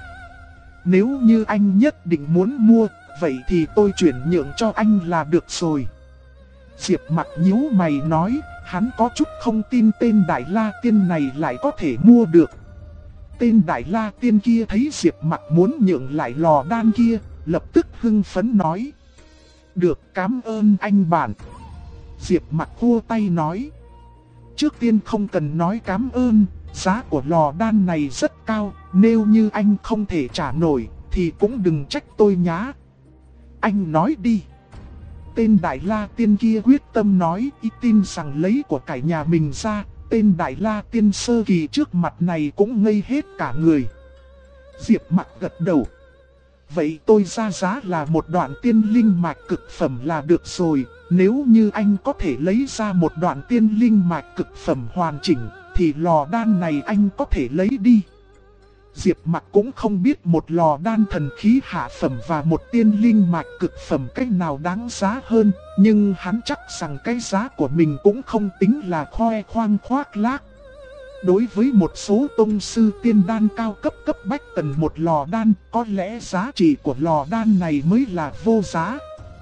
Speaker 1: Nếu như anh nhất định muốn mua, vậy thì tôi chuyển nhượng cho anh là được rồi. Diệp Mặc nhíu mày nói, Hắn có chút không tin tên Đại La Tiên này lại có thể mua được. Tên Đại La Tiên kia thấy Diệp Mặc muốn nhượng lại lò đan kia, lập tức hưng phấn nói. Được, cảm ơn anh bạn. Diệp Mặc khua tay nói. Trước tiên không cần nói cảm ơn, giá của lò đan này rất cao, nếu như anh không thể trả nổi thì cũng đừng trách tôi nhá. Anh nói đi. Tên Đại La Tiên kia quyết tâm nói, y tin rằng lấy của cải nhà mình ra. Tên Đại La Tiên sơ kỳ trước mặt này cũng ngây hết cả người. Diệp Mặc gật đầu. Vậy tôi ra giá là một đoạn tiên linh mạch cực phẩm là được rồi. Nếu như anh có thể lấy ra một đoạn tiên linh mạch cực phẩm hoàn chỉnh thì lò đan này anh có thể lấy đi. Diệp Mặc cũng không biết một lò đan thần khí hạ phẩm và một tiên linh mạch cực phẩm cách nào đáng giá hơn, nhưng hắn chắc rằng cái giá của mình cũng không tính là khoe khoang khoác lác. Đối với một số tông sư tiên đan cao cấp cấp bách cần một lò đan, có lẽ giá trị của lò đan này mới là vô giá.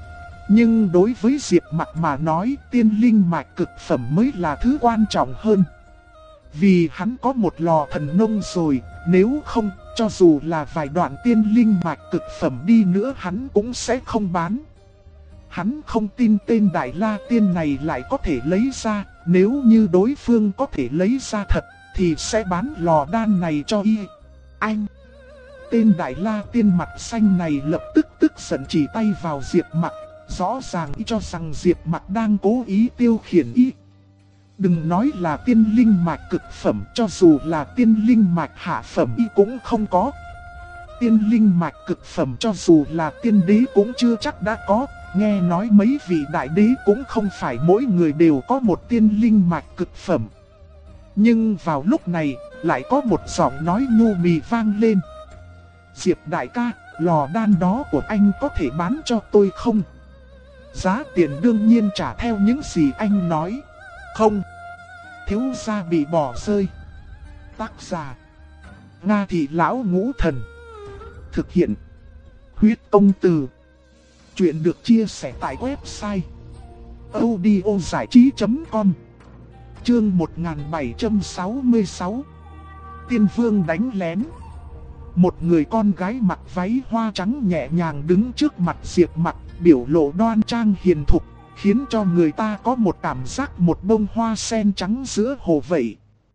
Speaker 1: Nhưng đối với Diệp Mặc mà nói, tiên linh mạch cực phẩm mới là thứ quan trọng hơn. Vì hắn có một lò thần nông rồi, nếu không, cho dù là vài đoạn tiên linh mạch cực phẩm đi nữa hắn cũng sẽ không bán. Hắn không tin tên Đại La Tiên này lại có thể lấy ra, nếu như đối phương có thể lấy ra thật, thì sẽ bán lò đan này cho y. Anh! Tên Đại La Tiên mặt xanh này lập tức tức giận chỉ tay vào Diệp Mặc, rõ ràng y cho rằng Diệp Mặc đang cố ý tiêu khiển y. Đừng nói là tiên linh mạch cực phẩm, cho dù là tiên linh mạch hạ phẩm y cũng không có. Tiên linh mạch cực phẩm cho dù là tiên đế cũng chưa chắc đã có, nghe nói mấy vị đại đế cũng không phải mỗi người đều có một tiên linh mạch cực phẩm. Nhưng vào lúc này, lại có một giọng nói nhu mì vang lên. Diệp đại ca, lò đan đó của anh có thể bán cho tôi không? Giá tiền đương nhiên trả theo những gì anh nói. Không. Thiếu gia bị bỏ rơi. Tác giả Nga Thị Lão Ngũ Thần. Thực hiện Huyết Công Từ. Chuyện được chia sẻ tại website audiozảichí.com. Chương 1766. Tiên Vương đánh lén. Một người con gái mặc váy hoa trắng nhẹ nhàng đứng trước mặt Diệp Mặc, biểu lộ đoan trang hiền thục, khiến cho người ta có một cảm giác một bông hoa sen trắng giữa hồ vậy.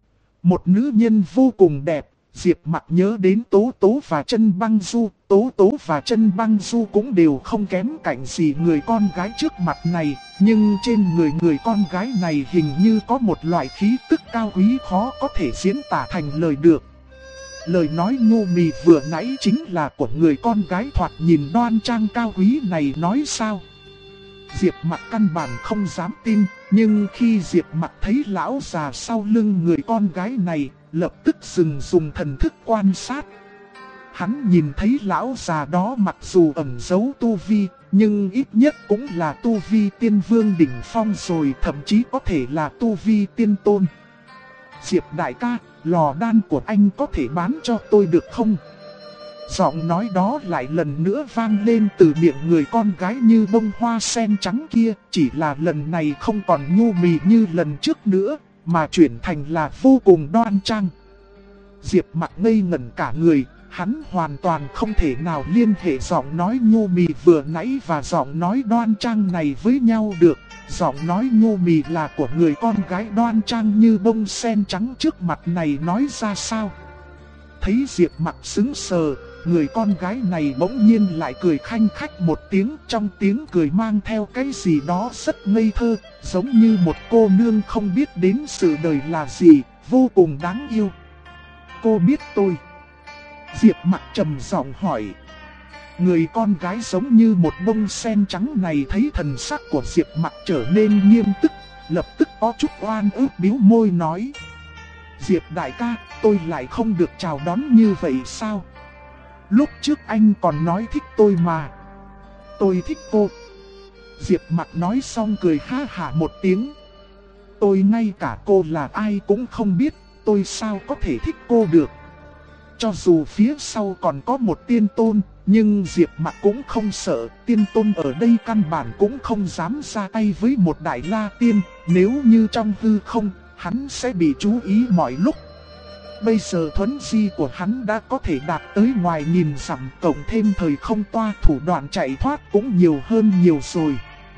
Speaker 1: Một nữ nhân vô cùng đẹp, Diệp Mặc nhớ đến Tố Tố và Chân Băng Du. Tố Tố và Chân Băng Du cũng đều không kém cạnh gì người con gái trước mặt này, nhưng trên người con gái này hình như có một loại khí tức cao quý khó có thể diễn tả thành lời được. Lời nói nhu mì vừa nãy chính là của người con gái thoạt nhìn đoan trang cao quý này nói sao? Diệp Mặc căn bản không dám tin, nhưng khi Diệp Mặc thấy lão già sau lưng người con gái này, lập tức dùng thần thức quan sát. Hắn nhìn thấy lão già đó mặc dù ẩn giấu tu vi, nhưng ít nhất cũng là tu vi tiên vương đỉnh phong rồi, thậm chí có thể là tu vi tiên tôn. Diệp đại ca, lò đan của anh có thể bán cho tôi được không? Giọng nói đó lại lần nữa vang lên từ miệng người con gái như bông hoa sen trắng kia, chỉ là lần này không còn nhu mì như lần trước nữa, mà chuyển thành là vô cùng đoan trang. Diệp Mặc ngây ngẩn cả người, hắn hoàn toàn không thể nào liên hệ giọng nói nhu mì vừa nãy và giọng nói đoan trang này với nhau được. Giọng nói nhu mì là của người con gái đoan trang như bông sen trắng trước mặt này nói ra sao? Thấy Diệp Mặc sững sờ, người con gái này bỗng nhiên lại cười khanh khách một tiếng, trong tiếng cười mang theo cái gì đó rất ngây thơ, giống như một cô nương không biết đến sự đời là gì, vô cùng đáng yêu. Cô biết tôi? Diệp Mặc trầm giọng hỏi. Người con gái giống như một bông sen trắng này thấy thần sắc của Diệp Mặc trở nên nghiêm túc, lập tức có chút oan ức bĩu môi nói. Diệp đại ca, tôi lại không được chào đón như vậy sao? Lúc trước anh còn nói thích tôi mà. Tôi thích cô. Diệp Mặc nói xong cười ha hả một tiếng. Tôi ngay cả cô là ai cũng không biết, tôi sao có thể thích cô được? Cho dù phía sau còn có một tiên tôn, nhưng Diệp Mặc cũng không sợ, tiên tôn ở đây căn bản cũng không dám ra tay với một Đại La Tiên, nếu như trong hư không, hắn sẽ bị chú ý mọi lúc. Bây giờ thuấn di của hắn đã có thể đạt tới ngoài nghìn dặm, cộng thêm thời không toa, thủ đoạn chạy thoát cũng nhiều hơn nhiều rồi.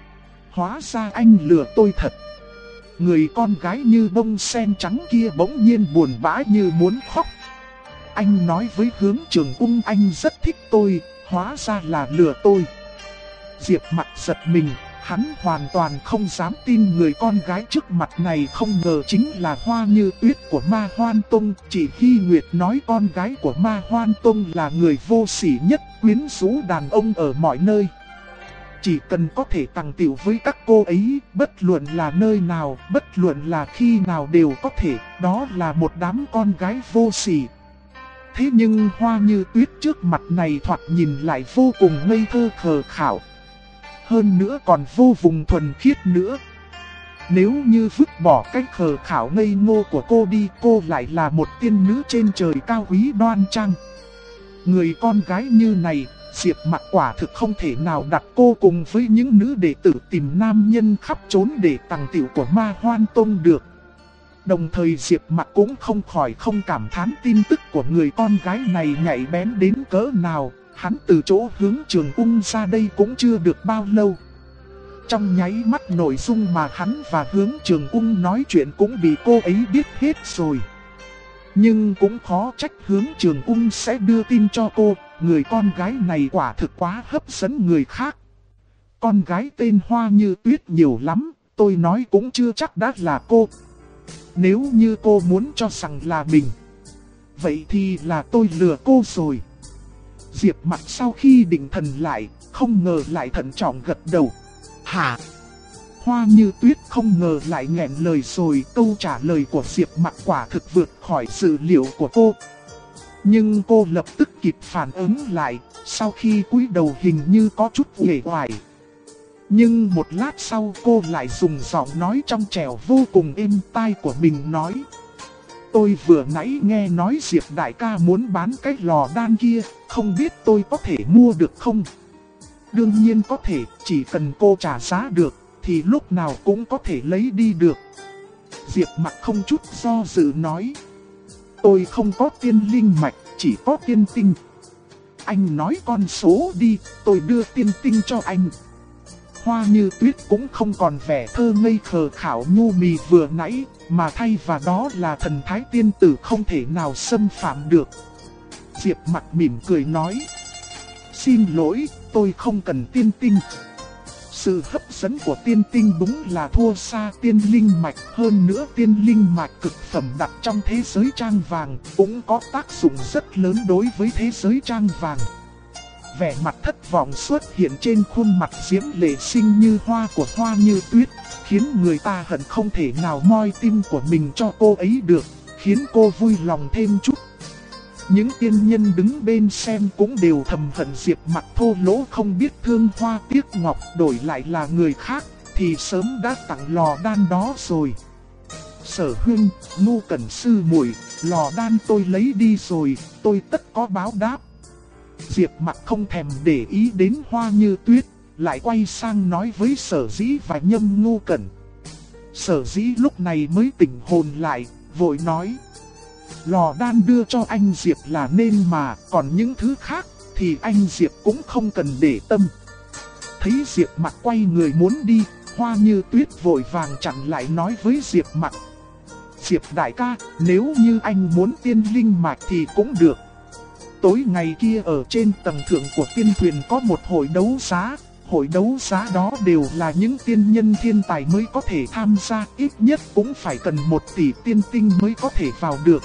Speaker 1: Hóa ra anh lừa tôi thật. Người con gái như bông sen trắng kia bỗng nhiên buồn bã như muốn khóc. Anh nói với Hướng Trường Ung anh rất thích tôi, hóa ra là lừa tôi. Diệp Mặc giật mình, hắn hoàn toàn không dám tin người con gái trước mặt này không ngờ chính là Hoa Như Tuyết của Ma Hoan Tông. Chỉ Hy Nguyệt nói con gái của Ma Hoan Tông là người vô sỉ nhất, quyến rũ đàn ông ở mọi nơi. Chỉ cần có thể tàng tiểu với các cô ấy, bất luận là nơi nào, bất luận là khi nào đều có thể, đó là một đám con gái vô sỉ. Thế nhưng Hoa Như Tuyết trước mặt này thoạt nhìn lại vô cùng ngây thơ khờ khảo. Hơn nữa còn vô cùng thuần khiết nữa. Nếu như vứt bỏ cái khờ khảo ngây ngô của cô đi, cô lại là một tiên nữ trên trời cao quý đoan trang. Người con gái như này, Diệp Mặc quả thực không thể nào đặt cô cùng với những nữ đệ tử tìm nam nhân khắp trốn để tàng tiểu của Ma Hoan Tông được. Đồng thời Diệp Mặc cũng không khỏi không cảm thán tin tức của người con gái này nhạy bén đến cỡ nào. Hắn từ chỗ Hướng Trường Ung ra đây cũng chưa được bao lâu. Trong nháy mắt nội dung mà hắn và Hướng Trường Ung nói chuyện cũng bị cô ấy biết hết rồi. Nhưng cũng khó trách Hướng Trường Ung sẽ đưa tin cho cô. Người con gái này quả thực quá hấp dẫn người khác. Con gái tên Hoa Như Tuyết nhiều lắm, tôi nói cũng chưa chắc đã là cô. Nếu như cô muốn cho rằng là mình, vậy thì là tôi lừa cô rồi. Diệp Mặc sau khi định thần lại, không ngờ lại thận trọng gật đầu. Hả? Hoa Như Tuyết không ngờ lại nghẹn lời rồi. Câu trả lời của Diệp Mặc quả thực vượt khỏi dự liệu của cô. Nhưng cô lập tức kịp phản ứng lại, sau khi cúi đầu hình như có chút uể oải. Nhưng một lát sau cô lại dùng giọng nói trong trẻo vô cùng êm tai của mình nói. Tôi vừa nãy nghe nói Diệp đại ca muốn bán cái lò đan kia, không biết tôi có thể mua được không? Đương nhiên có thể, chỉ cần cô trả giá được, thì lúc nào cũng có thể lấy đi được. Diệp Mặc không chút do dự nói. Tôi không có tiên linh mạch, chỉ có tiên tinh. Anh nói con số đi, tôi đưa tiên tinh cho anh. Hoa Như Tuyết cũng không còn vẻ thơ ngây khờ khảo nhu mì vừa nãy, mà thay vào đó là thần thái tiên tử không thể nào xâm phạm được. Diệp Mặc mỉm cười nói. Xin lỗi, tôi không cần tiên tinh. Sự hấp dẫn của tiên tinh đúng là thua xa tiên linh mạch. Hơn nữa tiên linh mạch cực phẩm đặt trong thế giới trang vàng cũng có tác dụng rất lớn đối với thế giới trang vàng. Vẻ mặt thất vọng xuất hiện trên khuôn mặt diễm lệ xinh như hoa của Hoa Như Tuyết, khiến người ta hận không thể nào moi tim của mình cho cô ấy được, khiến cô vui lòng thêm chút. Những tiên nhân đứng bên xem cũng đều thầm hận Diệp Mặc thô lỗ không biết thương hoa tiếc ngọc, đổi lại là người khác thì sớm đã tặng lò đan đó rồi. Sở Huynh, Ngu Cẩn sư muội, lò đan tôi lấy đi rồi, tôi tất có báo đáp. Diệp Mặc không thèm để ý đến Hoa Như Tuyết, lại quay sang nói với Sở Dĩ và Nhâm Ngu Cẩn. Sở Dĩ lúc này mới tỉnh hồn lại, vội nói. Lò đan đưa cho anh Diệp là nên mà, còn những thứ khác thì anh Diệp cũng không cần để tâm. Thấy Diệp Mặc quay người muốn đi, Hoa Như Tuyết vội vàng chặn lại nói với Diệp Mặc. Diệp đại ca, nếu như anh muốn tiên linh mạch thì cũng được. Tối ngày kia ở trên tầng thượng của tiên thuyền có một hội đấu giá. Hội đấu giá đó đều là những tiên nhân thiên tài mới có thể tham gia, ít nhất cũng phải cần 1 tỷ tiên tinh mới có thể vào được.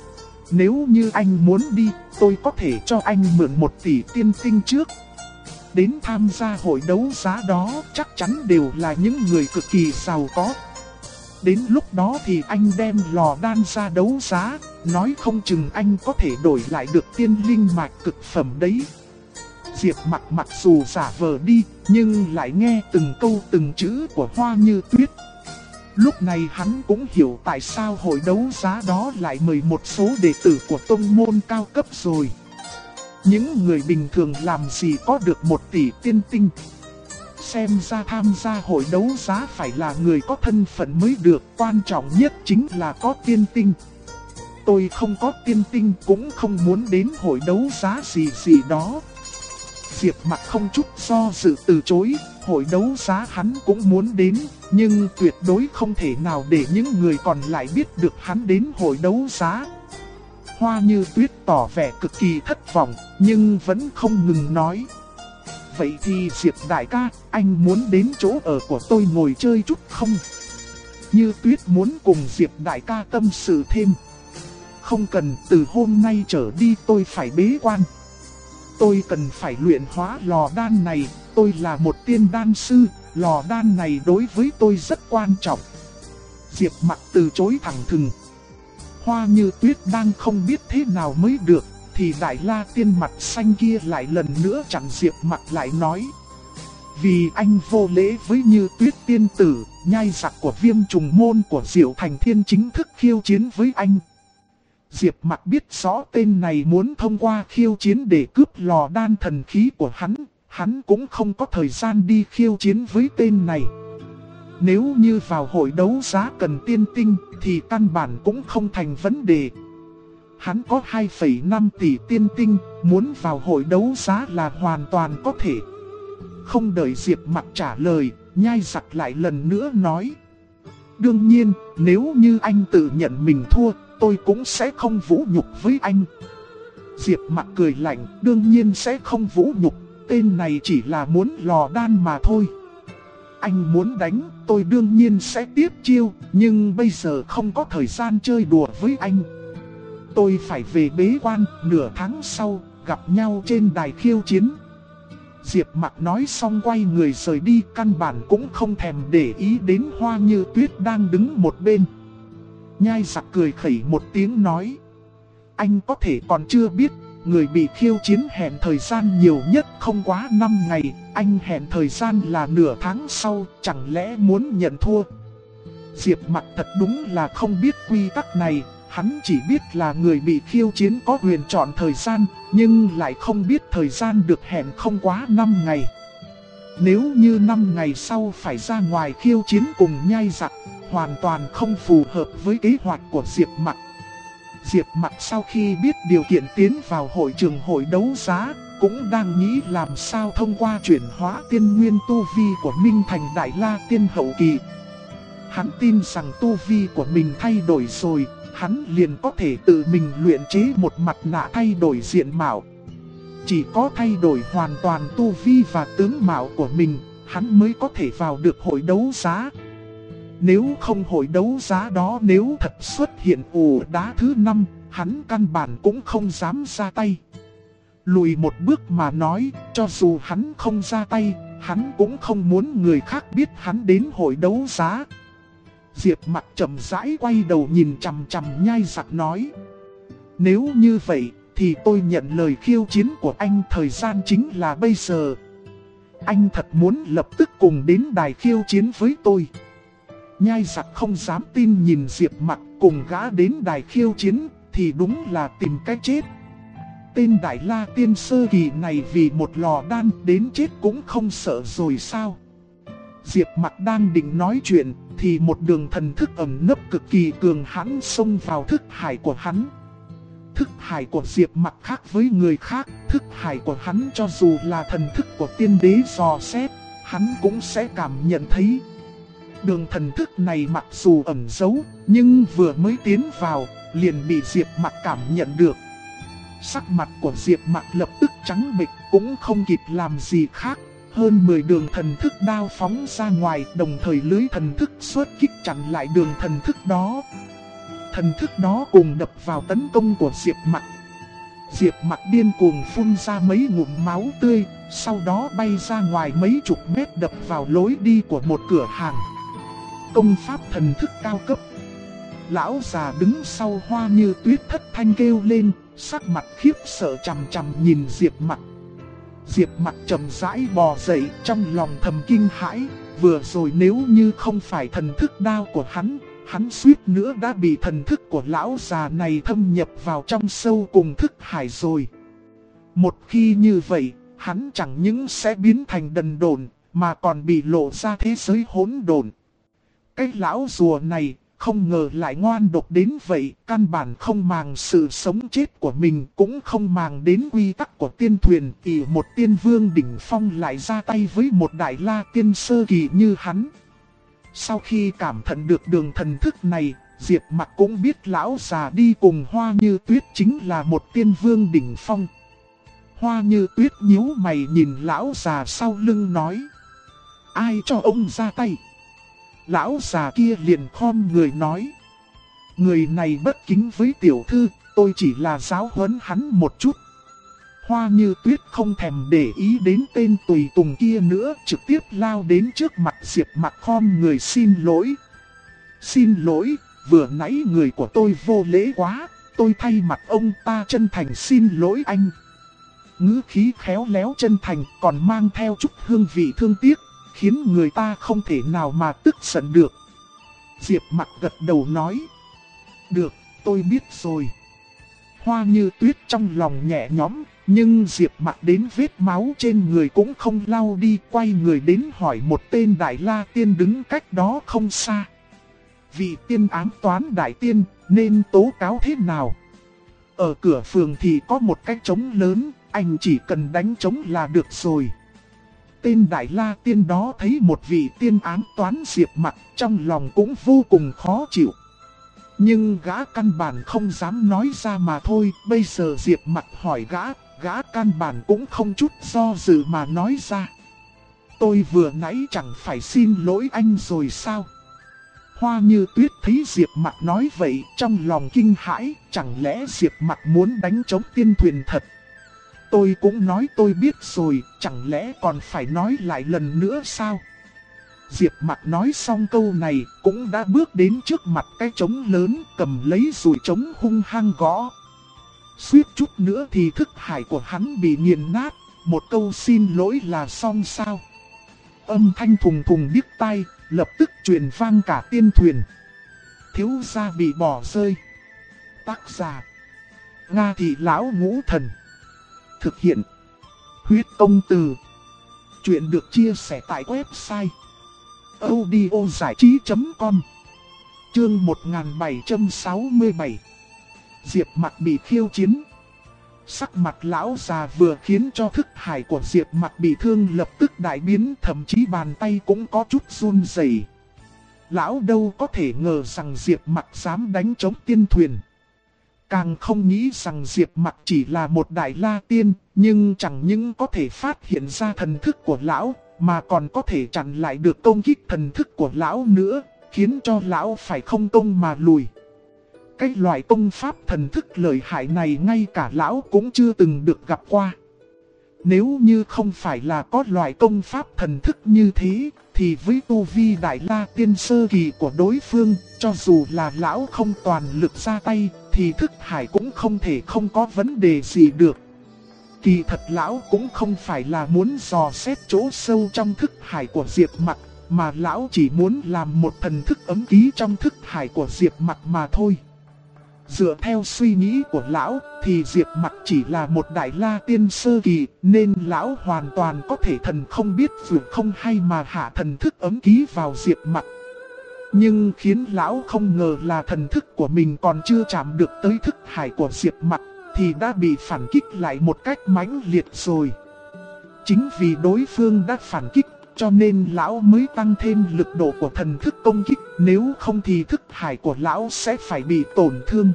Speaker 1: Nếu như anh muốn đi, tôi có thể cho anh mượn 1 tỷ tiên tinh trước. Đến tham gia hội đấu giá đó chắc chắn đều là những người cực kỳ giàu có. Đến lúc đó thì anh đem lò đan ra đấu giá, nói không chừng anh có thể đổi lại được tiên linh mạch cực phẩm đấy. Diệp Mặc mặc dù giả vờ đi, nhưng lại nghe từng câu từng chữ của Hoa Như Tuyết. Lúc này hắn cũng hiểu tại sao hội đấu giá đó lại mời một số đệ tử của tông môn cao cấp rồi. Những người bình thường làm gì có được 1 tỷ tiên tinh. Xem ra tham gia hội đấu giá phải là người có thân phận mới được, quan trọng nhất chính là có tiên tinh. Tôi không có tiên tinh cũng không muốn đến hội đấu giá gì đó. Diệp Mặc không chút do dự từ chối, hội đấu giá hắn cũng muốn đến, nhưng tuyệt đối không thể nào để những người còn lại biết được hắn đến hội đấu giá. Hoa Như Tuyết tỏ vẻ cực kỳ thất vọng, nhưng vẫn không ngừng nói. Vậy thì Diệp đại ca, anh muốn đến chỗ ở của tôi ngồi chơi chút không? Như Tuyết muốn cùng Diệp đại ca tâm sự thêm. Không cần, từ hôm nay trở đi tôi phải bế quan. Tôi cần phải luyện hóa lò đan này, tôi là một tiên đan sư, lò đan này đối với tôi rất quan trọng. Diệp Mặc từ chối thẳng thừng. Hoa Như Tuyết đang không biết thế nào mới được, thì Đại La Tiên mặt xanh kia lại lần nữa chặn Diệp Mặc lại nói. Vì anh vô lễ với Như Tuyết tiên tử, nhai giặc của Viêm Trùng Môn của Diệu Thành Thiên chính thức khiêu chiến với anh. Diệp Mặc biết rõ tên này muốn thông qua khiêu chiến để cướp lò đan thần khí của hắn cũng không có thời gian đi khiêu chiến với tên này. Nếu như vào hội đấu giá cần tiên tinh thì căn bản cũng không thành vấn đề. Hắn có 2,5 tỷ tiên tinh, muốn vào hội đấu giá là hoàn toàn có thể. Không đợi Diệp Mặc trả lời, nhai giặc lại lần nữa nói. Đương nhiên, nếu như anh tự nhận mình thua, tôi cũng sẽ không vũ nhục với anh. Diệp Mặc cười lạnh, đương nhiên sẽ không vũ nhục, tên này chỉ là muốn lò đan mà thôi. Anh muốn đánh, tôi đương nhiên sẽ tiếp chiêu, nhưng bây giờ không có thời gian chơi đùa với anh. Tôi phải về bế quan, nửa tháng sau, gặp nhau trên đài khiêu chiến. Diệp Mặc nói xong quay người rời đi, căn bản cũng không thèm để ý đến Hoa Như Tuyết đang đứng một bên. Nhai giặc cười khẩy một tiếng nói. Anh có thể còn chưa biết, người bị khiêu chiến hẹn thời gian nhiều nhất không quá 5 ngày, anh hẹn thời gian là nửa tháng sau, chẳng lẽ muốn nhận thua? Diệp Mặc thật đúng là không biết quy tắc này, hắn chỉ biết là người bị khiêu chiến có quyền chọn thời gian, nhưng lại không biết thời gian được hẹn không quá 5 ngày. Nếu như 5 ngày sau phải ra ngoài khiêu chiến cùng nhai giặc, hoàn toàn không phù hợp với kế hoạch của Diệp Mặc. Diệp Mặc sau khi biết điều kiện tiến vào hội trường hội đấu giá, cũng đang nghĩ làm sao thông qua chuyển hóa tiên nguyên tu vi của Minh thành Đại La Tiên hậu kỳ. Hắn tin rằng tu vi của mình thay đổi rồi, hắn liền có thể tự mình luyện chế một mặt nạ thay đổi diện mạo. Chỉ có thay đổi hoàn toàn tu vi và tướng mạo của mình, hắn mới có thể vào được hội đấu giá. Nếu không hội đấu giá đó nếu thật xuất hiện ổ đá thứ 5, hắn căn bản cũng không dám ra tay. Lùi một bước mà nói, cho dù hắn không ra tay, hắn cũng không muốn người khác biết hắn đến hội đấu giá. Diệp Mặc chậm rãi quay đầu nhìn chằm chằm nhai giặc nói. Nếu như vậy, thì tôi nhận lời khiêu chiến của anh, thời gian chính là bây giờ. Anh thật muốn lập tức cùng đến đài khiêu chiến với tôi. Nhai giặc không dám tin nhìn Diệp Mặc cùng gã đến đài khiêu chiến, thì đúng là tìm cách chết. Tên Đại La Tiên sơ kỳ này vì một lò đan đến chết cũng không sợ rồi sao? Diệp Mặc đang định nói chuyện, thì một đường thần thức ẩn nấp cực kỳ cường hãn xông vào thức hải của hắn. Thức hải của Diệp Mặc khác với người khác, thức hải của hắn cho dù là thần thức của tiên đế dò xét, hắn cũng sẽ cảm nhận thấy. Đường thần thức này mặc dù ẩn giấu, nhưng vừa mới tiến vào, liền bị Diệp Mặc cảm nhận được. Sắc mặt của Diệp Mặc lập tức trắng bệch, cũng không kịp làm gì khác. Hơn 10 đường thần thức đao phóng ra ngoài, đồng thời lưới thần thức xuất kích chặn lại đường thần thức đó. Thần thức đó cùng đập vào tấn công của Diệp Mặc. Diệp Mặc điên cuồng phun ra mấy ngụm máu tươi, sau đó bay ra ngoài mấy chục mét đập vào lối đi của một cửa hàng. Công pháp thần thức cao cấp. Lão già đứng sau Hoa Như Tuyết thất thanh kêu lên, sắc mặt khiếp sợ chằm chằm nhìn Diệp Mặc. Diệp Mặc chậm rãi bò dậy, trong lòng thầm kinh hãi, vừa rồi nếu như không phải thần thức đao của hắn suýt nữa đã bị thần thức của lão già này thâm nhập vào trong sâu cùng thức hải rồi. Một khi như vậy, hắn chẳng những sẽ biến thành đần độn, mà còn bị lộ ra thế giới hỗn độn. Cái lão rùa này, không ngờ lại ngoan độc đến vậy, căn bản không màng sự sống chết của mình, cũng không màng đến quy tắc của tiên thuyền. Ỷ một tiên vương đỉnh phong lại ra tay với một đại la tiên sơ kỳ như hắn. Sau khi cảm nhận được đường thần thức này, Diệp Mặc cũng biết lão già đi cùng Hoa Như Tuyết chính là một tiên vương đỉnh phong. Hoa Như Tuyết nhíu mày nhìn lão già sau lưng nói: ai cho ông ra tay? Lão già kia liền khom người nói: người này bất kính với tiểu thư, tôi chỉ là giáo huấn hắn một chút. Hoa Như Tuyết không thèm để ý đến tên tùy tùng kia nữa, trực tiếp lao đến trước mặt Diệp Mặc khom người xin lỗi. Xin lỗi, vừa nãy người của tôi vô lễ quá, tôi thay mặt ông ta chân thành xin lỗi anh. Ngữ khí khéo léo chân thành còn mang theo chút hương vị thương tiếc, khiến người ta không thể nào mà tức giận được. Diệp Mặc gật đầu nói: được, tôi biết rồi. Hoa Như Tuyết trong lòng nhẹ nhõm, nhưng Diệp Mặc đến vết máu trên người cũng không lau đi, quay người đến hỏi một tên đại la tiên đứng cách đó không xa: vị tiên ám toán đại tiên, nên tố cáo thế nào? Ở cửa phường thì có một cái trống lớn, anh chỉ cần đánh trống là được rồi. Tên đại la tiên đó thấy một vị tiên ám toán Diệp Mặc, trong lòng cũng vô cùng khó chịu. Nhưng gã căn bản không dám nói ra mà thôi. Bây giờ Diệp Mặc hỏi gã căn bản cũng không chút do dự mà nói ra: tôi vừa nãy chẳng phải xin lỗi anh rồi sao? Hoa Như Tuyết thấy Diệp Mặc nói vậy, trong lòng kinh hãi, chẳng lẽ Diệp Mặc muốn đánh trống tiên thuyền thật? Tôi cũng nói tôi biết rồi, chẳng lẽ còn phải nói lại lần nữa sao? Diệp Mặc nói xong câu này, cũng đã bước đến trước mặt cái trống lớn, cầm lấy dùi trống hung hăng gõ. Suýt chút nữa thì thức hải của hắn bị nghiền nát, một câu xin lỗi là xong sao? Âm thanh thùng thùng điếc tai, lập tức truyền vang cả tiên thuyền. Thiếu gia bị bỏ rơi. Tác giả: Nga Thị Lão Ngũ Thần. Thực hiện: Huyết Công Từ. Chuyện được chia sẻ tại website audiozảichí.com. Chương 1767. Diệp Mặc bị khiêu chiến. Sắc mặt lão già vừa khiến cho thức hải của Diệp Mặc bị thương lập tức đại biến, thậm chí bàn tay cũng có chút run rẩy. Lão đâu có thể ngờ rằng Diệp Mặc dám đánh trống tiên thuyền. Càng không nghĩ rằng Diệp Mặc chỉ là một đại la tiên, nhưng chẳng những có thể phát hiện ra thần thức của lão, mà còn có thể chặn lại được công kích thần thức của lão nữa, khiến cho lão phải không công mà lùi. Cái loại công pháp thần thức lợi hại này ngay cả lão cũng chưa từng được gặp qua. Nếu như không phải là có loại công pháp thần thức như thế, thì với tu vi đại la tiên sơ kỳ của đối phương, cho dù là lão không toàn lực ra tay, thì thức hải cũng không thể không có vấn đề gì được. Kỳ thật lão cũng không phải là muốn dò xét chỗ sâu trong thức hải của Diệp Mặc, mà lão chỉ muốn làm một thần thức ấm ký trong thức hải của Diệp Mặc mà thôi. Dựa theo suy nghĩ của lão, thì Diệp Mặc chỉ là một đại la tiên sơ kỳ, nên lão hoàn toàn có thể thần không biết vượt không hay mà hạ thần thức ấm ký vào Diệp Mặc. Nhưng khiến lão không ngờ là thần thức của mình còn chưa chạm được tới thức hải của Diệp Mặc, thì đã bị phản kích lại một cách mãnh liệt rồi. Chính vì đối phương đã phản kích, cho nên lão mới tăng thêm lực độ của thần thức công kích, nếu không thì thức hải của lão sẽ phải bị tổn thương.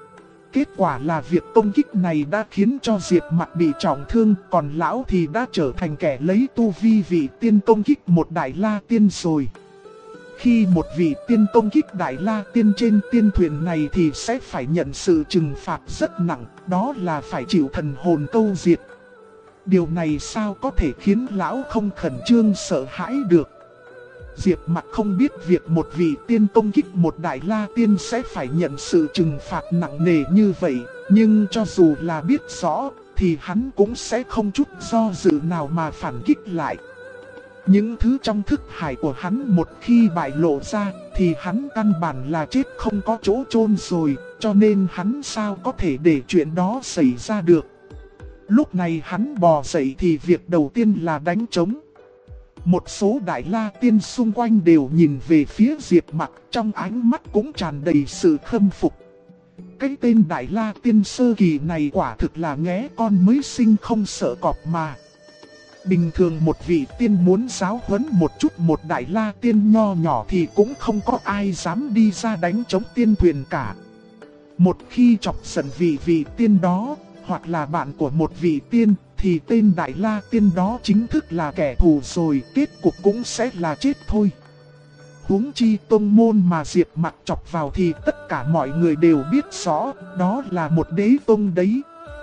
Speaker 1: Kết quả là việc công kích này đã khiến cho Diệp Mặc bị trọng thương, còn lão thì đã trở thành kẻ lấy tu vi vị tiên công kích một đại la tiên rồi. Khi một vị tiên công kích đại la tiên trên tiên thuyền này thì sẽ phải nhận sự trừng phạt rất nặng, đó là phải chịu thần hồn câu diệt. Điều này sao có thể khiến lão không khẩn trương sợ hãi được. Diệp Mặc không biết việc một vị tiên công kích một đại la tiên sẽ phải nhận sự trừng phạt nặng nề như vậy, nhưng cho dù là biết rõ, thì hắn cũng sẽ không chút do dự nào mà phản kích lại. Những thứ trong thức hải của hắn một khi bại lộ ra, thì hắn căn bản là chết không có chỗ chôn rồi, cho nên hắn sao có thể để chuyện đó xảy ra được. Lúc này hắn bò dậy thì việc đầu tiên là đánh trống. Một số Đại La Tiên xung quanh đều nhìn về phía Diệp Mặc, trong ánh mắt cũng tràn đầy sự khâm phục. Cái tên Đại La Tiên sơ kỳ này quả thực là nghé con mới sinh không sợ cọp mà. Bình thường một vị tiên muốn giáo huấn một chút một Đại La Tiên nho nhỏ thì cũng không có ai dám đi ra đánh chống tiên thuyền cả. Một khi chọc giận vị tiên đó, hoặc là bạn của một vị tiên, thì tên Đại La Tiên đó chính thức là kẻ thù rồi, kết cục cũng sẽ là chết thôi. Huống chi tông môn mà Diệp Mặc chọc vào thì tất cả mọi người đều biết rõ, đó là một đế tông đấy.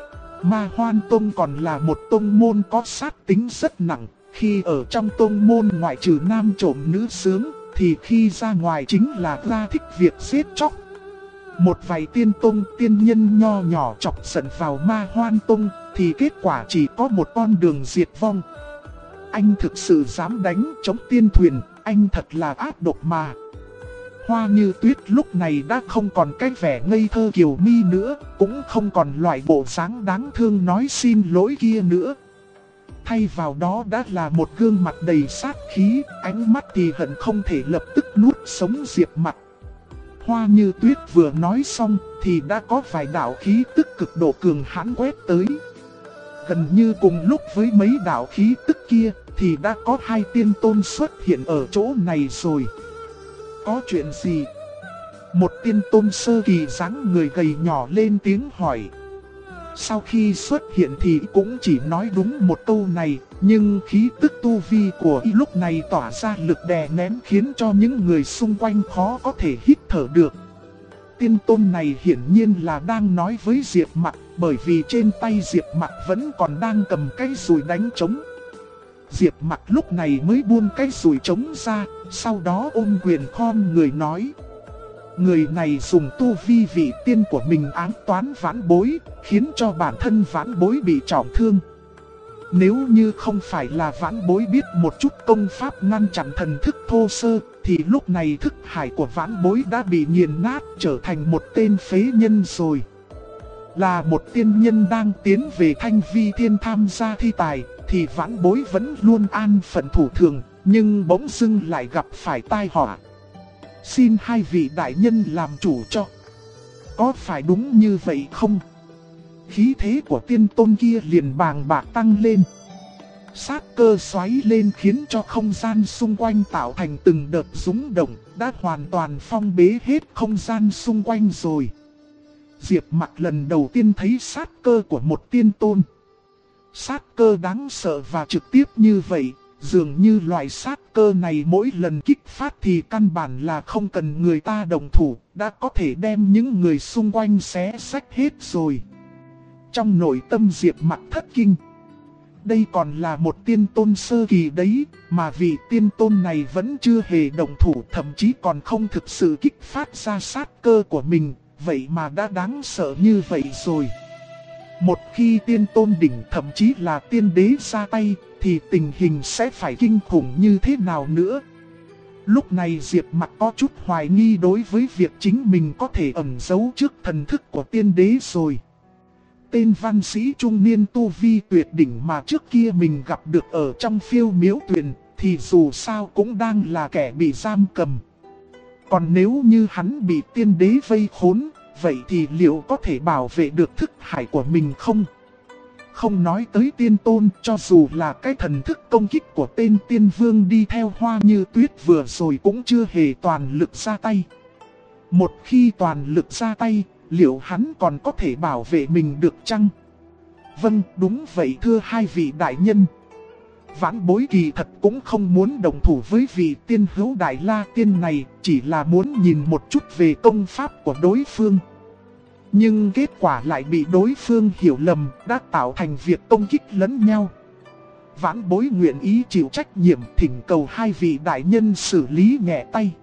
Speaker 1: Ma Hoan Tông còn là một tông môn có sát tính rất nặng, khi ở trong tông môn ngoại trừ nam trộm nữ sướng, thì khi ra ngoài chính là ra thích việc giết chóc. Một vài tiên tông tiên nhân nho nhỏ chọc giận vào Ma Hoan Tông, thì kết quả chỉ có một con đường diệt vong. Anh thực sự dám đánh chống tiên thuyền, anh thật là ác độc mà. Hoa Như Tuyết lúc này đã không còn cái vẻ ngây thơ kiều mi nữa, cũng không còn loại bộ dáng đáng thương nói xin lỗi kia nữa. Thay vào đó đã là một gương mặt đầy sát khí, ánh mắt thì hận không thể lập tức nuốt sống Diệp Mặc. Hoa Như Tuyết vừa nói xong thì đã có vài đạo khí tức cực độ cường hãn quét tới. Gần như cùng lúc với mấy đạo khí tức kia thì đã có hai tiên tôn xuất hiện ở chỗ này rồi. Có chuyện gì? Một tiên tôn sơ kỳ dáng người gầy nhỏ lên tiếng hỏi. Sau khi xuất hiện thì cũng chỉ nói đúng một câu này, nhưng khí tức tu vi của y lúc này tỏa ra lực đè nén khiến cho những người xung quanh khó có thể hít thở được. Tiên tôn này hiển nhiên là đang nói với Diệp Mặc, bởi vì trên tay Diệp Mặc vẫn còn đang cầm cái dùi đánh trống. Diệp Mặc lúc này mới buông cái dùi trống ra, sau đó ôm quyền khom người nói. Người này dùng tu vi vị tiên của mình ám toán Vãn Bối, khiến cho bản thân Vãn Bối bị trọng thương. Nếu như không phải là Vãn Bối biết một chút công pháp ngăn chặn thần thức thô sơ, thì lúc này thức hải của Vãn Bối đã bị nghiền nát trở thành một tên phế nhân rồi. Là một tiên nhân đang tiến về Thanh Vi Thiên tham gia thi tài, thì Vãn Bối vẫn luôn an phận thủ thường, nhưng bỗng dưng lại gặp phải tai họa. Xin hai vị đại nhân làm chủ cho. Có phải đúng như vậy không? Khí thế của tiên tôn kia liền bàng bạc tăng lên. Sát cơ xoáy lên khiến cho không gian xung quanh tạo thành từng đợt rung động, đã hoàn toàn phong bế hết không gian xung quanh rồi. Diệp Mặc lần đầu tiên thấy sát cơ của một tiên tôn. Sát cơ đáng sợ và trực tiếp như vậy, dường như loại sát cơ này mỗi lần kích phát thì căn bản là không cần người ta đồng thủ, đã có thể đem những người xung quanh xé xách hết rồi. Trong nội tâm Diệp Mặc thất kinh. Đây còn là một tiên tôn sơ kỳ đấy, mà vị tiên tôn này vẫn chưa hề đồng thủ, thậm chí còn không thực sự kích phát ra sát cơ của mình, vậy mà đã đáng sợ như vậy rồi. Một khi tiên tôn đỉnh thậm chí là tiên đế ra tay, thì tình hình sẽ phải kinh khủng như thế nào nữa. Lúc này Diệp Mặc có chút hoài nghi đối với việc chính mình có thể ẩn giấu trước thần thức của tiên đế rồi. Tên văn sĩ trung niên tu vi tuyệt đỉnh mà trước kia mình gặp được ở trong Phiêu Miếu Tuyền, thì dù sao cũng đang là kẻ bị giam cầm. Còn nếu như hắn bị tiên đế vây khốn, vậy thì liệu có thể bảo vệ được thức hải của mình không? Không nói tới tiên tôn, cho dù là cái thần thức công kích của tên tiên vương đi theo Hoa Như Tuyết vừa rồi cũng chưa hề toàn lực ra tay. Một khi toàn lực ra tay, liệu hắn còn có thể bảo vệ mình được chăng? Vâng, đúng vậy thưa hai vị đại nhân. Vãn Bối kỳ thật cũng không muốn đồng thủ với vị tiên hữu Đại La Tiên này, chỉ là muốn nhìn một chút về công pháp của đối phương. Nhưng kết quả lại bị đối phương hiểu lầm, đã tạo thành việc công kích lẫn nhau. Vãn Bối nguyện ý chịu trách nhiệm, thỉnh cầu hai vị đại nhân xử lý nhẹ tay.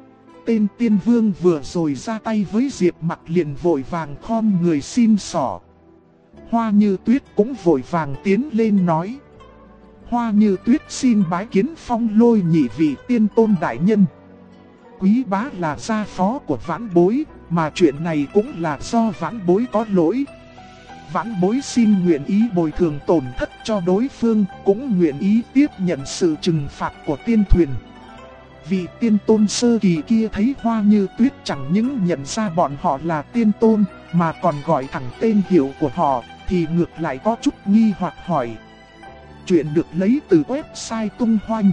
Speaker 1: Tên tiên vương vừa rồi ra tay với Diệp Mặc liền vội vàng khom người xin xỏ. Hoa Như Tuyết cũng vội vàng tiến lên nói. Hoa Như Tuyết xin bái kiến Phong Lôi nhị vị tiên tôn đại nhân. Quý bá là gia phó của Vãn Bối, mà chuyện này cũng là do Vãn Bối có lỗi. Vãn bối xin nguyện ý bồi thường tổn thất cho đối phương, cũng nguyện ý tiếp nhận sự trừng phạt của tiên thuyền. Vị tiên tôn sơ kỳ kia thấy Hoa Như Tuyết chẳng những nhận ra bọn họ là tiên tôn, mà còn gọi thẳng tên hiệu của họ, thì ngược lại có chút nghi hoặc hỏi. Chuyện được lấy từ website Tung Hoành.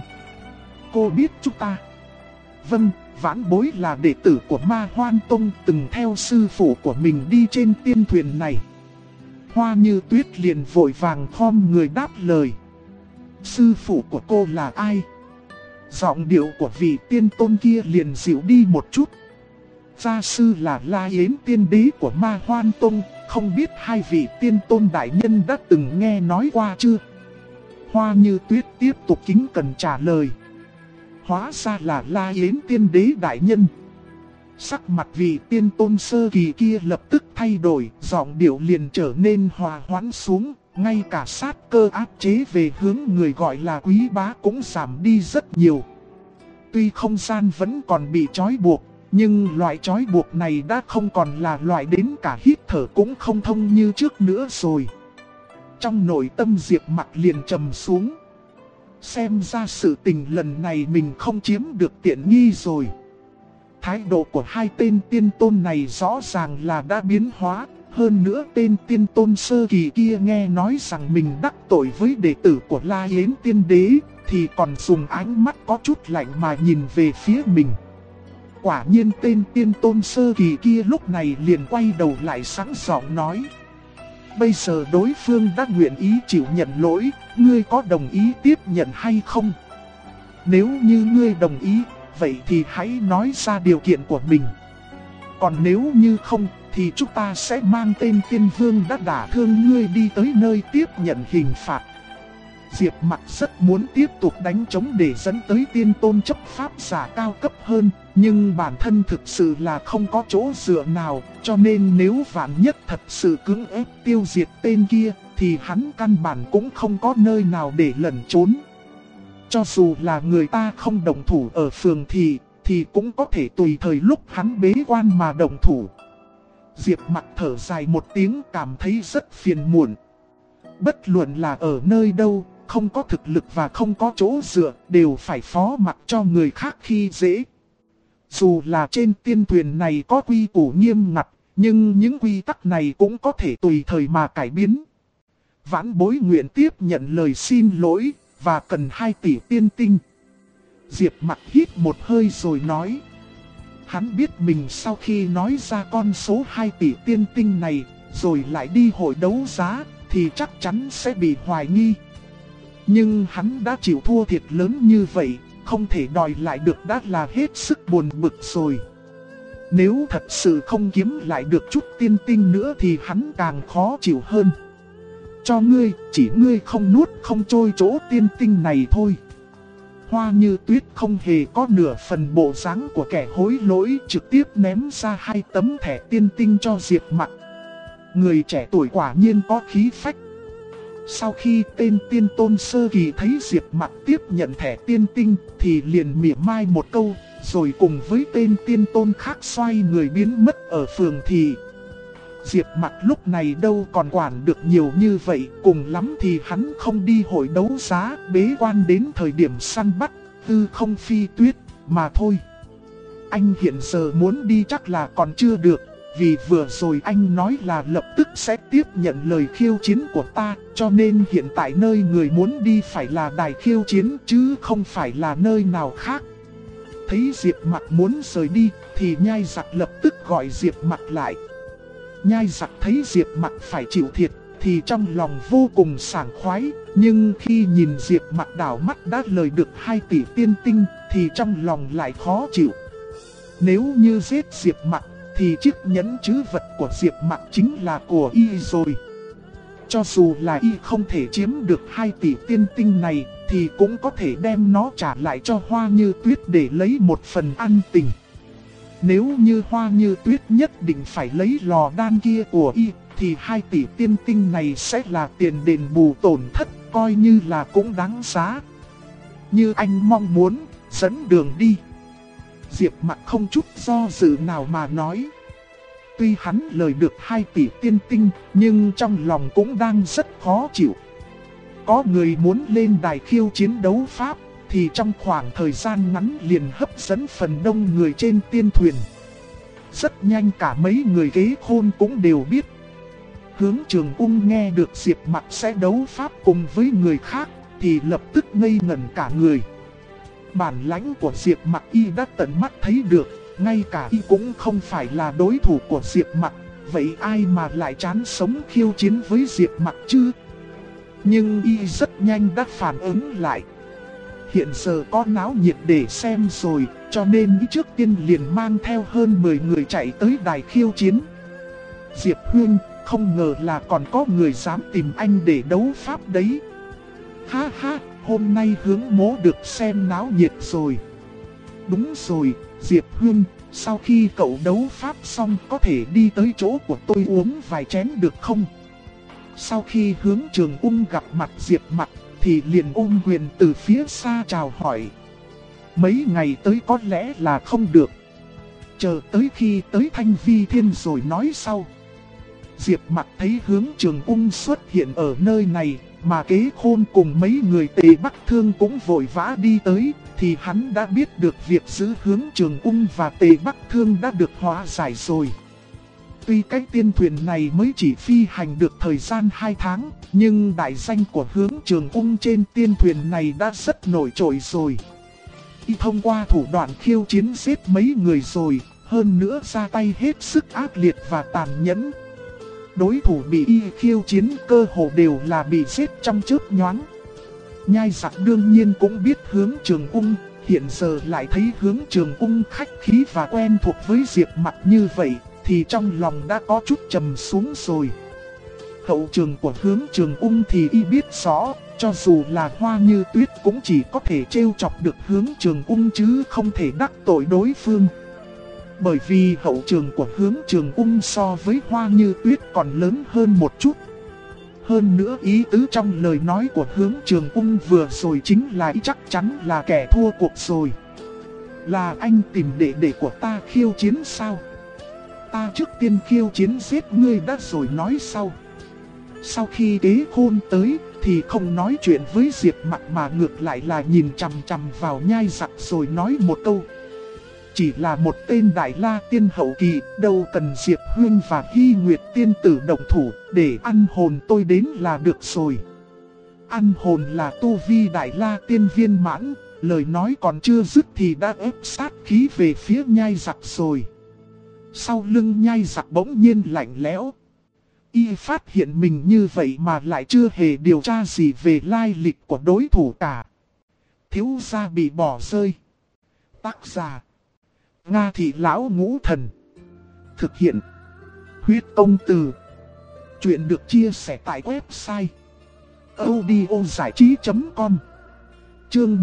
Speaker 1: Cô biết chúng ta? Vâng, vãn bối là đệ tử của Ma Hoan Tông, từng theo sư phụ của mình đi trên tiên thuyền này. Hoa Như Tuyết liền vội vàng khom người đáp lời. Sư phụ của cô là ai? Giọng điệu của vị tiên tôn kia liền dịu đi một chút. Gia sư là La Yến tiên đế của Ma Hoan Tông, không biết hai vị tiên tôn đại nhân đã từng nghe nói qua chưa? Hoa Như Tuyết tiếp tục kính cẩn trả lời. Hóa ra là La Yến tiên đế đại nhân. Sắc mặt vị tiên tôn sơ kỳ kia lập tức thay đổi, giọng điệu liền trở nên hòa hoãn xuống, ngay cả sát cơ áp chế về hướng người gọi là quý bá cũng giảm đi rất nhiều. Tuy không gian vẫn còn bị trói buộc, nhưng loại trói buộc này đã không còn là loại đến cả hít thở cũng không thông như trước nữa rồi. Trong nội tâm Diệp Mặc liền trầm xuống. Xem ra sự tình lần này mình không chiếm được tiện nghi rồi. Thái độ của hai tên tiên tôn này rõ ràng là đã biến hóa. Hơn nữa tên tiên tôn sơ kỳ kia nghe nói rằng mình đắc tội với đệ tử của La Yến tiên đế, thì còn dùng ánh mắt có chút lạnh mà nhìn về phía mình. Quả nhiên tên tiên tôn sơ kỳ kia lúc này liền quay đầu lại sẵn giọng nói. Bây giờ đối phương đã nguyện ý chịu nhận lỗi, ngươi có đồng ý tiếp nhận hay không? Nếu như ngươi đồng ý, vậy thì hãy nói ra điều kiện của mình. Còn nếu như không, thì chúng ta sẽ mang tên tiên vương đã đả thương ngươi đi tới nơi tiếp nhận hình phạt. Diệp Mặc rất muốn tiếp tục đánh chống để dẫn tới tiên tôn chấp pháp giả cao cấp hơn, nhưng bản thân thực sự là không có chỗ dựa nào, cho nên nếu vạn nhất thật sự cưỡng ép tiêu diệt tên kia, thì hắn căn bản cũng không có nơi nào để lẩn trốn. Cho dù là người ta không động thủ ở phường thì cũng có thể tùy thời lúc hắn bế quan mà động thủ. Diệp Mặc thở dài một tiếng, cảm thấy rất phiền muộn. Bất luận là ở nơi đâu, không có thực lực và không có chỗ dựa, đều phải phó mặc cho người khác khi dễ. Dù là trên tiên thuyền này có quy củ nghiêm ngặt, nhưng những quy tắc này cũng có thể tùy thời mà cải biến. Vãn bối nguyện tiếp nhận lời xin lỗi, và cần 2 tỷ tiên tinh. Diệp Mặc hít một hơi rồi nói. Hắn biết mình sau khi nói ra con số 2 tỷ tiên tinh này, rồi lại đi hội đấu giá, thì chắc chắn sẽ bị hoài nghi. Nhưng hắn đã chịu thua thiệt lớn như vậy, không thể đòi lại được đã là hết sức buồn bực rồi. Nếu thật sự không kiếm lại được chút tiên tinh nữa thì hắn càng khó chịu hơn. Cho ngươi, chỉ ngươi không nuốt không trôi chỗ tiên tinh này thôi. Hoa Như Tuyết không hề có nửa phần bộ dáng của kẻ hối lỗi, trực tiếp ném ra 2 tấm thẻ tiên tinh cho Diệp Mặc. Người trẻ tuổi quả nhiên có khí phách. Sau khi tên tiên tôn sơ kỳ thấy Diệp Mặc tiếp nhận thẻ tiên tinh thì liền mỉa mai một câu, rồi cùng với tên tiên tôn khác xoay người biến mất ở phường thị. Diệp Mặc lúc này đâu còn quản được nhiều như vậy, cùng lắm thì hắn không đi hội đấu giá, bế quan đến thời điểm săn bắt, tư không phi tuyết, mà thôi. Anh hiện giờ muốn đi chắc là còn chưa được, vì vừa rồi anh nói là lập tức sẽ tiếp nhận lời khiêu chiến của ta, cho nên hiện tại nơi người muốn đi phải là đài khiêu chiến chứ không phải là nơi nào khác. Thấy Diệp Mặc muốn rời đi, thì Nhai Giặc lập tức gọi Diệp Mặc lại. Nhai Giặc thấy Diệp Mặc phải chịu thiệt, thì trong lòng vô cùng sảng khoái, nhưng khi nhìn Diệp Mặc đảo mắt đã lời được 2 tỷ tiên tinh, thì trong lòng lại khó chịu. Nếu như giết Diệp Mặc, thì chiếc nhẫn trữ vật của Diệp Mặc chính là của y rồi. Cho dù là y không thể chiếm được 2 tỷ tiên tinh này, thì cũng có thể đem nó trả lại cho Hoa Như Tuyết để lấy một phần ăn tình. Nếu như Hoa Như Tuyết nhất định phải lấy lò đan kia của y, thì 2 tỷ tiên tinh này sẽ là tiền đền bù tổn thất, coi như là cũng đáng giá. Như anh mong muốn, dẫn đường đi. Diệp Mặc không chút do dự nào mà nói. Tuy hắn lời được 2 tỷ tiên tinh, nhưng trong lòng cũng đang rất khó chịu. Có người muốn lên đài khiêu chiến đấu pháp, thì trong khoảng thời gian ngắn liền hấp dẫn phần đông người trên tiên thuyền. Rất nhanh cả mấy người kế khôn cũng đều biết. Hướng Trường Ung nghe được Diệp Mặc sẽ đấu pháp cùng với người khác, thì lập tức ngây ngẩn cả người. Bản lãnh của Diệp Mặc y đã tận mắt thấy được, ngay cả y cũng không phải là đối thủ của Diệp Mặc, vậy ai mà lại chán sống khiêu chiến với Diệp Mặc chứ? Nhưng y rất nhanh đã phản ứng lại. Hiện giờ có náo nhiệt để xem rồi, cho nên y trước tiên liền mang theo hơn 10 người chạy tới đài khiêu chiến. Diệp Huynh, không ngờ là còn có người dám tìm anh để đấu pháp đấy. Ha ha, hôm nay Hướng Mỗ được xem náo nhiệt rồi. Đúng rồi, Diệp Huynh, sau khi cậu đấu pháp xong có thể đi tới chỗ của tôi uống vài chén được không? Sau khi Hướng Trường Ung gặp mặt Diệp Mặc thì liền ôm quyền từ phía xa chào hỏi. Mấy ngày tới có lẽ là không được. Chờ tới khi tới Thanh Vi Thiên rồi nói sau. Diệp Mặc thấy Hướng Trường Ung xuất hiện ở nơi này, mà Kế Khôn cùng mấy người Tề Bắc Thương cũng vội vã đi tới, thì hắn đã biết được việc giữ Hướng Trường Ung và Tề Bắc Thương đã được hóa giải rồi. Tuy cái tiên thuyền này mới chỉ phi hành được thời gian 2 tháng, nhưng đại danh của Hướng Trường Ung trên tiên thuyền này đã rất nổi trội rồi. Y thông qua thủ đoạn khiêu chiến giết mấy người rồi, hơn nữa ra tay hết sức ác liệt và tàn nhẫn. Đối thủ bị y khiêu chiến cơ hồ đều là bị giết trong chớp nhoáng. Nhai Giặc đương nhiên cũng biết Hướng Trường Ung, hiện giờ lại thấy Hướng Trường Ung khách khí và quen thuộc với Diệp Mặc như vậy, thì trong lòng đã có chút trầm xuống rồi. Hậu trường của Hướng Trường Ung thì y biết rõ, cho dù là Hoa Như Tuyết cũng chỉ có thể trêu chọc được Hướng Trường Ung chứ không thể đắc tội đối phương. Bởi vì hậu trường của Hướng Trường Ung so với Hoa Như Tuyết còn lớn hơn một chút. Hơn nữa ý tứ trong lời nói của Hướng Trường Ung vừa rồi chính là ý chắc chắn là kẻ thua cuộc rồi. Là anh tìm đệ đệ của ta khiêu chiến sao? Ta trước tiên khiêu chiến giết ngươi đã rồi nói sau. Sau khi Kế Khôn tới thì không nói chuyện với Diệp Mặc mà ngược lại là nhìn chằm chằm vào Nhai Giặc rồi nói một câu. Chỉ là một tên Đại La Tiên hậu kỳ, đâu cần Diệp Huynh và Hy Nguyệt Tiên tử động thủ, để ăn hồn tôi đến là được rồi. Ăn hồn là tu vi Đại La Tiên viên mãn, lời nói còn chưa dứt thì đã ép sát khí về phía Nhai Giặc rồi. Sau lưng Nhai Giặc bỗng nhiên lạnh lẽo. Y phát hiện mình như vậy mà lại chưa hề điều tra gì về lai lịch của đối thủ cả. Thiếu gia bị bỏ rơi. Tác giả Nga Thị Lão Ngũ Thần. Thực hiện Huyết Công Từ. Chuyện được chia sẻ tại website audiozảichí.com. Chương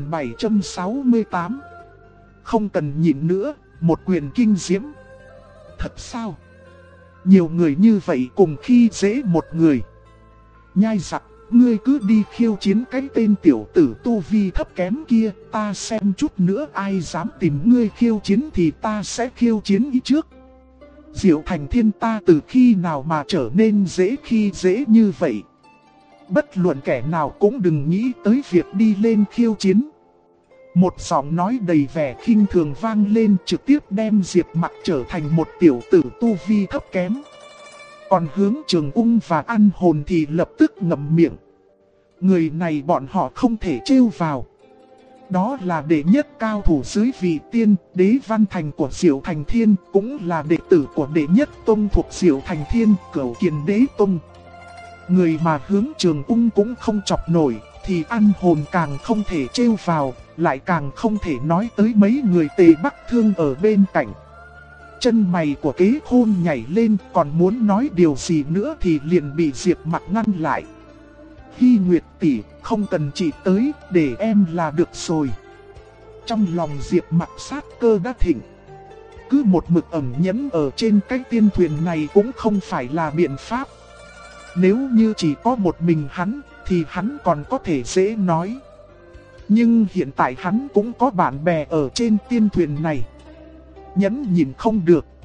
Speaker 1: 1768. Không cần nhịn nữa, một quyền kinh diễm. Thật sao? Nhiều người như vậy cùng khi dễ một người. Nhai Giặc, ngươi cứ đi khiêu chiến cái tên tiểu tử tu vi thấp kém kia, ta xem chút nữa ai dám tìm ngươi khiêu chiến thì ta sẽ khiêu chiến ý trước. Diệu Thành Thiên ta từ khi nào mà trở nên dễ khi dễ như vậy? Bất luận kẻ nào cũng đừng nghĩ tới việc đi lên khiêu chiến. Một giọng nói đầy vẻ khinh thường vang lên, trực tiếp đem Diệp Mặc trở thành một tiểu tử tu vi thấp kém. Còn Hướng Trường Ung và Ăn Hồn thì lập tức ngậm miệng. Người này bọn họ không thể trêu vào. Đó là đệ nhất cao thủ dưới vị tiên, Đế Văn Thành của Diệu Thành Thiên, cũng là đệ tử của đệ nhất tông thuộc Diệu Thành Thiên, Cửu Kiền Đế Tông. Người mà Hướng Trường Ung cũng không chọc nổi, thì Ăn Hồn càng không thể trêu vào, lại càng không thể nói tới mấy người Tề Bắc Thương ở bên cạnh. Chân mày của Kế Khôn nhảy lên, còn muốn nói điều gì nữa thì liền bị Diệp Mặc ngăn lại. Hy Nguyệt tỷ, không cần chị tới, để em là được rồi. Trong lòng Diệp Mặc sát cơ đã thịnh. Cứ một mực ẩn nhẫn ở trên cái tiên thuyền này cũng không phải là biện pháp. Nếu như chỉ có một mình hắn, thì hắn còn có thể dễ nói. Nhưng hiện tại hắn cũng có bạn bè ở trên tiên thuyền này. Nhẫn nhìn không được,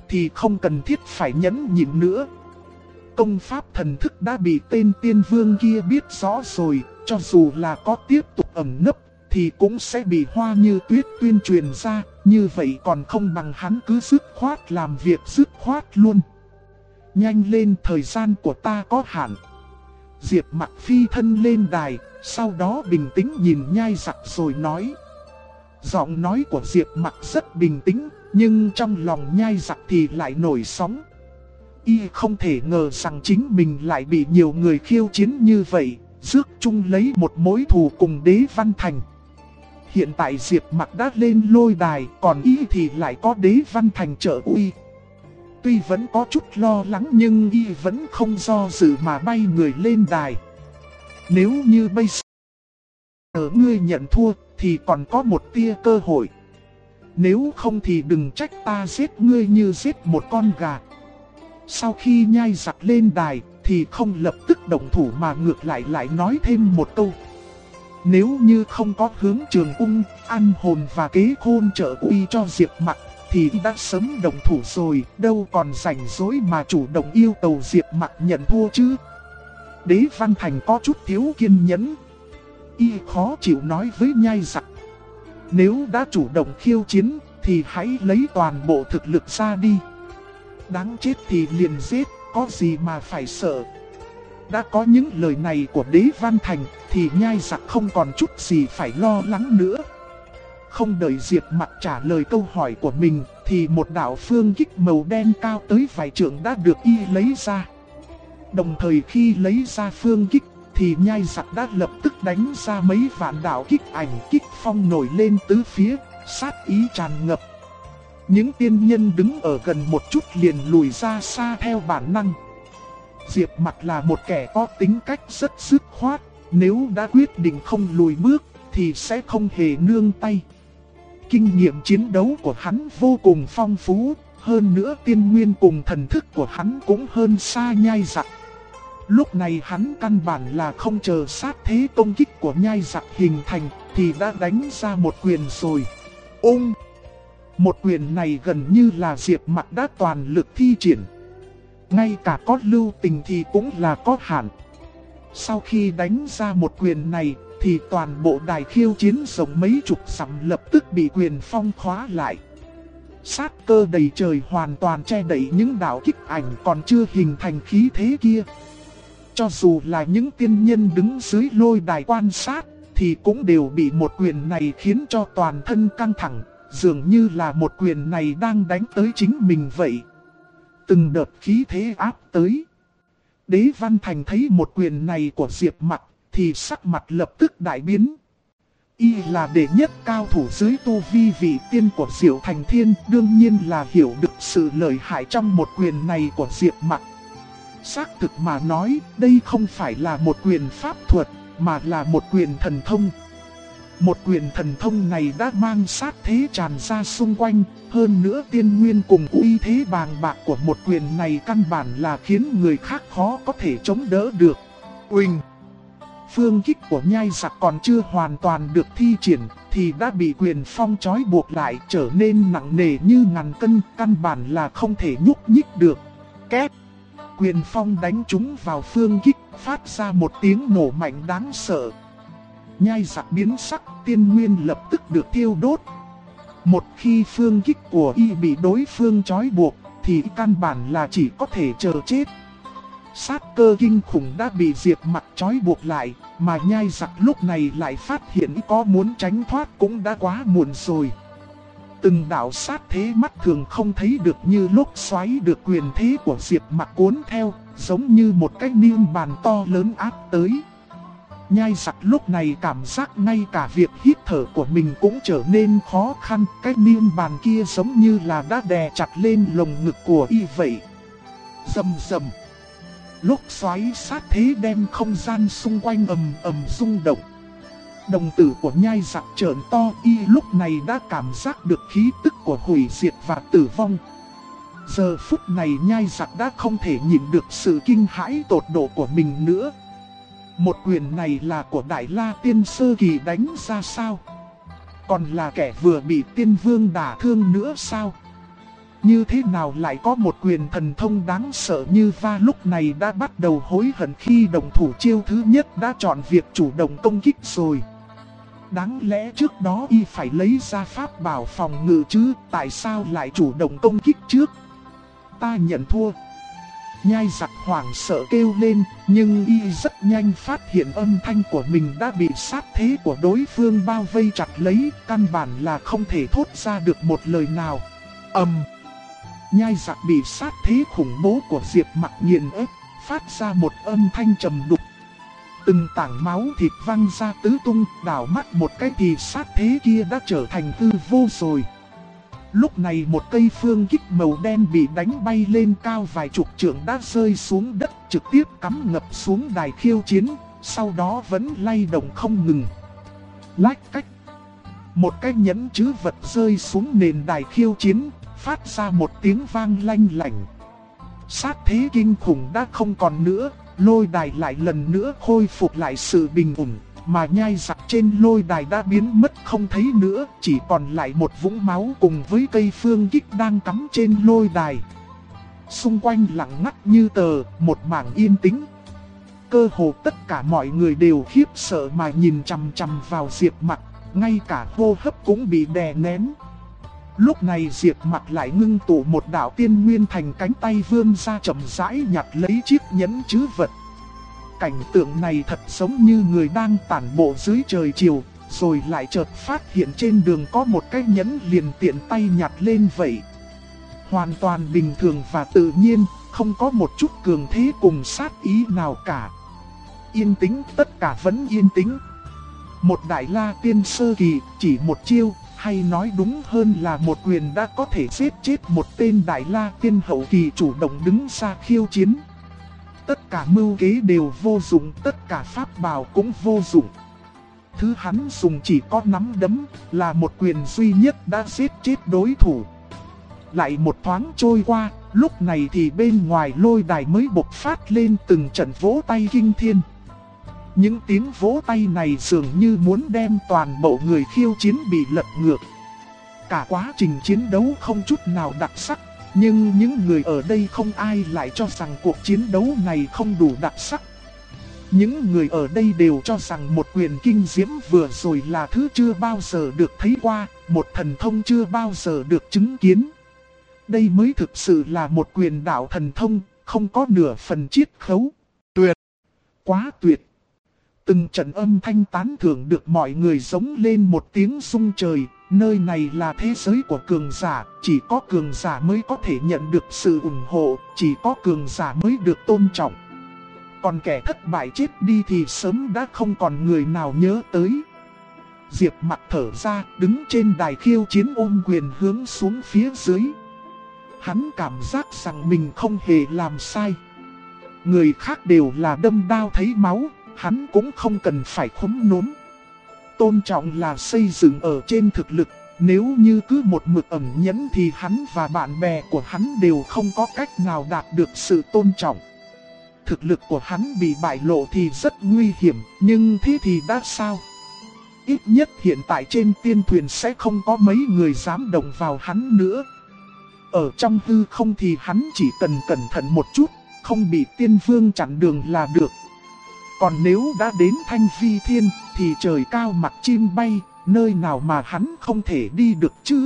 Speaker 1: thì không cần thiết phải nhẫn nhịn nữa. Công pháp thần thức đã bị tên tiên vương kia biết rõ rồi, cho dù là có tiếp tục ẩn nấp thì cũng sẽ bị Hoa Như Tuyết tuyên truyền ra, như vậy còn không bằng hắn cứ dứt khoát làm việc dứt khoát luôn. Nhanh lên, thời gian của ta có hạn. Diệp Mặc phi thân lên đài, sau đó bình tĩnh nhìn Nhai Dặc rồi nói. Giọng nói của Diệp Mặc rất bình tĩnh, nhưng trong lòng Nhai Dặc thì lại nổi sóng. Y không thể ngờ rằng chính mình lại bị nhiều người khiêu chiến như vậy, rước chung lấy một mối thù cùng Đế Văn Thành. Hiện tại Diệp Mặc đã lên lôi đài, còn Y thì lại có Đế Văn Thành trợ uy. Tuy vẫn có chút lo lắng nhưng Y vẫn không do dự mà bay người lên đài. Nếu như bây giờ ngươi nhận thua thì còn có một tia cơ hội. Nếu không thì đừng trách ta giết ngươi như giết một con gà. Sau khi Nhai Dặc lên đài thì không lập tức động thủ mà ngược lại nói thêm một câu. Nếu như không có Hướng Trường Ung, An Hồn và Kế Khôn trợ uy cho Diệp Mặc thì đã sớm động thủ rồi, đâu còn rảnh rỗi mà chủ động yêu cầu Diệp Mặc nhận thua chứ. Đế Văn Thành có chút thiếu kiên nhẫn. Y khó chịu nói với Nhai Dặc. Nếu đã chủ động khiêu chiến thì hãy lấy toàn bộ thực lực ra đi. Đáng chết thì liền giết, có gì mà phải sợ. Đã có những lời này của Đế Văn Thành thì Nhai Dặc không còn chút gì phải lo lắng nữa. Không đợi Diệp Mặc trả lời câu hỏi của mình thì một đạo phương kích màu đen cao tới vài trượng đã được Y lấy ra. Đồng thời khi lấy ra phương kích thì Nhai Dặc đã lập tức đánh ra mấy vạn đạo kích ảnh kích phong nổi lên tứ phía, sát ý tràn ngập. Những tiên nhân đứng ở gần một chút liền lùi ra xa theo bản năng. Diệp Mặc là một kẻ có tính cách rất dứt khoát, nếu đã quyết định không lùi bước thì sẽ không hề nương tay. Kinh nghiệm chiến đấu của hắn vô cùng phong phú, hơn nữa tiên nguyên cùng thần thức của hắn cũng hơn xa Nhai Dặc. Lúc này hắn căn bản là không chờ sát thế công kích của Nhai Dặc hình thành thì đã đánh ra một quyền rồi. Một quyền này gần như là Diệp Mặc đã toàn lực thi triển. Ngay cả có lưu tình thì cũng là có hạn. Sau khi đánh ra một quyền này thì toàn bộ đài khiêu chiến rộng mấy chục dặm lập tức bị quyền phong khóa lại. Sát cơ đầy trời hoàn toàn che đậy những đạo kích ảnh còn chưa hình thành khí thế kia. Cho dù là những tiên nhân đứng dưới lôi đài quan sát thì cũng đều bị một quyền này khiến cho toàn thân căng thẳng, dường như là một quyền này đang đánh tới chính mình vậy. Từng đợt khí thế áp tới. Đế Văn Thành thấy một quyền này của Diệp Mặc thì sắc mặt lập tức đại biến. Y là đệ nhất cao thủ dưới tu vi vị tiên của Diệu Thành Thiên, đương nhiên là hiểu được sự lợi hại trong một quyền này của Diệp Mặc. Xác thực mà nói, đây không phải là một quyền pháp thuật, mà là một quyền thần thông. Một quyền thần thông này đã mang sát thế tràn ra xung quanh, hơn nữa tiên nguyên cùng uy thế bàng bạc của một quyền này căn bản là khiến người khác khó có thể chống đỡ được. Uỳnh! Phương kích của Nhai Dặc còn chưa hoàn toàn được thi triển thì đã bị quyền phong trói buộc lại, trở nên nặng nề như ngàn cân, căn bản là không thể nhúc nhích được. Két! Quyền phong đánh trúng vào phương kích, phát ra một tiếng nổ mạnh đáng sợ. Nhai Dặc biến sắc, tiên nguyên lập tức được thiêu đốt. Một khi phương kích của Y bị đối phương trói buộc thì căn bản là chỉ có thể chờ chết. Sát cơ kinh khủng đã bị Diệp Mặc trói buộc lại, mà Nhai Dặc lúc này lại phát hiện có muốn tránh thoát cũng đã quá muộn rồi. Từng đạo sát thế mắt thường không thấy được như lúc xoáy được quyền thế của Diệp Mặc cuốn theo, giống như một cái niêm bàn to lớn áp tới. Nhai Dặc lúc này cảm giác ngay cả việc hít thở của mình cũng trở nên khó khăn. Cái niêm bàn kia giống như là đã đè chặt lên lồng ngực của Y vậy. Rầm rầm. Lúc xoáy sát thế đem không gian xung quanh ầm ầm rung động. Đồng tử của Nhai Dặc trợn to, Y lúc này đã cảm giác được khí tức của hủy diệt và tử vong. Giờ phút này Nhai Dặc đã không thể nhìn được sự kinh hãi tột độ của mình nữa. Một quyền này là của Đại La Tiên Sơ Kỳ đánh ra sao? Còn là kẻ vừa bị Tiên Vương đả thương nữa sao? Như thế nào lại có một quyền thần thông đáng sợ như va, lúc này đã bắt đầu hối hận khi đồng thủ chiêu thứ nhất đã chọn việc chủ động công kích rồi. Đáng lẽ trước đó y phải lấy ra pháp bảo phòng ngự chứ, tại sao lại chủ động công kích trước? Ta nhận thua. Nhai giặc hoảng sợ kêu lên, nhưng y rất nhanh phát hiện âm thanh của mình đã bị sát thế của đối phương bao vây chặt lấy, căn bản là không thể thốt ra được một lời nào. Nhai giặc bị sát thế khủng bố của Diệp Mặc nghiền ép, phát ra một âm thanh trầm đục. Từng tảng máu thịt văng ra tứ tung, đảo mắt một cái thì sát thế kia đã trở thành hư vô rồi. Lúc này một cây phương kích màu đen bị đánh bay lên cao vài chục trượng đã rơi xuống đất, trực tiếp cắm ngập xuống đài khiêu chiến, sau đó vẫn lay động không ngừng. Lách cách. Một cái nhẫn chữ vật rơi xuống nền đài khiêu chiến, phát ra một tiếng vang lanh lảnh. Sát thế kinh khủng đã không còn nữa, lôi đài lại lần nữa khôi phục lại sự bình ổn, mà nhai giặc trên lôi đài đã biến mất không thấy nữa, chỉ còn lại một vũng máu cùng với cây phương kích đang cắm trên lôi đài. Xung quanh lặng ngắt như tờ, một mảng yên tĩnh. Cơ hồ tất cả mọi người đều khiếp sợ mà nhìn chằm chằm vào Diệp Mặc, ngay cả hô hấp cũng bị đè nén. Lúc này Diệp Mặc lại ngưng tụ một đạo tiên nguyên thành cánh tay vươn ra chậm rãi nhặt lấy chiếc nhẫn trữ vật. Cảnh tượng này thật giống như người đang tản bộ dưới trời chiều, rồi lại chợt phát hiện trên đường có một cái nhẫn liền tiện tay nhặt lên vậy. Hoàn toàn bình thường và tự nhiên, không có một chút cường thế cùng sát ý nào cả. Yên tĩnh, tất cả vẫn yên tĩnh. Một đại la tiên sơ kỳ, chỉ một chiêu, hay nói đúng hơn là một quyền đã có thể giết chết một tên đại la tiên hậu kỳ chủ động đứng ra khiêu chiến. Tất cả mưu kế đều vô dụng, tất cả pháp bảo cũng vô dụng. Thứ hắn dùng chỉ có nắm đấm, là một quyền duy nhất đã giết chết đối thủ. Lại một thoáng trôi qua, lúc này thì bên ngoài lôi đài mới bộc phát lên từng trận vỗ tay kinh thiên. Những tiếng vỗ tay này dường như muốn đem toàn bộ người khiêu chiến bị lật ngược. Cả quá trình chiến đấu không chút nào đặc sắc, nhưng những người ở đây không ai lại cho rằng cuộc chiến đấu này không đủ đặc sắc. Những người ở đây đều cho rằng một quyền kinh diễm vừa rồi là thứ chưa bao giờ được thấy qua, một thần thông chưa bao giờ được chứng kiến. Đây mới thực sự là một quyền đạo thần thông, không có nửa phần chiết khấu. Tuyệt! Quá tuyệt! Từng trận âm thanh tán thưởng được mọi người giống lên một tiếng rung trời. Nơi này là thế giới của cường giả, chỉ có cường giả mới có thể nhận được sự ủng hộ, chỉ có cường giả mới được tôn trọng. Còn kẻ thất bại chết đi thì sớm đã không còn người nào nhớ tới. Diệp Mặc thở ra, đứng trên đài khiêu chiến ôm quyền hướng xuống phía dưới. Hắn cảm giác rằng mình không hề làm sai. Người khác đều là đâm đao thấy máu, hắn cũng không cần phải khúm núm. Tôn trọng là xây dựng ở trên thực lực, nếu như cứ một mực ẩn nhẫn thì hắn và bạn bè của hắn đều không có cách nào đạt được sự tôn trọng. Thực lực của hắn bị bại lộ thì rất nguy hiểm, nhưng thế thì đã sao? Ít nhất hiện tại trên tiên thuyền sẽ không có mấy người dám động vào hắn nữa. Ở trong hư không thì hắn chỉ cần cẩn thận một chút, không bị tiên vương chặn đường là được. Còn nếu đã đến Thanh Vi Thiên thì trời cao mặt chim bay, nơi nào mà hắn không thể đi được chứ?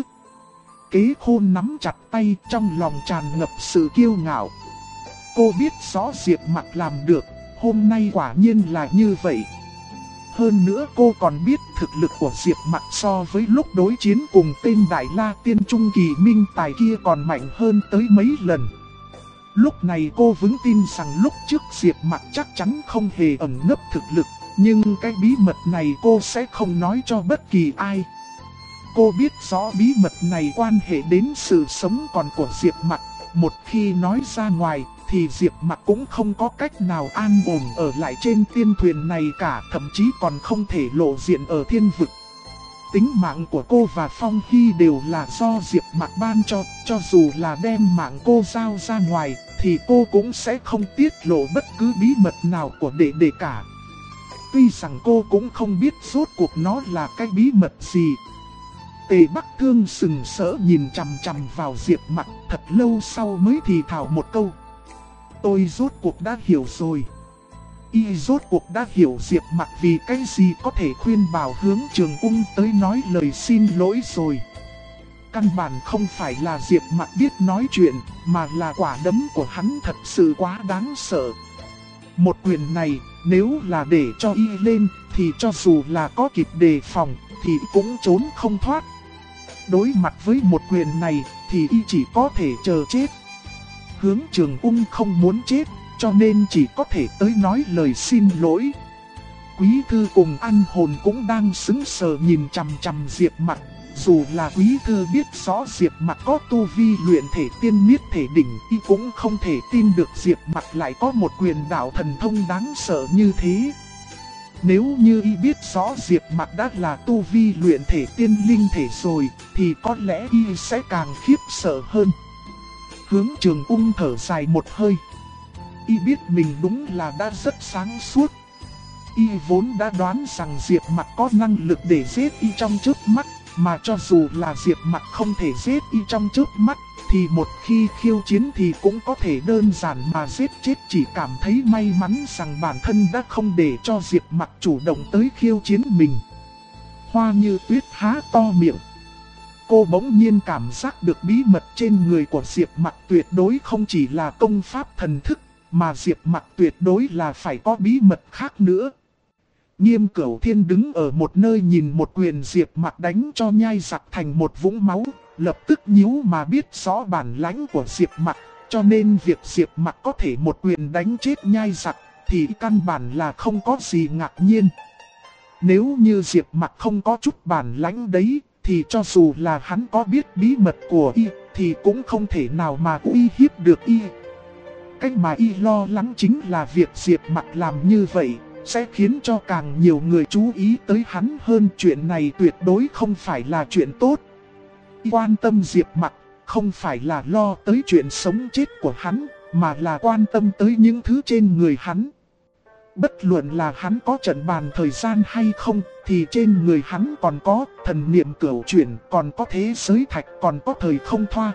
Speaker 1: Kế Khôn nắm chặt tay, trong lòng tràn ngập sự kiêu ngạo. Cô biết rõ Diệp Mặc làm được, hôm nay quả nhiên là như vậy. Hơn nữa cô còn biết thực lực của Diệp Mặc so với lúc đối chiến cùng tên Đại La Tiên Trung Kỳ Minh Tài kia còn mạnh hơn tới mấy lần. Lúc này cô vững tin rằng lúc trước Diệp Mặc chắc chắn không hề ẩn nấp thực lực, nhưng cái bí mật này cô sẽ không nói cho bất kỳ ai. Cô biết rõ bí mật này quan hệ đến sự sống còn của Diệp Mặc, một khi nói ra ngoài thì Diệp Mặc cũng không có cách nào an ổn ở lại trên tiên thuyền này cả, thậm chí còn không thể lộ diện ở thiên vực. Tính mạng của cô và Phong Hy đều là do Diệp Mặc ban cho dù là đem mạng cô giao ra ngoài thì cô cũng sẽ không tiết lộ bất cứ bí mật nào của đệ đệ cả. Tuy rằng cô cũng không biết rốt cuộc nó là cái bí mật gì. Tề Bắc Thương sừng sỡ nhìn chằm chằm vào Diệp Mặc, thật lâu sau mới thì thào một câu. Tôi rốt cuộc đã hiểu rồi. Y rốt cuộc đã hiểu Diệp Mặc vì cái gì có thể khuyên bảo Hướng Trường Ung tới nói lời xin lỗi rồi. Căn bản không phải là Diệp Mặc biết nói chuyện, mà là quả đấm của hắn thật sự quá đáng sợ. Một quyền này, nếu là để cho Y lên, thì cho dù là có kịp đề phòng, thì cũng trốn không thoát. Đối mặt với một quyền này, thì Y chỉ có thể chờ chết. Hướng Trường Ung không muốn chết, cho nên chỉ có thể tới nói lời xin lỗi. Quý thư cùng An Hồn cũng đang sững sờ nhìn chằm chằm Diệp Mặc. Dù là quý thư biết rõ Diệp Mặc có tu vi luyện thể tiên niết thể đỉnh, Y cũng không thể tin được Diệp Mặc lại có một quyền đạo thần thông đáng sợ như thế. Nếu như Y biết rõ Diệp Mặc đã là tu vi luyện thể tiên linh thể rồi, thì có lẽ Y sẽ càng khiếp sợ hơn. Hướng Trường Ung thở dài một hơi. Y biết mình đúng là đã rất sáng suốt. Y vốn đã đoán rằng Diệp Mặc có năng lực để giết Y trong chớp mắt, mà cho dù là Diệp Mặc không thể giết Y trong chớp mắt, thì một khi khiêu chiến thì cũng có thể đơn giản mà giết chết. Chỉ cảm thấy may mắn rằng bản thân đã không để cho Diệp Mặc chủ động tới khiêu chiến mình. Hoa Như Tuyết há to miệng. Cô bỗng nhiên cảm giác được bí mật trên người của Diệp Mặc tuyệt đối không chỉ là công pháp thần thức, mà Diệp Mặc tuyệt đối là phải có bí mật khác nữa. Nghiêm Cửu Thiên đứng ở một nơi nhìn một quyền Diệp Mặc đánh cho nhai giặc thành một vũng máu, lập tức nhíu mà biết rõ bản lãnh của Diệp Mặc, cho nên việc Diệp Mặc có thể một quyền đánh chết nhai giặc thì căn bản là không có gì ngạc nhiên. Nếu như Diệp Mặc không có chút bản lãnh đấy, thì cho dù là hắn có biết bí mật của Y, thì cũng không thể nào mà uy hiếp được Y. Cách mà Y lo lắng chính là việc Diệp Mặc làm như vậy sẽ khiến cho càng nhiều người chú ý tới hắn hơn. Chuyện này tuyệt đối không phải là chuyện tốt. Y quan tâm Diệp Mặc không phải là lo tới chuyện sống chết của hắn, mà là quan tâm tới những thứ trên người hắn. Bất luận là hắn có trận bàn thời gian hay không, thì trên người hắn còn có thần niệm cửu chuyển, còn có thế giới thạch, còn có thời không thoa.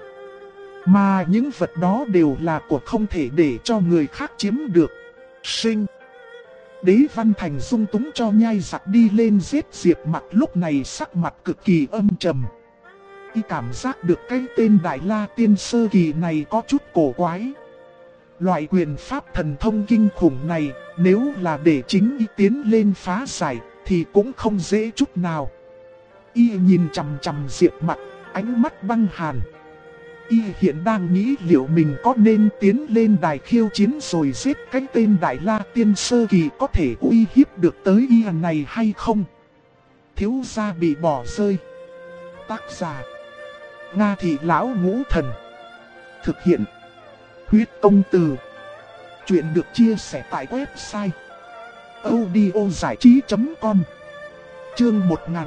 Speaker 1: Mà những vật đó đều là của không thể để cho người khác chiếm được. Sinh. Đế Văn Thành dung túng cho nhai giặc đi lên giết Diệp Mặc, lúc này sắc mặt cực kỳ âm trầm. Y cảm giác được cái tên Đại La Tiên Sơ Kỳ này có chút cổ quái. Loại quyền pháp thần thông kinh khủng này, nếu là để chính Y tiến lên phá giải, thì cũng không dễ chút nào. Y nhìn chằm chằm Diệp Mặc, ánh mắt băng hàn. Y hiện đang nghĩ liệu mình có nên tiến lên đài khiêu chiến rồi giết cái tên Đại La Tiên Sơ Kỳ có thể uy hiếp được tới Y này hay không. Thiếu gia bị bỏ rơi. Tác giả Nga Thị Lão Ngũ Thần. Thực hiện Huyết Công Từ. Chuyện được chia sẻ tại website audiozảichí.com. Chương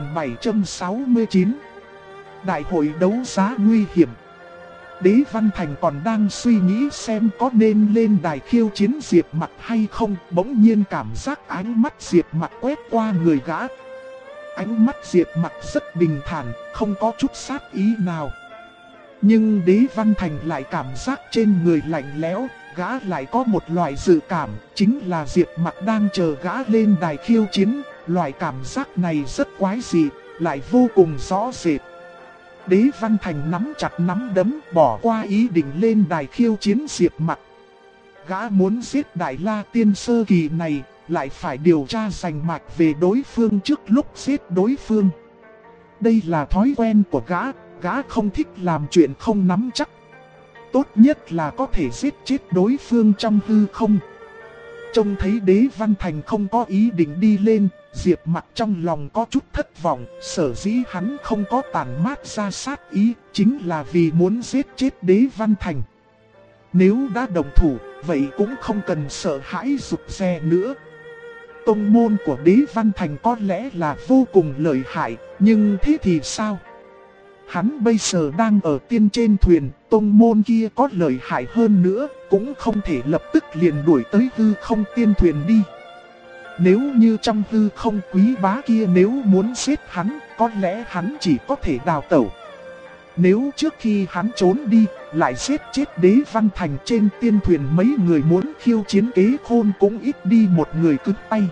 Speaker 1: 1769. Đại hội đấu giá nguy hiểm. Đế Văn Thành còn đang suy nghĩ xem có nên lên đài khiêu chiến Diệp Mặc hay không, bỗng nhiên cảm giác ánh mắt Diệp Mặc quét qua người gã. Ánh mắt Diệp Mặc rất bình thản, không có chút sát ý nào. Nhưng Đế Văn Thành lại cảm giác trên người lạnh lẽo, gã lại có một loại dự cảm, chính là Diệp Mặc đang chờ gã lên đài khiêu chiến. Loại cảm giác này rất quái dị, lại vô cùng rõ rệt. Đế Văn Thành nắm chặt nắm đấm, bỏ qua ý định lên đài khiêu chiến Diệp Mặc. Gã muốn giết Đại La Tiên Sơ Kỳ này, lại phải điều tra rành mạch về đối phương trước lúc giết đối phương. Đây là thói quen của gã không thích làm chuyện không nắm chắc. Tốt nhất là có thể giết chết đối phương trong hư không. Trông thấy Đế Văn Thành không có ý định đi lên, Diệp Mặc trong lòng có chút thất vọng. Sở dĩ hắn không có tản mát ra sát ý, chính là vì muốn giết chết Đế Văn Thành. Nếu đã đồng thủ, vậy cũng không cần sợ hãi rụt rè nữa. Tông môn của Đế Văn Thành có lẽ là vô cùng lợi hại, nhưng thế thì sao? Hắn bây giờ đang ở tiên trên thuyền, tông môn kia có lợi hại hơn nữa, cũng không thể lập tức liền đuổi tới hư không tiên thuyền đi. Nếu như trong hư không quý bá kia nếu muốn giết hắn, có lẽ hắn chỉ có thể đào tẩu. Nếu trước khi hắn trốn đi, lại giết chết Đế Văn Thành trên tiên thuyền, mấy người muốn khiêu chiến Kế Khôn cũng ít đi một người cứng tay.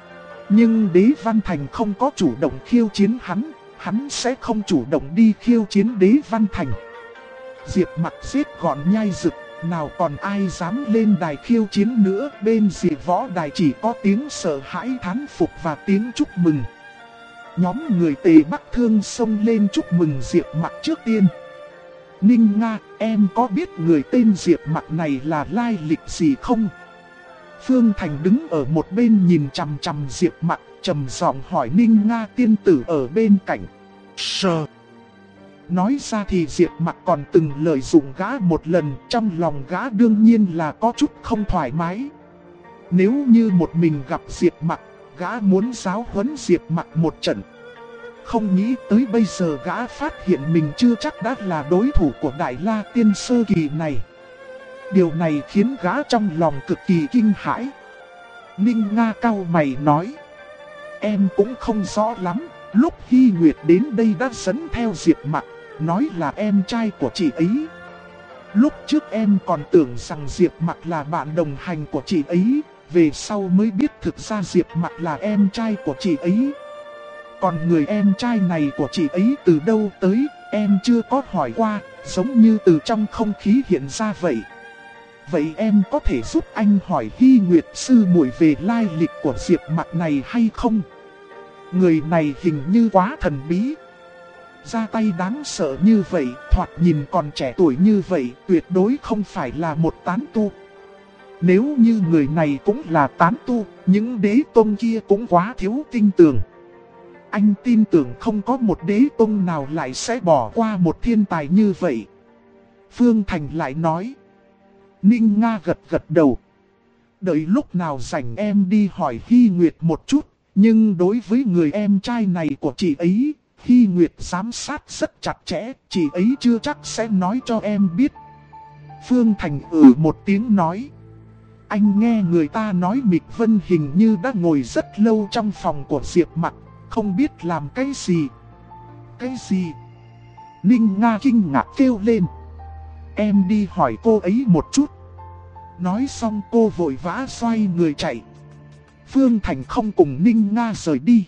Speaker 1: Nhưng Đế Văn Thành không có chủ động khiêu chiến hắn sẽ không chủ động đi khiêu chiến Đế Văn Thành. Diệp Mặc giết gọn Nhai Dực, nào còn ai dám lên đài khiêu chiến nữa. Bên rìa võ đài chỉ có tiếng sợ hãi thán phục và tiếng chúc mừng. Nhóm người Tề Bắc Thương xông lên chúc mừng Diệp Mặc trước tiên. Ninh Nga, em có biết người tên Diệp Mặc này là lai lịch gì không? Phương Thành đứng ở một bên nhìn chằm chằm Diệp Mặc, trầm giọng hỏi Ninh Nga tiên tử ở bên cạnh. Sờ. Nói ra thì Diệp Mặc còn từng lợi dụng gã một lần, trong lòng gã đương nhiên là có chút không thoải mái. Nếu như một mình gặp Diệp Mặc, gã muốn giáo huấn Diệp Mặc một trận. Không nghĩ tới bây giờ gã phát hiện mình chưa chắc đã là đối thủ của Đại La Tiên sơ kỳ này. Điều này khiến gã trong lòng cực kỳ kinh hãi. Ninh Nga cau mày nói. Em cũng không rõ lắm, lúc Hy Nguyệt đến đây đã dẫn theo Diệp Mặc, nói là em trai của chị ấy. Lúc trước em còn tưởng rằng Diệp Mặc là bạn đồng hành của chị ấy, về sau mới biết thực ra Diệp Mặc là em trai của chị ấy. Còn người em trai này của chị ấy từ đâu tới, em chưa có hỏi qua, giống như từ trong không khí hiện ra vậy. Vậy em có thể giúp anh hỏi Hy Nguyệt sư muội về lai lịch của Diệp Mặc này hay không? Người này hình như quá thần bí. Ra tay đáng sợ như vậy, thoạt nhìn còn trẻ tuổi như vậy, tuyệt đối không phải là một tán tu. Nếu như người này cũng là tán tu, những đế tông kia cũng quá thiếu tin tưởng. Anh tin tưởng không có một đế tông nào lại sẽ bỏ qua một thiên tài như vậy. Phương Thành lại nói. Ninh Nga gật gật đầu. Đợi lúc nào rảnh em đi hỏi Hy Nguyệt một chút. Nhưng đối với người em trai này của chị ấy, Hy Nguyệt giám sát rất chặt chẽ, chị ấy chưa chắc sẽ nói cho em biết. Phương Thành một tiếng nói. Anh nghe người ta nói Mịch Vân hình như đã ngồi rất lâu trong phòng của Diệp Mặc, không biết làm cái gì. Cái gì? Ninh Nga kinh ngạc kêu lên. Em đi hỏi cô ấy một chút. Nói xong cô vội vã xoay người chạy. Phương Thành không cùng Ninh Nga rời đi,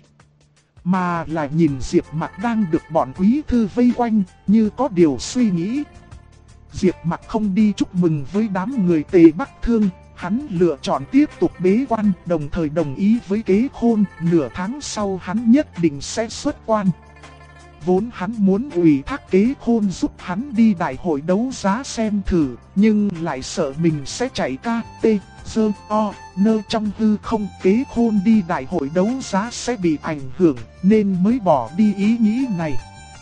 Speaker 1: mà là nhìn Diệp Mặc đang được bọn quý thư vây quanh, như có điều suy nghĩ. Diệp Mặc không đi chúc mừng với đám người Tề Bắc Thương, hắn lựa chọn tiếp tục bế quan, đồng thời đồng ý với Kế Khôn, nửa tháng sau hắn nhất định sẽ xuất quan. Vốn hắn muốn ủy thác Kế Khôn giúp hắn đi đại hội đấu giá xem thử, nhưng lại sợ mình sẽ chạy ca, tê, dơ, o, nơ trong hư không. Kế Khôn đi đại hội đấu giá sẽ bị ảnh hưởng, nên mới bỏ đi ý nghĩ này.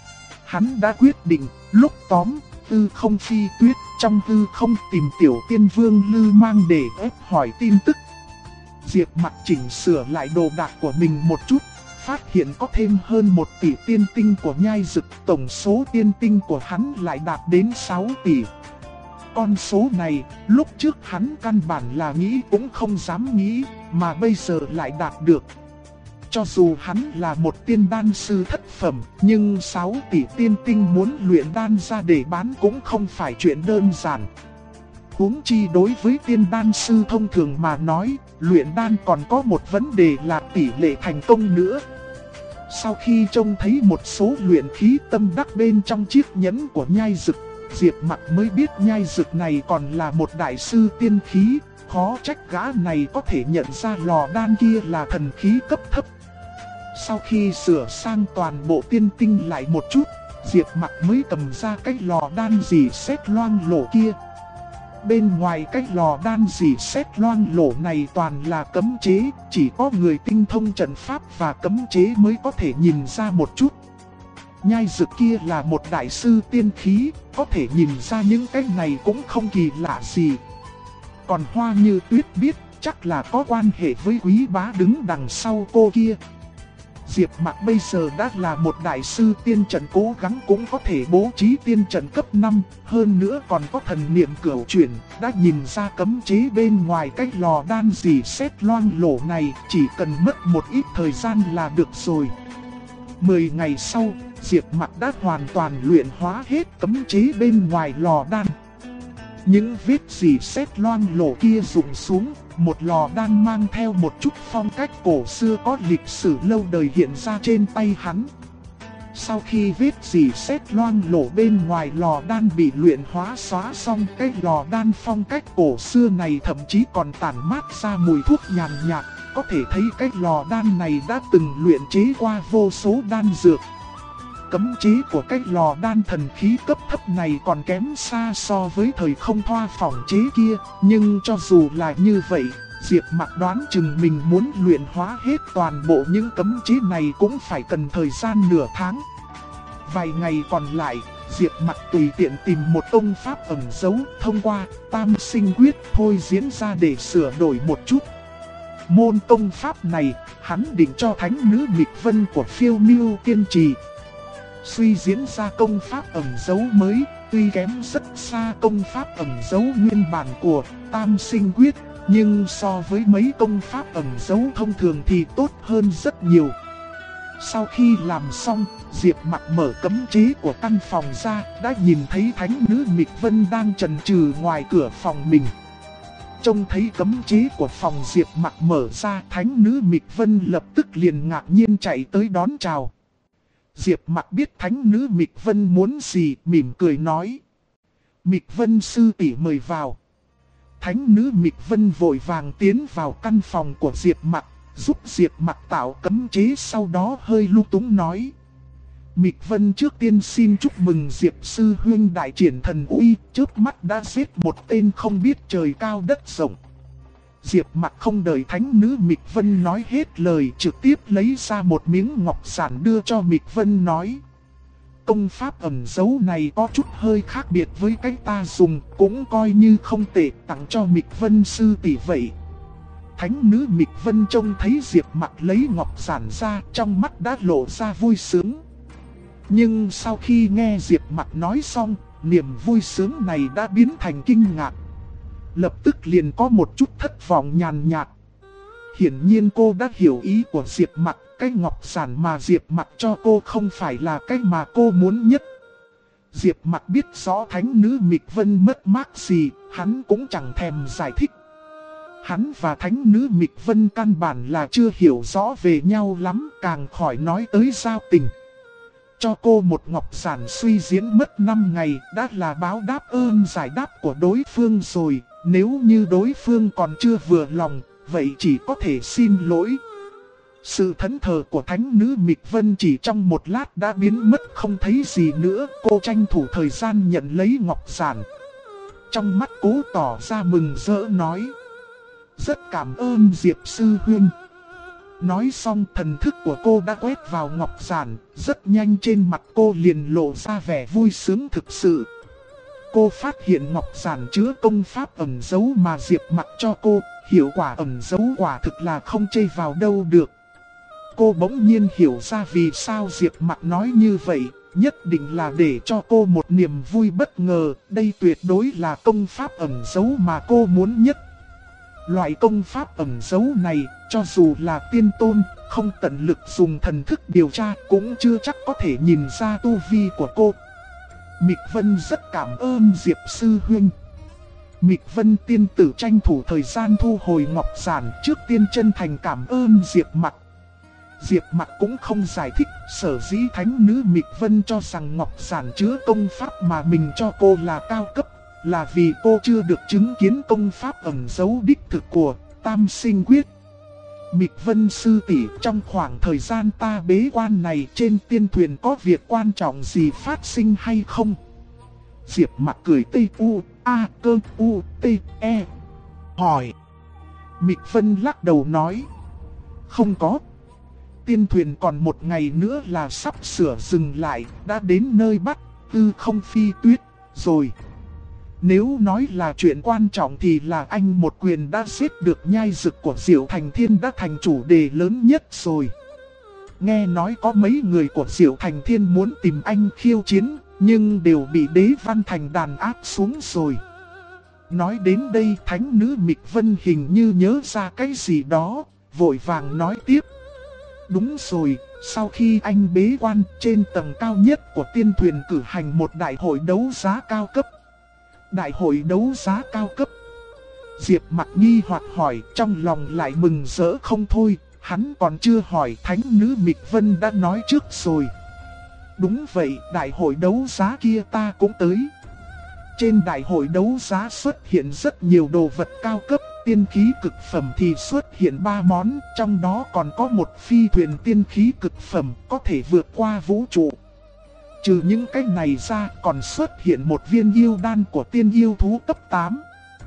Speaker 1: Hắn đã quyết định, lúc tóm hư không phi tuyết, trong hư không tìm Tiểu Tiên Vương Lư Mang để ép hỏi tin tức. Diệp Mặc chỉnh sửa lại đồ đạc của mình một chút, phát hiện có thêm hơn 1 tỷ tiên tinh của Nhai Dực, tổng số tiên tinh của hắn lại đạt đến 6 tỷ. Con số này, lúc trước hắn căn bản là nghĩ cũng không dám nghĩ, mà bây giờ lại đạt được. Cho dù hắn là một tiên đan sư thất phẩm, nhưng 6 tỷ tiên tinh muốn luyện đan ra để bán cũng không phải chuyện đơn giản. Huống chi đối với tiên đan sư thông thường mà nói, luyện đan còn có một vấn đề là tỷ lệ thành công nữa. Sau khi trông thấy một số luyện khí tâm đắc bên trong chiếc nhẫn của Nhai Dực, Diệp Mặc mới biết Nhai Dực này còn là một đại sư tiên khí, khó trách gã này có thể nhận ra lò đan kia là thần khí cấp thấp. Sau khi sửa sang toàn bộ tiên tinh lại một chút, Diệp Mặc mới cầm ra cái lò đan dì xét loang lổ kia. Bên ngoài cái lò đan dì xét loang lổ này toàn là cấm chế, chỉ có người tinh thông trận pháp và cấm chế mới có thể nhìn ra một chút. Nhai Dực kia là một đại sư tiên khí, có thể nhìn ra những cái này cũng không kỳ lạ gì. Còn Hoa Như Tuyết biết chắc là có quan hệ với Quý Bá đứng đằng sau cô kia. Diệp Mặc bây giờ đã là một đại sư tiên trận, cố gắng cũng có thể bố trí tiên trận cấp 5, hơn nữa còn có thần niệm cửu chuyển, đã nhìn ra cấm chế bên ngoài cái lò đan dì xét loang lổ này, chỉ cần mất một ít thời gian là được rồi. 10 ngày sau, Diệp Mặc đã hoàn toàn luyện hóa hết cấm chế bên ngoài lò đan. Những vết rỉ sét loang lổ kia rụng xuống, một lò đan mang theo một chút phong cách cổ xưa có lịch sử lâu đời hiện ra trên tay hắn. Sau khi vết rỉ sét loang lổ bên ngoài lò đan bị luyện hóa xóa xong, cái lò đan phong cách cổ xưa này thậm chí còn tản mát ra mùi thuốc nhàn nhạt. Có thể thấy cái lò đan này đã từng luyện chế qua vô số đan dược. Cấm chế của cái lò đan thần khí cấp thấp này còn kém xa so với thời không thoa phỏng chế kia. Nhưng cho dù là như vậy, Diệp Mặc đoán chừng mình muốn luyện hóa hết toàn bộ những cấm chế này cũng phải cần thời gian nửa tháng. Vài ngày còn lại, Diệp Mặc tùy tiện tìm một công pháp ẩn giấu thông qua Tam Sinh Quyết thôi diễn ra để sửa đổi một chút. Môn công pháp này, hắn định cho thánh nữ Mịch Vân của Phiêu Miêu kiên trì. Suy diễn ra công pháp ẩn giấu mới, tuy kém rất xa công pháp ẩn giấu nguyên bản của Tam Sinh Quyết, nhưng so với mấy công pháp ẩn giấu thông thường thì tốt hơn rất nhiều. Sau khi làm xong, Diệp Mặc mở cấm chế của căn phòng ra, đã nhìn thấy thánh nữ Mịch Vân đang chần chừ ngoài cửa phòng mình. Trông thấy cấm chế của phòng Diệp Mặc mở ra, thánh nữ Mịch Vân lập tức liền ngạc nhiên chạy tới đón chào. Diệp Mặc biết thánh nữ Mịch Vân muốn gì, mỉm cười nói: Mịch Vân sư tỷ mời vào. Thánh nữ Mịch Vân vội vàng tiến vào căn phòng của Diệp Mặc, giúp Diệp Mặc tạo cấm chế, sau đó hơi lung túng nói: Mịch Vân trước tiên xin chúc mừng Diệp sư huynh đại triển thần uy, trước mắt đã giết một tên không biết trời cao đất rộng. Diệp Mặc không đợi thánh nữ Mịch Vân nói hết lời, trực tiếp lấy ra một miếng ngọc giản đưa cho Mịch Vân nói: công pháp ẩn giấu này có chút hơi khác biệt với cách ta dùng, cũng coi như không tệ, tặng cho Mịch Vân sư tỷ vậy. Thánh nữ Mịch Vân trông thấy Diệp Mặc lấy ngọc giản ra, trong mắt đã lộ ra vui sướng. Nhưng sau khi nghe Diệp Mặc nói xong, niềm vui sướng này đã biến thành kinh ngạc. Lập tức liền có một chút thất vọng nhàn nhạt. Hiển nhiên cô đã hiểu ý của Diệp Mặc, cái ngọc giản mà Diệp Mặc cho cô không phải là cái mà cô muốn nhất. Diệp Mặc biết rõ thánh nữ Mịch Vân mất mát gì, hắn cũng chẳng thèm giải thích. Hắn và thánh nữ Mịch Vân căn bản là chưa hiểu rõ về nhau lắm, càng khỏi nói tới giao tình. Cho cô một ngọc giản suy diễn mất 5 ngày đã là báo đáp ơn giải đáp của đối phương rồi. Nếu như đối phương còn chưa vừa lòng, vậy chỉ có thể xin lỗi. Sự thẫn thờ của thánh nữ Mịch Vân chỉ trong một lát đã biến mất không thấy gì nữa. Cô tranh thủ thời gian nhận lấy ngọc giản. Trong mắt cố tỏ ra mừng rỡ nói: rất cảm ơn Diệp sư huynh. Nói xong thần thức của cô đã quét vào ngọc giản, rất nhanh trên mặt cô liền lộ ra vẻ vui sướng thực sự. Cô phát hiện ngọc giản chứa công pháp ẩn giấu mà Diệp Mặc cho cô, hiệu quả ẩn giấu quả thực là không chê vào đâu được. Cô bỗng nhiên hiểu ra vì sao Diệp Mặc nói như vậy, nhất định là để cho cô một niềm vui bất ngờ, đây tuyệt đối là công pháp ẩn giấu mà cô muốn nhất. Loại công pháp ẩn giấu này, cho dù là tiên tôn, không tận lực dùng thần thức điều tra cũng chưa chắc có thể nhìn ra tu vi của cô. Mịch Vân rất cảm ơn Diệp sư huynh. Mịch Vân tiên tử tranh thủ thời gian thu hồi ngọc giản, trước tiên chân thành cảm ơn Diệp Mặc. Diệp Mặc cũng không giải thích, sở dĩ thánh nữ Mịch Vân cho rằng ngọc giản chứa công pháp mà mình cho cô là cao cấp, là vì cô chưa được chứng kiến công pháp ẩn giấu đích thực của Tam Sinh Quyết. Mịch Vân sư tỷ, trong khoảng thời gian ta bế quan này trên tiên thuyền có việc quan trọng gì phát sinh hay không? Diệp Mặc cười T-U-A-Cơ-U-T-E hỏi. Mịch Vân lắc đầu nói: không có. Tiên thuyền còn một ngày nữa là sắp sửa dừng lại, đã đến nơi Bắc Tư Không Phi Tuyết rồi. Nếu nói là chuyện quan trọng thì là anh một quyền đã giết được nhai dực của Diệu Thành Thiên đã thành chủ đề lớn nhất rồi. Nghe nói có mấy người của Diệu Thành Thiên muốn tìm anh khiêu chiến, nhưng đều bị Đế Văn Thành đàn áp xuống rồi. Nói đến đây thánh nữ Mịch Vân hình như nhớ ra cái gì đó, vội vàng nói tiếp. Đúng rồi, sau khi anh bế quan, trên tầng cao nhất của tiên thuyền cử hành một đại hội đấu giá cao cấp. Đại hội đấu giá cao cấp. Diệp Mặc nghi hoặc hỏi, trong lòng lại mừng rỡ không thôi, hắn còn chưa hỏi thánh nữ Mịch Vân đã nói trước rồi. Đúng vậy, đại hội đấu giá kia ta cũng tới. Trên đại hội đấu giá xuất hiện rất nhiều đồ vật cao cấp, tiên khí cực phẩm thì xuất hiện 3 món, trong đó còn có một phi thuyền tiên khí cực phẩm có thể vượt qua vũ trụ. Trừ những cái này ra còn xuất hiện một viên yêu đan của tiên yêu thú cấp 8.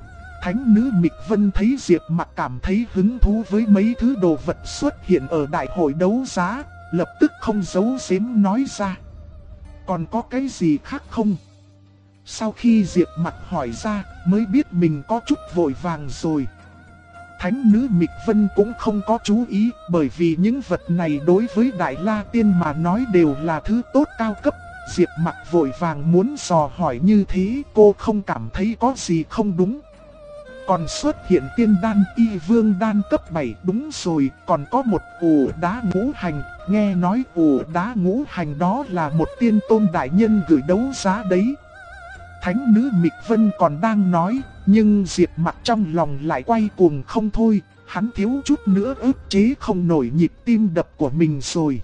Speaker 1: Thánh nữ Mịch Vân thấy Diệp Mặc cảm thấy hứng thú với mấy thứ đồ vật xuất hiện ở đại hội đấu giá, lập tức không giấu giếm nói ra. Còn có cái gì khác không? Sau khi Diệp Mặc hỏi ra mới biết mình có chút vội vàng rồi. Thánh nữ Mịch Vân cũng không có chú ý, bởi vì những vật này đối với Đại La Tiên mà nói đều là thứ tốt cao cấp. Diệp Mặc vội vàng muốn dò hỏi như thế, cô không cảm thấy có gì không đúng. Còn xuất hiện tiên đan y vương đan cấp 7, đúng rồi, còn có một ủ đá ngũ hành. Nghe nói ủ đá ngũ hành đó là một tiên tôn đại nhân gửi đấu giá đấy. Thánh nữ Mịch Vân còn đang nói, nhưng Diệp Mặc trong lòng lại quay cuồng không thôi. Hắn thiếu chút nữa ức chế không nổi nhịp tim đập của mình rồi.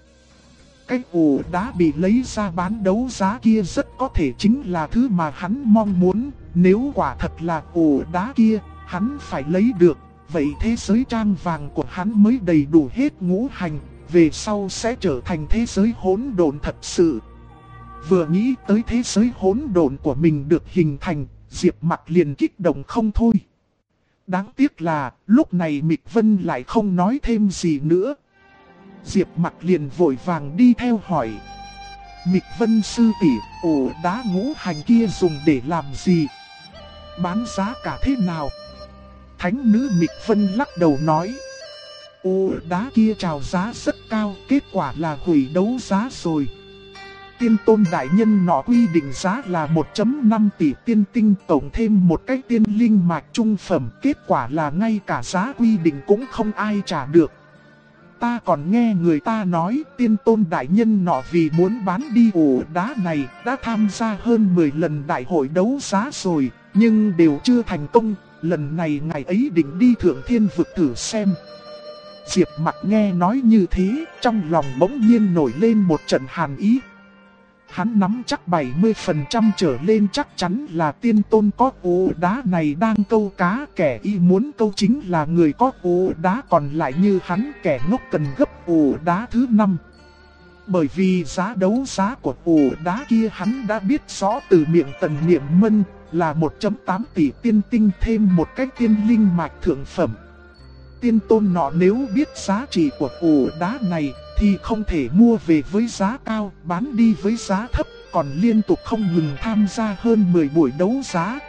Speaker 1: Cái ủ đá bị lấy ra bán đấu giá kia rất có thể chính là thứ mà hắn mong muốn. Nếu quả thật là ủ đá kia, hắn phải lấy được. Vậy thế giới trang vàng của hắn mới đầy đủ hết ngũ hành, về sau sẽ trở thành thế giới hỗn độn thật sự. Vừa nghĩ tới thế giới hỗn độn của mình được hình thành, Diệp Mặc liền kích động không thôi. Đáng tiếc là lúc này Mịch Vân lại không nói thêm gì nữa. Diệp Mặc liền vội vàng đi theo hỏi. Mịch Vân sư tỷ, ổ đá ngũ hành kia dùng để làm gì? Bán giá cả thế nào? Thánh nữ Mịch Vân lắc đầu nói. Ổ đá kia chào giá rất cao, kết quả là hủy đấu giá rồi. Tiên tôn đại nhân nọ quy định giá là 1.5 tỷ tiên tinh tổng thêm một cái tiên linh mạch trung phẩm. Kết quả là ngay cả giá quy định cũng không ai trả được. Ta còn nghe người ta nói tiên tôn đại nhân nọ vì muốn bán đi ổ đá này đã tham gia hơn 10 lần đại hội đấu giá rồi, nhưng đều chưa thành công. Lần này ngài ấy định đi Thượng Thiên vực thử xem. Diệp Mặc nghe nói như thế, trong lòng bỗng nhiên nổi lên một trận hàn ý. Hắn nắm chắc 70% trở lên chắc chắn là tiên tôn có ổ đá này đang câu cá, kẻ y muốn câu chính là người có ổ đá, còn lại như hắn kẻ ngốc cần gấp ổ đá thứ 5. Bởi vì giá đấu giá của ổ đá kia hắn đã biết rõ từ miệng Tần Niệm Mân là 1.8 tỷ tiên tinh thêm một cái tiên linh mạch thượng phẩm. Tiên tôn nọ nếu biết giá trị của ổ đá này thì không thể mua về với giá cao, bán đi với giá thấp, còn liên tục không ngừng tham gia hơn 10 buổi đấu giá.